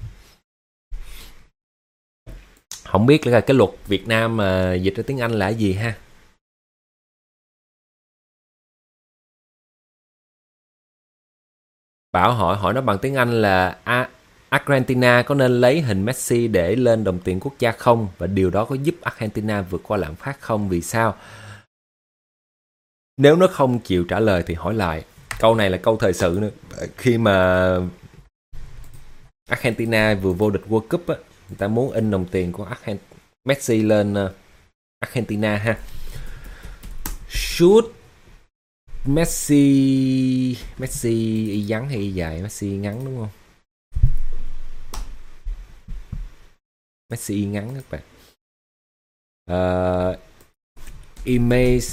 Speaker 1: Không biết là cái luật Việt Nam mà dịch ra tiếng Anh là gì ha. Bảo hỏi nó bằng tiếng Anh là Argentina có nên lấy hình Messi để lên đồng tiền quốc gia không? Và điều đó có giúp Argentina vượt qua lạm phát không? Vì sao? Nếu nó không chịu trả lời thì hỏi lại. Câu này là câu thời sự nữa. Khi mà Argentina vừa vô địch World Cup á, người ta muốn in đồng tiền của Messi lên Argentina ha. Should Messi ngắn hay dài? Messi ngắn đúng không? Messi ngắn các bạn. Image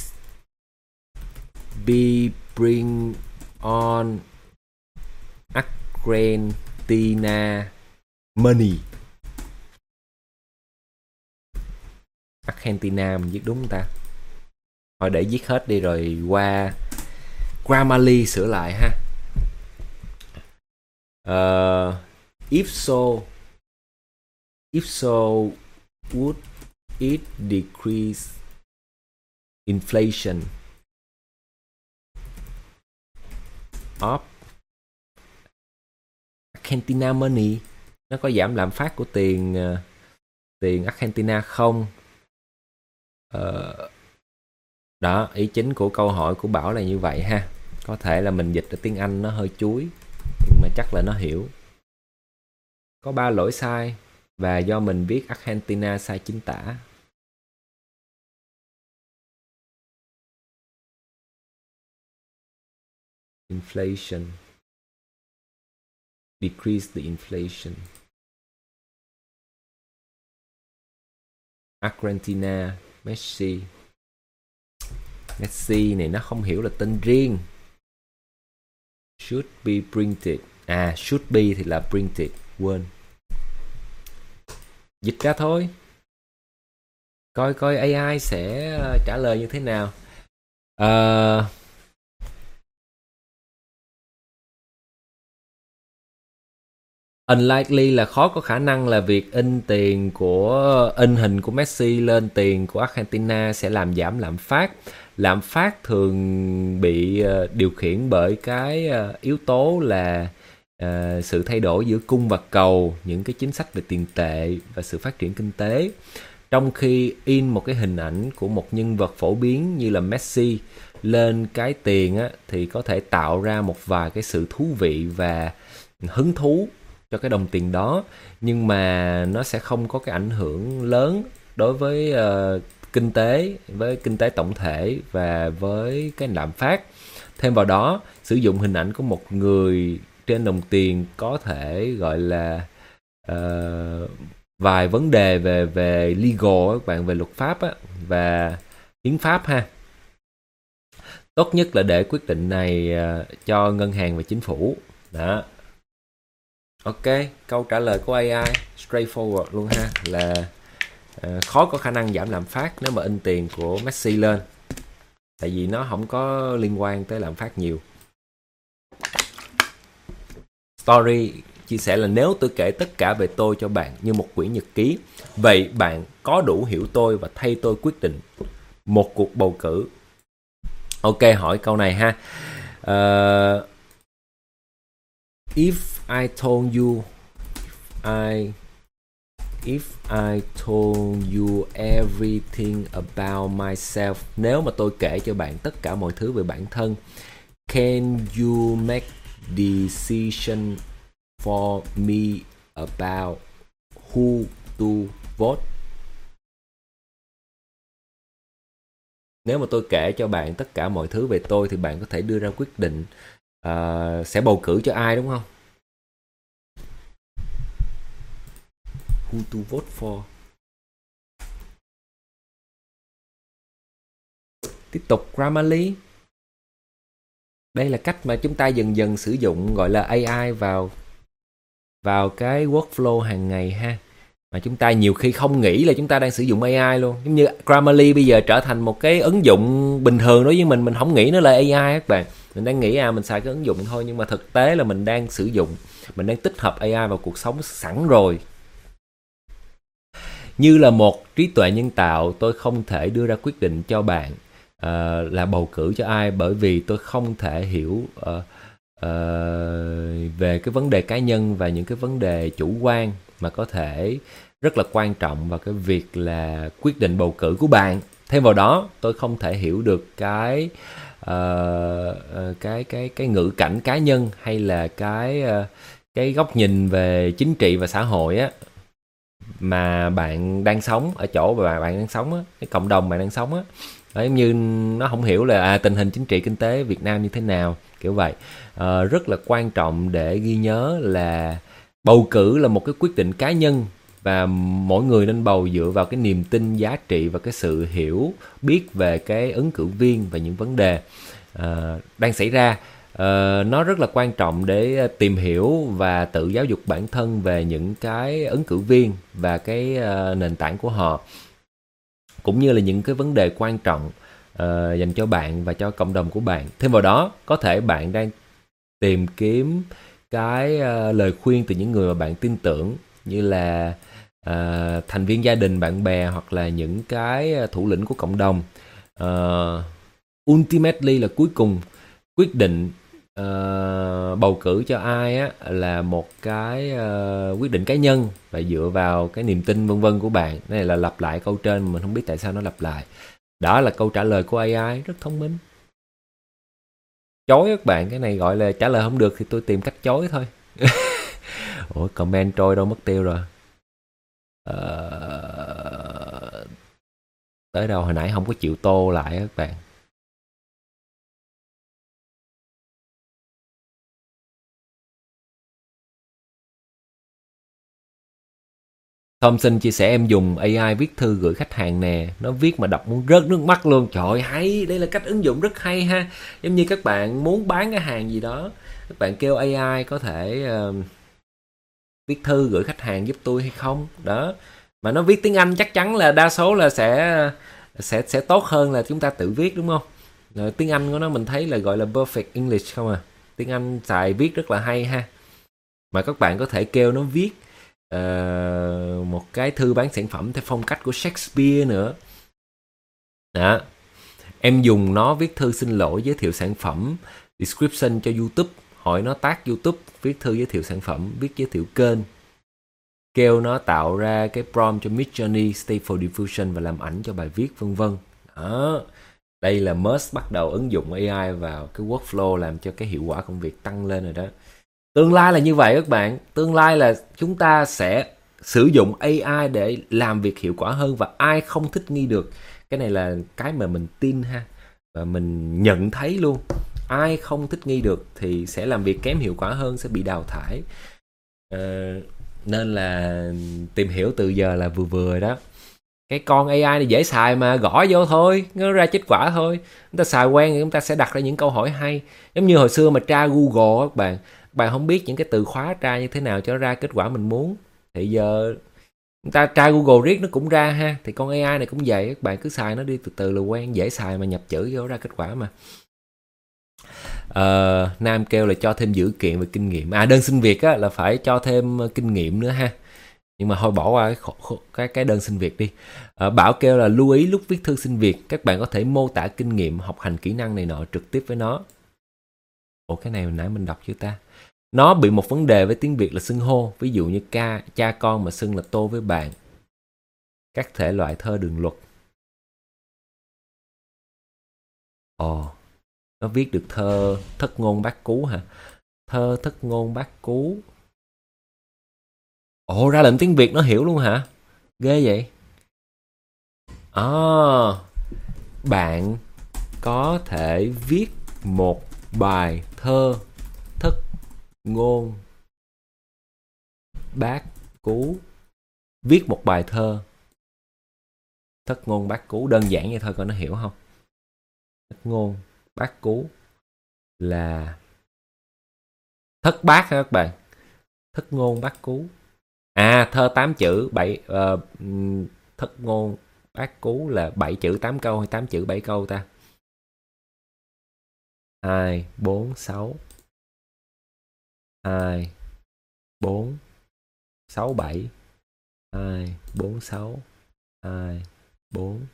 Speaker 1: be bring on Argentina money. Argentina mình viết đúng không ta? Thôi để viết hết đi rồi qua Grammarly sửa lại ha. If so would it decrease inflation of Argentina money? Nó có giảm lạm phát của tiền Argentina không? Đó, ý chính của câu hỏi của Bảo là như vậy ha. Có thể là mình dịch ở tiếng Anh nó hơi chuối, nhưng mà chắc là nó hiểu. Có 3 lỗi sai và do mình viết Argentina sai chính tả. Inflation. Decrease the inflation. Argentina, Messi này nó không hiểu là tên riêng. Should be printed. Should be thì là printed. Quên. Dịch ra thôi. Coi AI sẽ trả lời như thế nào. Unlikely là khó có khả năng là việc in hình của Messi lên tiền của Argentina sẽ làm giảm lạm phát. Lạm phát thường bị điều khiển bởi cái yếu tố là sự thay đổi giữa cung và cầu, những cái chính sách về tiền tệ và sự phát triển kinh tế. Trong khi in một cái hình ảnh của một nhân vật phổ biến như là Messi lên cái tiền á, thì có thể tạo ra một vài cái sự thú vị và hứng thú cho cái đồng tiền đó, nhưng mà nó sẽ không có cái ảnh hưởng lớn đối với kinh tế tổng thể và với cái lạm phát. Thêm vào đó, sử dụng hình ảnh của một người trên đồng tiền có thể gọi là vài vấn đề về legal các bạn, về luật pháp á, và hiến pháp ha. Tốt nhất là để quyết định này cho ngân hàng và chính phủ. Đó. Ok, câu trả lời của AI straightforward luôn ha, là khó có khả năng giảm lạm phát nếu mà in tiền của Messi lên, tại vì nó không có liên quan tới lạm phát nhiều. Story chia sẻ là nếu tôi kể tất cả về tôi cho bạn như một quyển nhật ký, vậy bạn có đủ hiểu tôi và thay tôi quyết định một cuộc bầu cử. Ok, hỏi câu này ha. Ờ, if I told you I if I told you everything about myself, nếu mà tôi kể cho bạn tất cả mọi thứ về bản thân, can you make decision for me about who to vote? Nếu mà tôi kể cho bạn tất cả mọi thứ về tôi thì bạn có thể đưa ra quyết định sẽ bầu cử cho ai, đúng không? Who to vote for. Tiếp tục Grammarly. Đây là cách mà chúng ta dần dần sử dụng gọi là AI vào cái workflow hàng ngày ha. Mà chúng ta nhiều khi không nghĩ là chúng ta đang sử dụng AI luôn. Giống như Grammarly bây giờ trở thành một cái ứng dụng bình thường đối với mình không nghĩ nó là AI các bạn. Mình đang nghĩ mình xài cái ứng dụng thôi, nhưng mà thực tế là mình đang sử dụng, mình đang tích hợp AI vào cuộc sống sẵn rồi. Như là một trí tuệ nhân tạo, tôi không thể đưa ra quyết định cho bạn là bầu cử cho ai, bởi vì tôi không thể hiểu về cái vấn đề cá nhân và những cái vấn đề chủ quan mà có thể rất là quan trọng vào cái việc là quyết định bầu cử của bạn. Thêm vào đó, tôi không thể hiểu được cái ngữ cảnh cá nhân hay là cái góc nhìn về chính trị và xã hội á mà bạn đang sống, ở chỗ mà bạn đang sống á, cái cộng đồng bạn đang sống á. Giống như nó không hiểu là tình hình chính trị kinh tế Việt Nam như thế nào, kiểu vậy. Rất là quan trọng để ghi nhớ là bầu cử là một cái quyết định cá nhân, và mỗi người nên bầu dựa vào cái niềm tin, giá trị và cái sự hiểu biết về cái ứng cử viên và những vấn đề đang xảy ra. Nó rất là quan trọng để tìm hiểu và tự giáo dục bản thân về những cái ứng cử viên và cái nền tảng của họ, cũng như là những cái vấn đề quan trọng dành cho bạn và cho cộng đồng của bạn. Thêm vào đó, có thể bạn đang tìm kiếm cái lời khuyên từ những người mà bạn tin tưởng, như là thành viên gia đình, bạn bè, hoặc là những cái thủ lĩnh của cộng đồng. Ultimately là cuối cùng, quyết định bầu cử cho ai á là một cái quyết định cá nhân và dựa vào cái niềm tin vân vân của bạn. Cái này là lặp lại câu trên mà mình không biết tại sao nó lặp lại. Đó là câu trả lời của AI, rất thông minh. Chối các bạn, cái này gọi là trả lời không được thì tôi tìm cách chối thôi. Ủa, comment trôi đâu mất tiêu rồi. Tới đâu hồi nãy không có chịu tô lại các bạn. Thompson chia sẻ em dùng AI viết thư gửi khách hàng nè, nó viết mà đọc muốn rớt nước mắt luôn. Trời ơi, hay, đây là cách ứng dụng rất hay ha. Giống như các bạn muốn bán cái hàng gì đó, các bạn kêu AI có thể viết thư gửi khách hàng giúp tôi hay không đó, mà nó viết tiếng Anh chắc chắn là đa số là sẽ tốt hơn là chúng ta tự viết, đúng không? Rồi, tiếng Anh của nó mình thấy là gọi là perfect English không à, tiếng Anh xài viết rất là hay ha. Mà các bạn có thể kêu nó viết một cái thư bán sản phẩm theo phong cách của Shakespeare nữa đó. Em dùng nó viết thư xin lỗi, giới thiệu sản phẩm, description cho YouTube, hỏi nó tag YouTube, viết thư giới thiệu sản phẩm, viết giới thiệu kênh, kêu nó tạo ra cái prompt cho Midjourney, Stable Diffusion và làm ảnh cho bài viết vân vân. Đó, đây là Musk bắt đầu ứng dụng AI vào cái workflow, làm cho cái hiệu quả công việc tăng lên rồi đó. Tương lai là như vậy các bạn, tương lai là chúng ta sẽ sử dụng AI để làm việc hiệu quả hơn, và ai không thích nghi được, cái này là cái mà mình tin ha, và mình nhận thấy luôn, ai không thích nghi được thì sẽ làm việc kém hiệu quả hơn, sẽ bị đào thải. Nên là tìm hiểu từ giờ là vừa vừa đó. Cái con AI này dễ xài mà, gõ vô thôi, nó ra kết quả thôi. Chúng ta xài quen thì chúng ta sẽ đặt ra những câu hỏi hay. Giống như hồi xưa mà tra Google các bạn không biết những cái từ khóa tra như thế nào cho ra kết quả mình muốn, thì giờ chúng ta tra Google riết nó cũng ra ha. Thì con AI này cũng vậy, các bạn cứ xài nó đi từ từ là quen, dễ xài mà, nhập chữ vô ra kết quả mà. Nam kêu là cho thêm dữ kiện về kinh nghiệm. Đơn xin việc á, là phải cho thêm kinh nghiệm nữa ha. Nhưng mà thôi bỏ qua cái đơn xin việc đi. Bảo kêu là lưu ý lúc viết thư xin việc, các bạn có thể mô tả kinh nghiệm, học hành kỹ năng này nọ trực tiếp với nó. Ủa cái này hồi nãy mình đọc chưa ta? Nó bị một vấn đề với tiếng Việt là xưng hô. Ví dụ như cha con mà xưng là tôi với bạn. Các thể loại thơ đường luật. Ồ, nó viết được thơ thất ngôn bát cú hả? Thơ thất ngôn bát cú. Ồ, ra lệnh tiếng Việt nó hiểu luôn hả? Ghê vậy. Bạn có thể viết một bài thơ thất ngôn bát cú. Viết một bài thơ thất ngôn bát cú, đơn giản vậy thôi, coi nó hiểu không? Thất ngôn bát cú là thất bát hả các bạn? Thất ngôn bát cú. Thơ 8 chữ 7 thất ngôn bát cú là 7 chữ 8 câu hay 8 chữ 7 câu ta? 2 4 6 2 4 6 7 2 4 6 2 4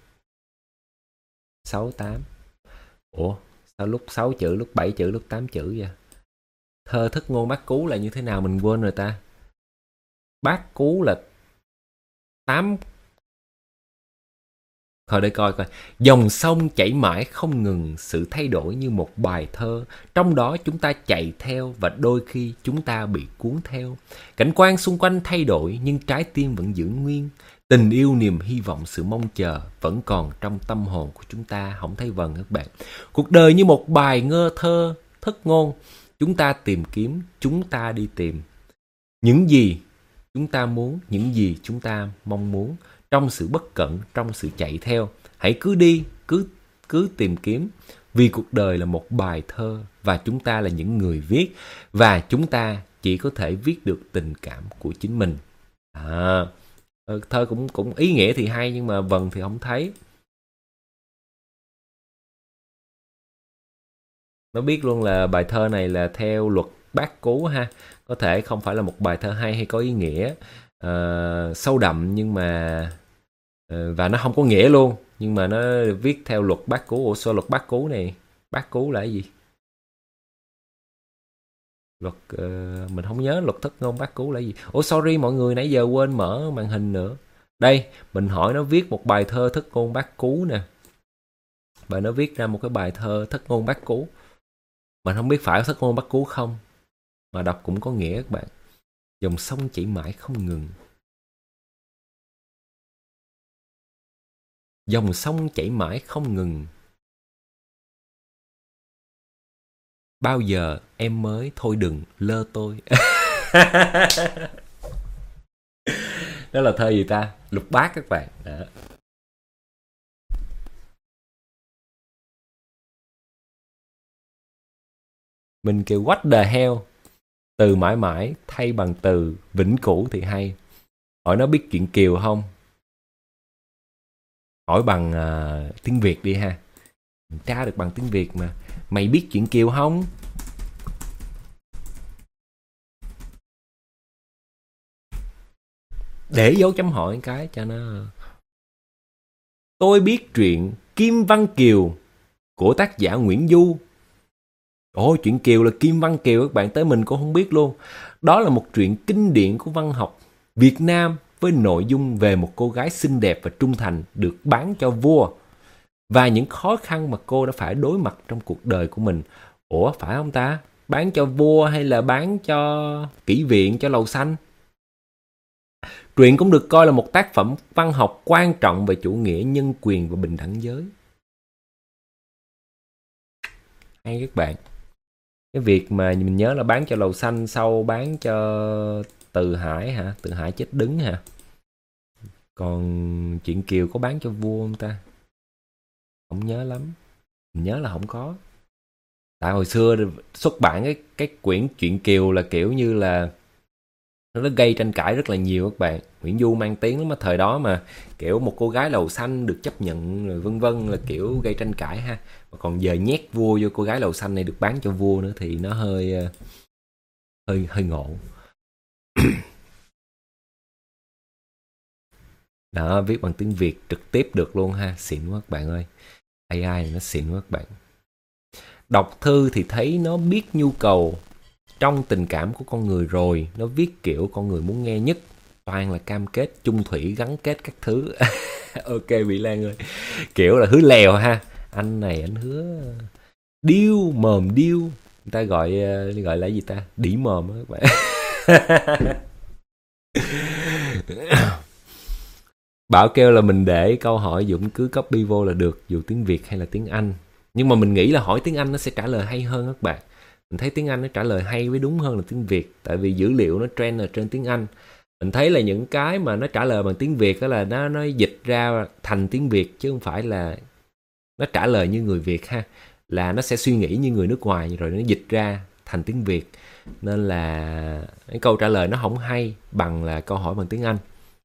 Speaker 1: 6 8. Ủa, sao lúc 6 chữ, lúc 7 chữ, lúc 8 chữ vậy? Thơ thất ngôn bát cú là như thế nào mình quên rồi ta? Bát cú là 8. Thôi để coi. Dòng sông chảy mãi không ngừng, sự thay đổi như một bài thơ. Trong đó chúng ta chạy theo và đôi khi chúng ta bị cuốn theo. Cảnh quan xung quanh thay đổi nhưng trái tim vẫn giữ nguyên. Tình yêu, niềm hy vọng, sự mong chờ vẫn còn trong tâm hồn của chúng ta. Không thấy vần các bạn. Cuộc đời như một bài ngơ thơ thất ngôn. Chúng ta tìm kiếm, chúng ta đi tìm. Những gì chúng ta muốn, những gì chúng ta mong muốn. Trong sự bất cẩn, trong sự chạy theo, hãy cứ đi, cứ tìm kiếm. Vì cuộc đời là một bài thơ và chúng ta là những người viết, và chúng ta chỉ có thể viết được tình cảm của chính mình. Thơ cũng ý nghĩa thì hay nhưng mà vần thì không thấy. Nó biết luôn là bài thơ này là theo luật bát cú ha. Có thể không phải là một bài thơ hay hay có ý nghĩa sâu đậm, nhưng mà và nó không có nghĩa luôn, nhưng mà nó viết theo luật bát cú. Ủa sao luật bát cú này? Bát cú là cái gì? Luật mình không nhớ luật thất ngôn bát cú là gì. Ủa sorry mọi người, nãy giờ quên mở màn hình nữa. Đây, mình hỏi nó viết một bài thơ thất ngôn bát cú nè. Và nó viết ra một cái bài thơ thất ngôn bát cú. Mình không biết phải thất ngôn bát cú không, mà đọc cũng có nghĩa các bạn. Dòng sông chảy mãi không ngừng. Dòng sông chảy mãi không ngừng. Bao giờ em mới thôi đừng lơ tôi. Đó là thơ gì ta? Lục Bát các bạn. Đó. Mình kêu what the hell. Từ mãi mãi thay bằng từ vĩnh cửu thì hay. Hỏi nó biết chuyện Kiều không? Hỏi bằng tiếng Việt đi ha. Mình tra được bằng tiếng Việt mà. Mày biết chuyện Kiều không? Để dấu chấm hỏi cái cho nó. Tôi biết truyện Kim Văn Kiều của tác giả Nguyễn Du. Ồ, chuyện Kiều là Kim Văn Kiều các bạn, tới mình cũng không biết luôn. Đó là một truyện kinh điển của văn học Việt Nam với nội dung về một cô gái xinh đẹp và trung thành được bán cho vua và những khó khăn mà cô đã phải đối mặt trong cuộc đời của mình. Ủa phải không ta? Bán cho vua hay là bán cho kỷ viện, cho lầu xanh? Truyện cũng được coi là một tác phẩm văn học quan trọng về chủ nghĩa nhân quyền và bình đẳng giới. Hay các bạn. Cái việc mà mình nhớ là bán cho lầu xanh, sau bán cho Từ Hải hả? Từ Hải chết đứng hả? Còn chuyện Kiều có bán cho vua không ta? Không nhớ lắm. Mình nhớ là không có. Tại hồi xưa xuất bản cái quyển chuyện Kiều là kiểu như là nó gây tranh cãi rất là nhiều các bạn. Nguyễn Du mang tiếng lắm mà thời đó mà kiểu một cô gái lầu xanh được chấp nhận rồi vân vân là kiểu gây tranh cãi ha. Mà còn giờ nhét vua vô cô gái lầu xanh này được bán cho vua nữa thì nó hơi ngộ. Đó, viết bằng tiếng Việt trực tiếp được luôn ha, xịn quá các bạn ơi. AI này nó xịn quá các bạn. Đọc thư thì thấy nó biết nhu cầu trong tình cảm của con người rồi, nó viết kiểu con người muốn nghe nhất, toàn là cam kết, chung thủy, gắn kết các thứ. Ok Vĩ Lan ơi, kiểu là hứa lèo ha. Anh này anh hứa điêu, mồm điêu, người ta gọi là gì ta, đỉ mồm á các bạn. Bảo kêu là mình để câu hỏi Dũng cứ copy vô là được, dù tiếng Việt hay là tiếng Anh. Nhưng mà mình nghĩ là hỏi tiếng Anh nó sẽ trả lời hay hơn các bạn. Mình thấy tiếng Anh nó trả lời hay với đúng hơn là tiếng Việt, tại vì dữ liệu nó train ở trên tiếng Anh. Mình thấy là những cái mà nó trả lời bằng tiếng Việt đó là nó dịch ra thành tiếng Việt, chứ không phải là nó trả lời như người Việt ha. Là nó sẽ suy nghĩ như người nước ngoài rồi nó dịch ra thành tiếng Việt. Nên là cái câu trả lời nó không hay bằng là câu hỏi bằng tiếng Anh.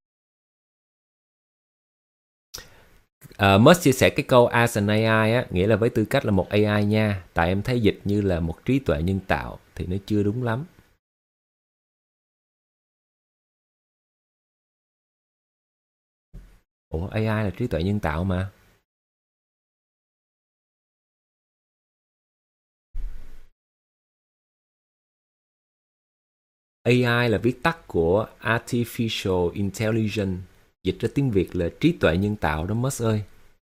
Speaker 1: Musk chia sẻ cái câu as an AI á, nghĩa là với tư cách là một AI nha, tại em thấy dịch như là một trí tuệ nhân tạo thì nó chưa đúng lắm. Ủa AI là trí tuệ nhân tạo mà. AI là viết tắt của Artificial Intelligence, dịch ra tiếng Việt là trí tuệ nhân tạo đó Musk ơi.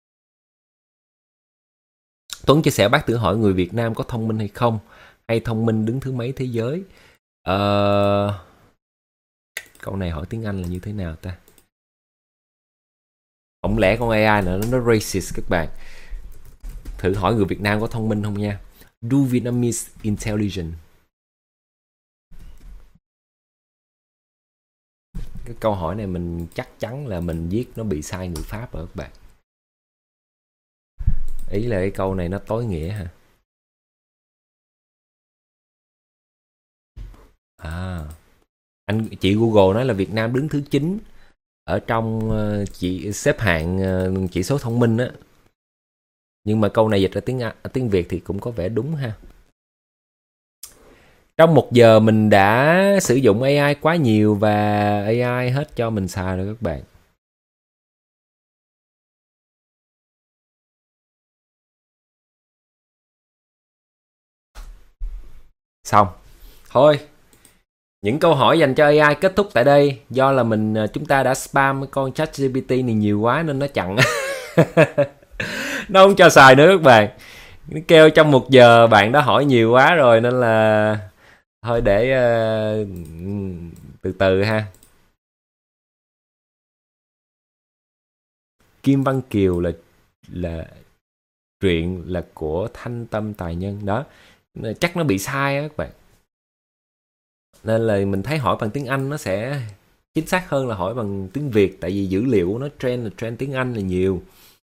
Speaker 1: Tuấn chia sẻ bác thử hỏi người Việt Nam có thông minh hay không, hay thông minh đứng thứ mấy thế giới. Câu này hỏi tiếng Anh là như thế nào ta? Không lẽ con AI nó racist các bạn? Thử hỏi người Việt Nam có thông minh không nha. Do Vietnamese intelligent? Cái câu hỏi này mình chắc chắn là mình viết nó bị sai người Pháp rồi các bạn. Ý là cái câu này nó tối nghĩa hả? Chị Google nói là Việt Nam đứng thứ 9 ở trong chị xếp hạng chỉ số thông minh á. Nhưng mà câu này dịch ra tiếng Việt thì cũng có vẻ đúng ha. Trong 1 giờ mình đã sử dụng AI quá nhiều và AI hết cho mình xài rồi các bạn. Xong. Thôi. Những câu hỏi dành cho AI kết thúc tại đây. Do là chúng ta đã spam con ChatGPT này nhiều quá nên nó chặn. Nó không cho xài nữa các bạn. Nó kêu trong 1 giờ bạn đã hỏi nhiều quá rồi nên là thôi để từ từ ha. Kim Văn Kiều là truyện là của Thanh Tâm Tài Nhân đó. Chắc nó bị sai á các bạn. Nên là mình thấy hỏi bằng tiếng Anh nó sẽ chính xác hơn là hỏi bằng tiếng Việt, tại vì dữ liệu nó train tiếng Anh là nhiều.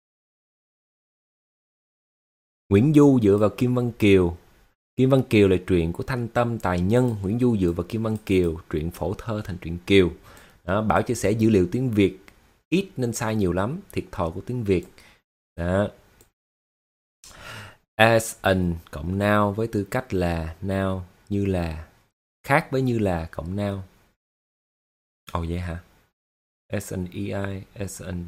Speaker 1: Nguyễn Du dựa vào Kim Văn Kiều. Kim Văn Kiều là truyện của Thanh Tâm Tài Nhân. Nguyễn Du dựa vào Kim Văn Kiều, truyện phổ thơ thành truyện Kiều. Đó, Bảo chia sẻ dữ liệu tiếng Việt ít nên sai nhiều lắm, thiệt thòi của tiếng Việt. Đó. As an cộng now với tư cách là now, như là, khác với như là cộng now. Ồ vậy hả? As an EI, as an...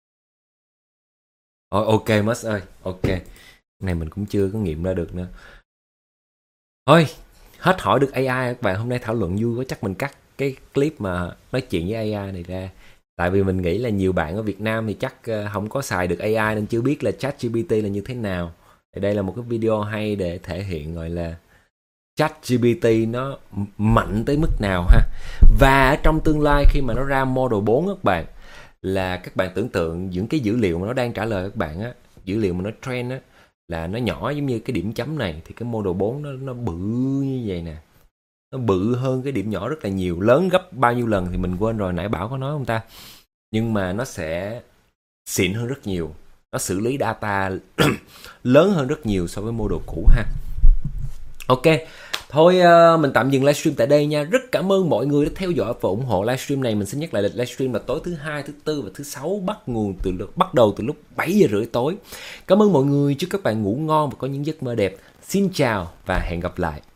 Speaker 1: ok Musk ơi, ok. Này mình cũng chưa có nghiệm ra được nữa. Thôi, hết hỏi được AI các bạn. Hôm nay thảo luận vui quá, chắc mình cắt cái clip mà nói chuyện với AI này ra. Tại vì mình nghĩ là nhiều bạn ở Việt Nam thì chắc không có xài được AI nên chưa biết là ChatGPT là như thế nào. Thì đây là một cái video hay để thể hiện gọi là ChatGPT nó mạnh tới mức nào ha. Và trong tương lai khi mà nó ra Model 4 các bạn, là các bạn tưởng tượng những cái dữ liệu mà nó đang trả lời các bạn á, dữ liệu mà nó train á, là nó nhỏ giống như cái điểm chấm này, thì cái Model 4 nó bự như vậy nè. Nó bự hơn cái điểm nhỏ rất là nhiều, lớn gấp bao nhiêu lần thì mình quên rồi, nãy Bảo có nói không ta. Nhưng mà nó sẽ xịn hơn rất nhiều, nó xử lý data lớn hơn rất nhiều so với model cũ ha. Ok, thôi mình tạm dừng livestream tại đây nha. Rất cảm ơn mọi người đã theo dõi và ủng hộ livestream này. Mình xin nhắc lại lịch livestream là tối thứ 2, thứ 4 và thứ 6, bắt đầu từ lúc 7 giờ rưỡi tối. Cảm ơn mọi người, chúc các bạn ngủ ngon và có những giấc mơ đẹp. Xin chào và hẹn gặp lại.